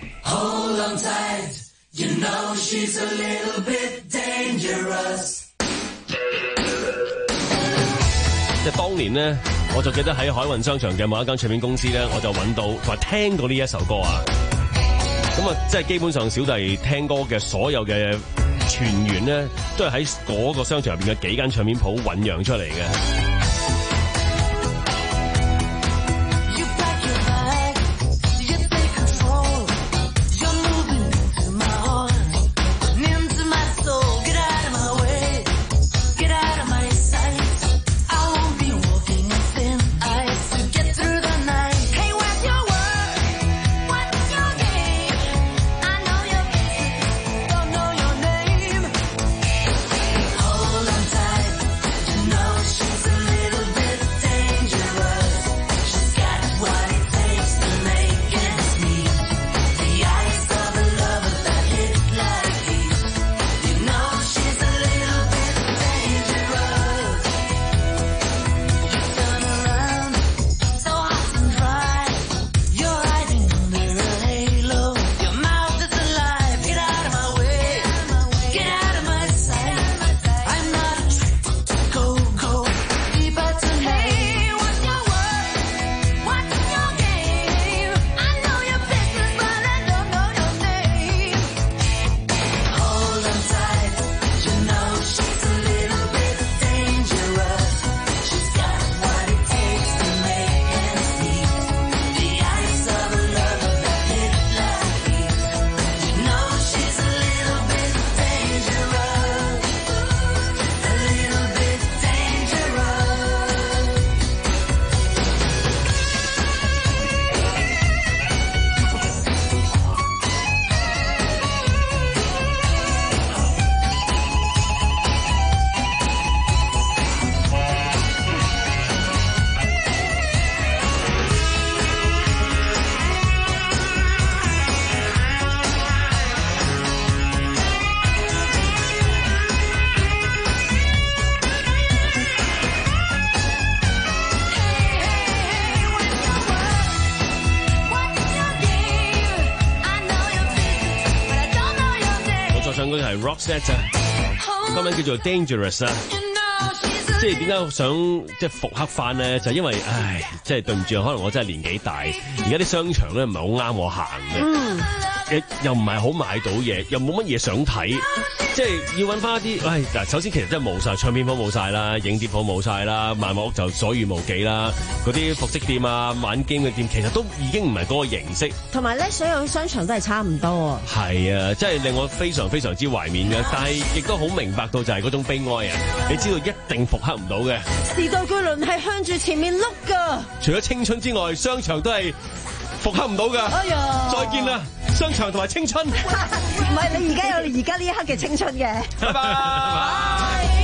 A: 即係當年呢，我就記得喺海運商場嘅某一間唱片公司咧，我就揾到同埋聽過呢一首歌啊。咁啊，即係基本上小弟聽歌嘅所有嘅泉源咧，都係喺嗰個商場入邊嘅幾間唱片鋪醖釀出嚟嘅。 Roxette 啊，歌名叫做 Dangerous 啊。即係點解想即係復刻翻咧？就係因為唉，即係對唔住，可能我真係年紀大，而家啲商場咧唔係好啱我行嘅，嗯、又唔係好買到嘢，又冇乜嘢想睇，即係要揾翻一啲。唉，嗱，首先其實真係冇晒，唱片鋪冇晒啦，影碟鋪冇晒啦，賣物屋就所餘無幾啦，嗰啲服飾店啊、玩 game 嘅店其實都已經唔係嗰個形式。同埋咧，所有商場都係差唔多啊。係啊，即係令我非常非常之懷緬嘅，但係亦都好明白到就係嗰種悲哀啊！你知道一定復刻唔到嘅。時代巨輪係向住前面碌噶。除咗青春之外，商場都係復刻唔到噶。哎呀！再見啦，商場同埋青春。唔係你而家有而家呢一刻嘅青春嘅。拜拜。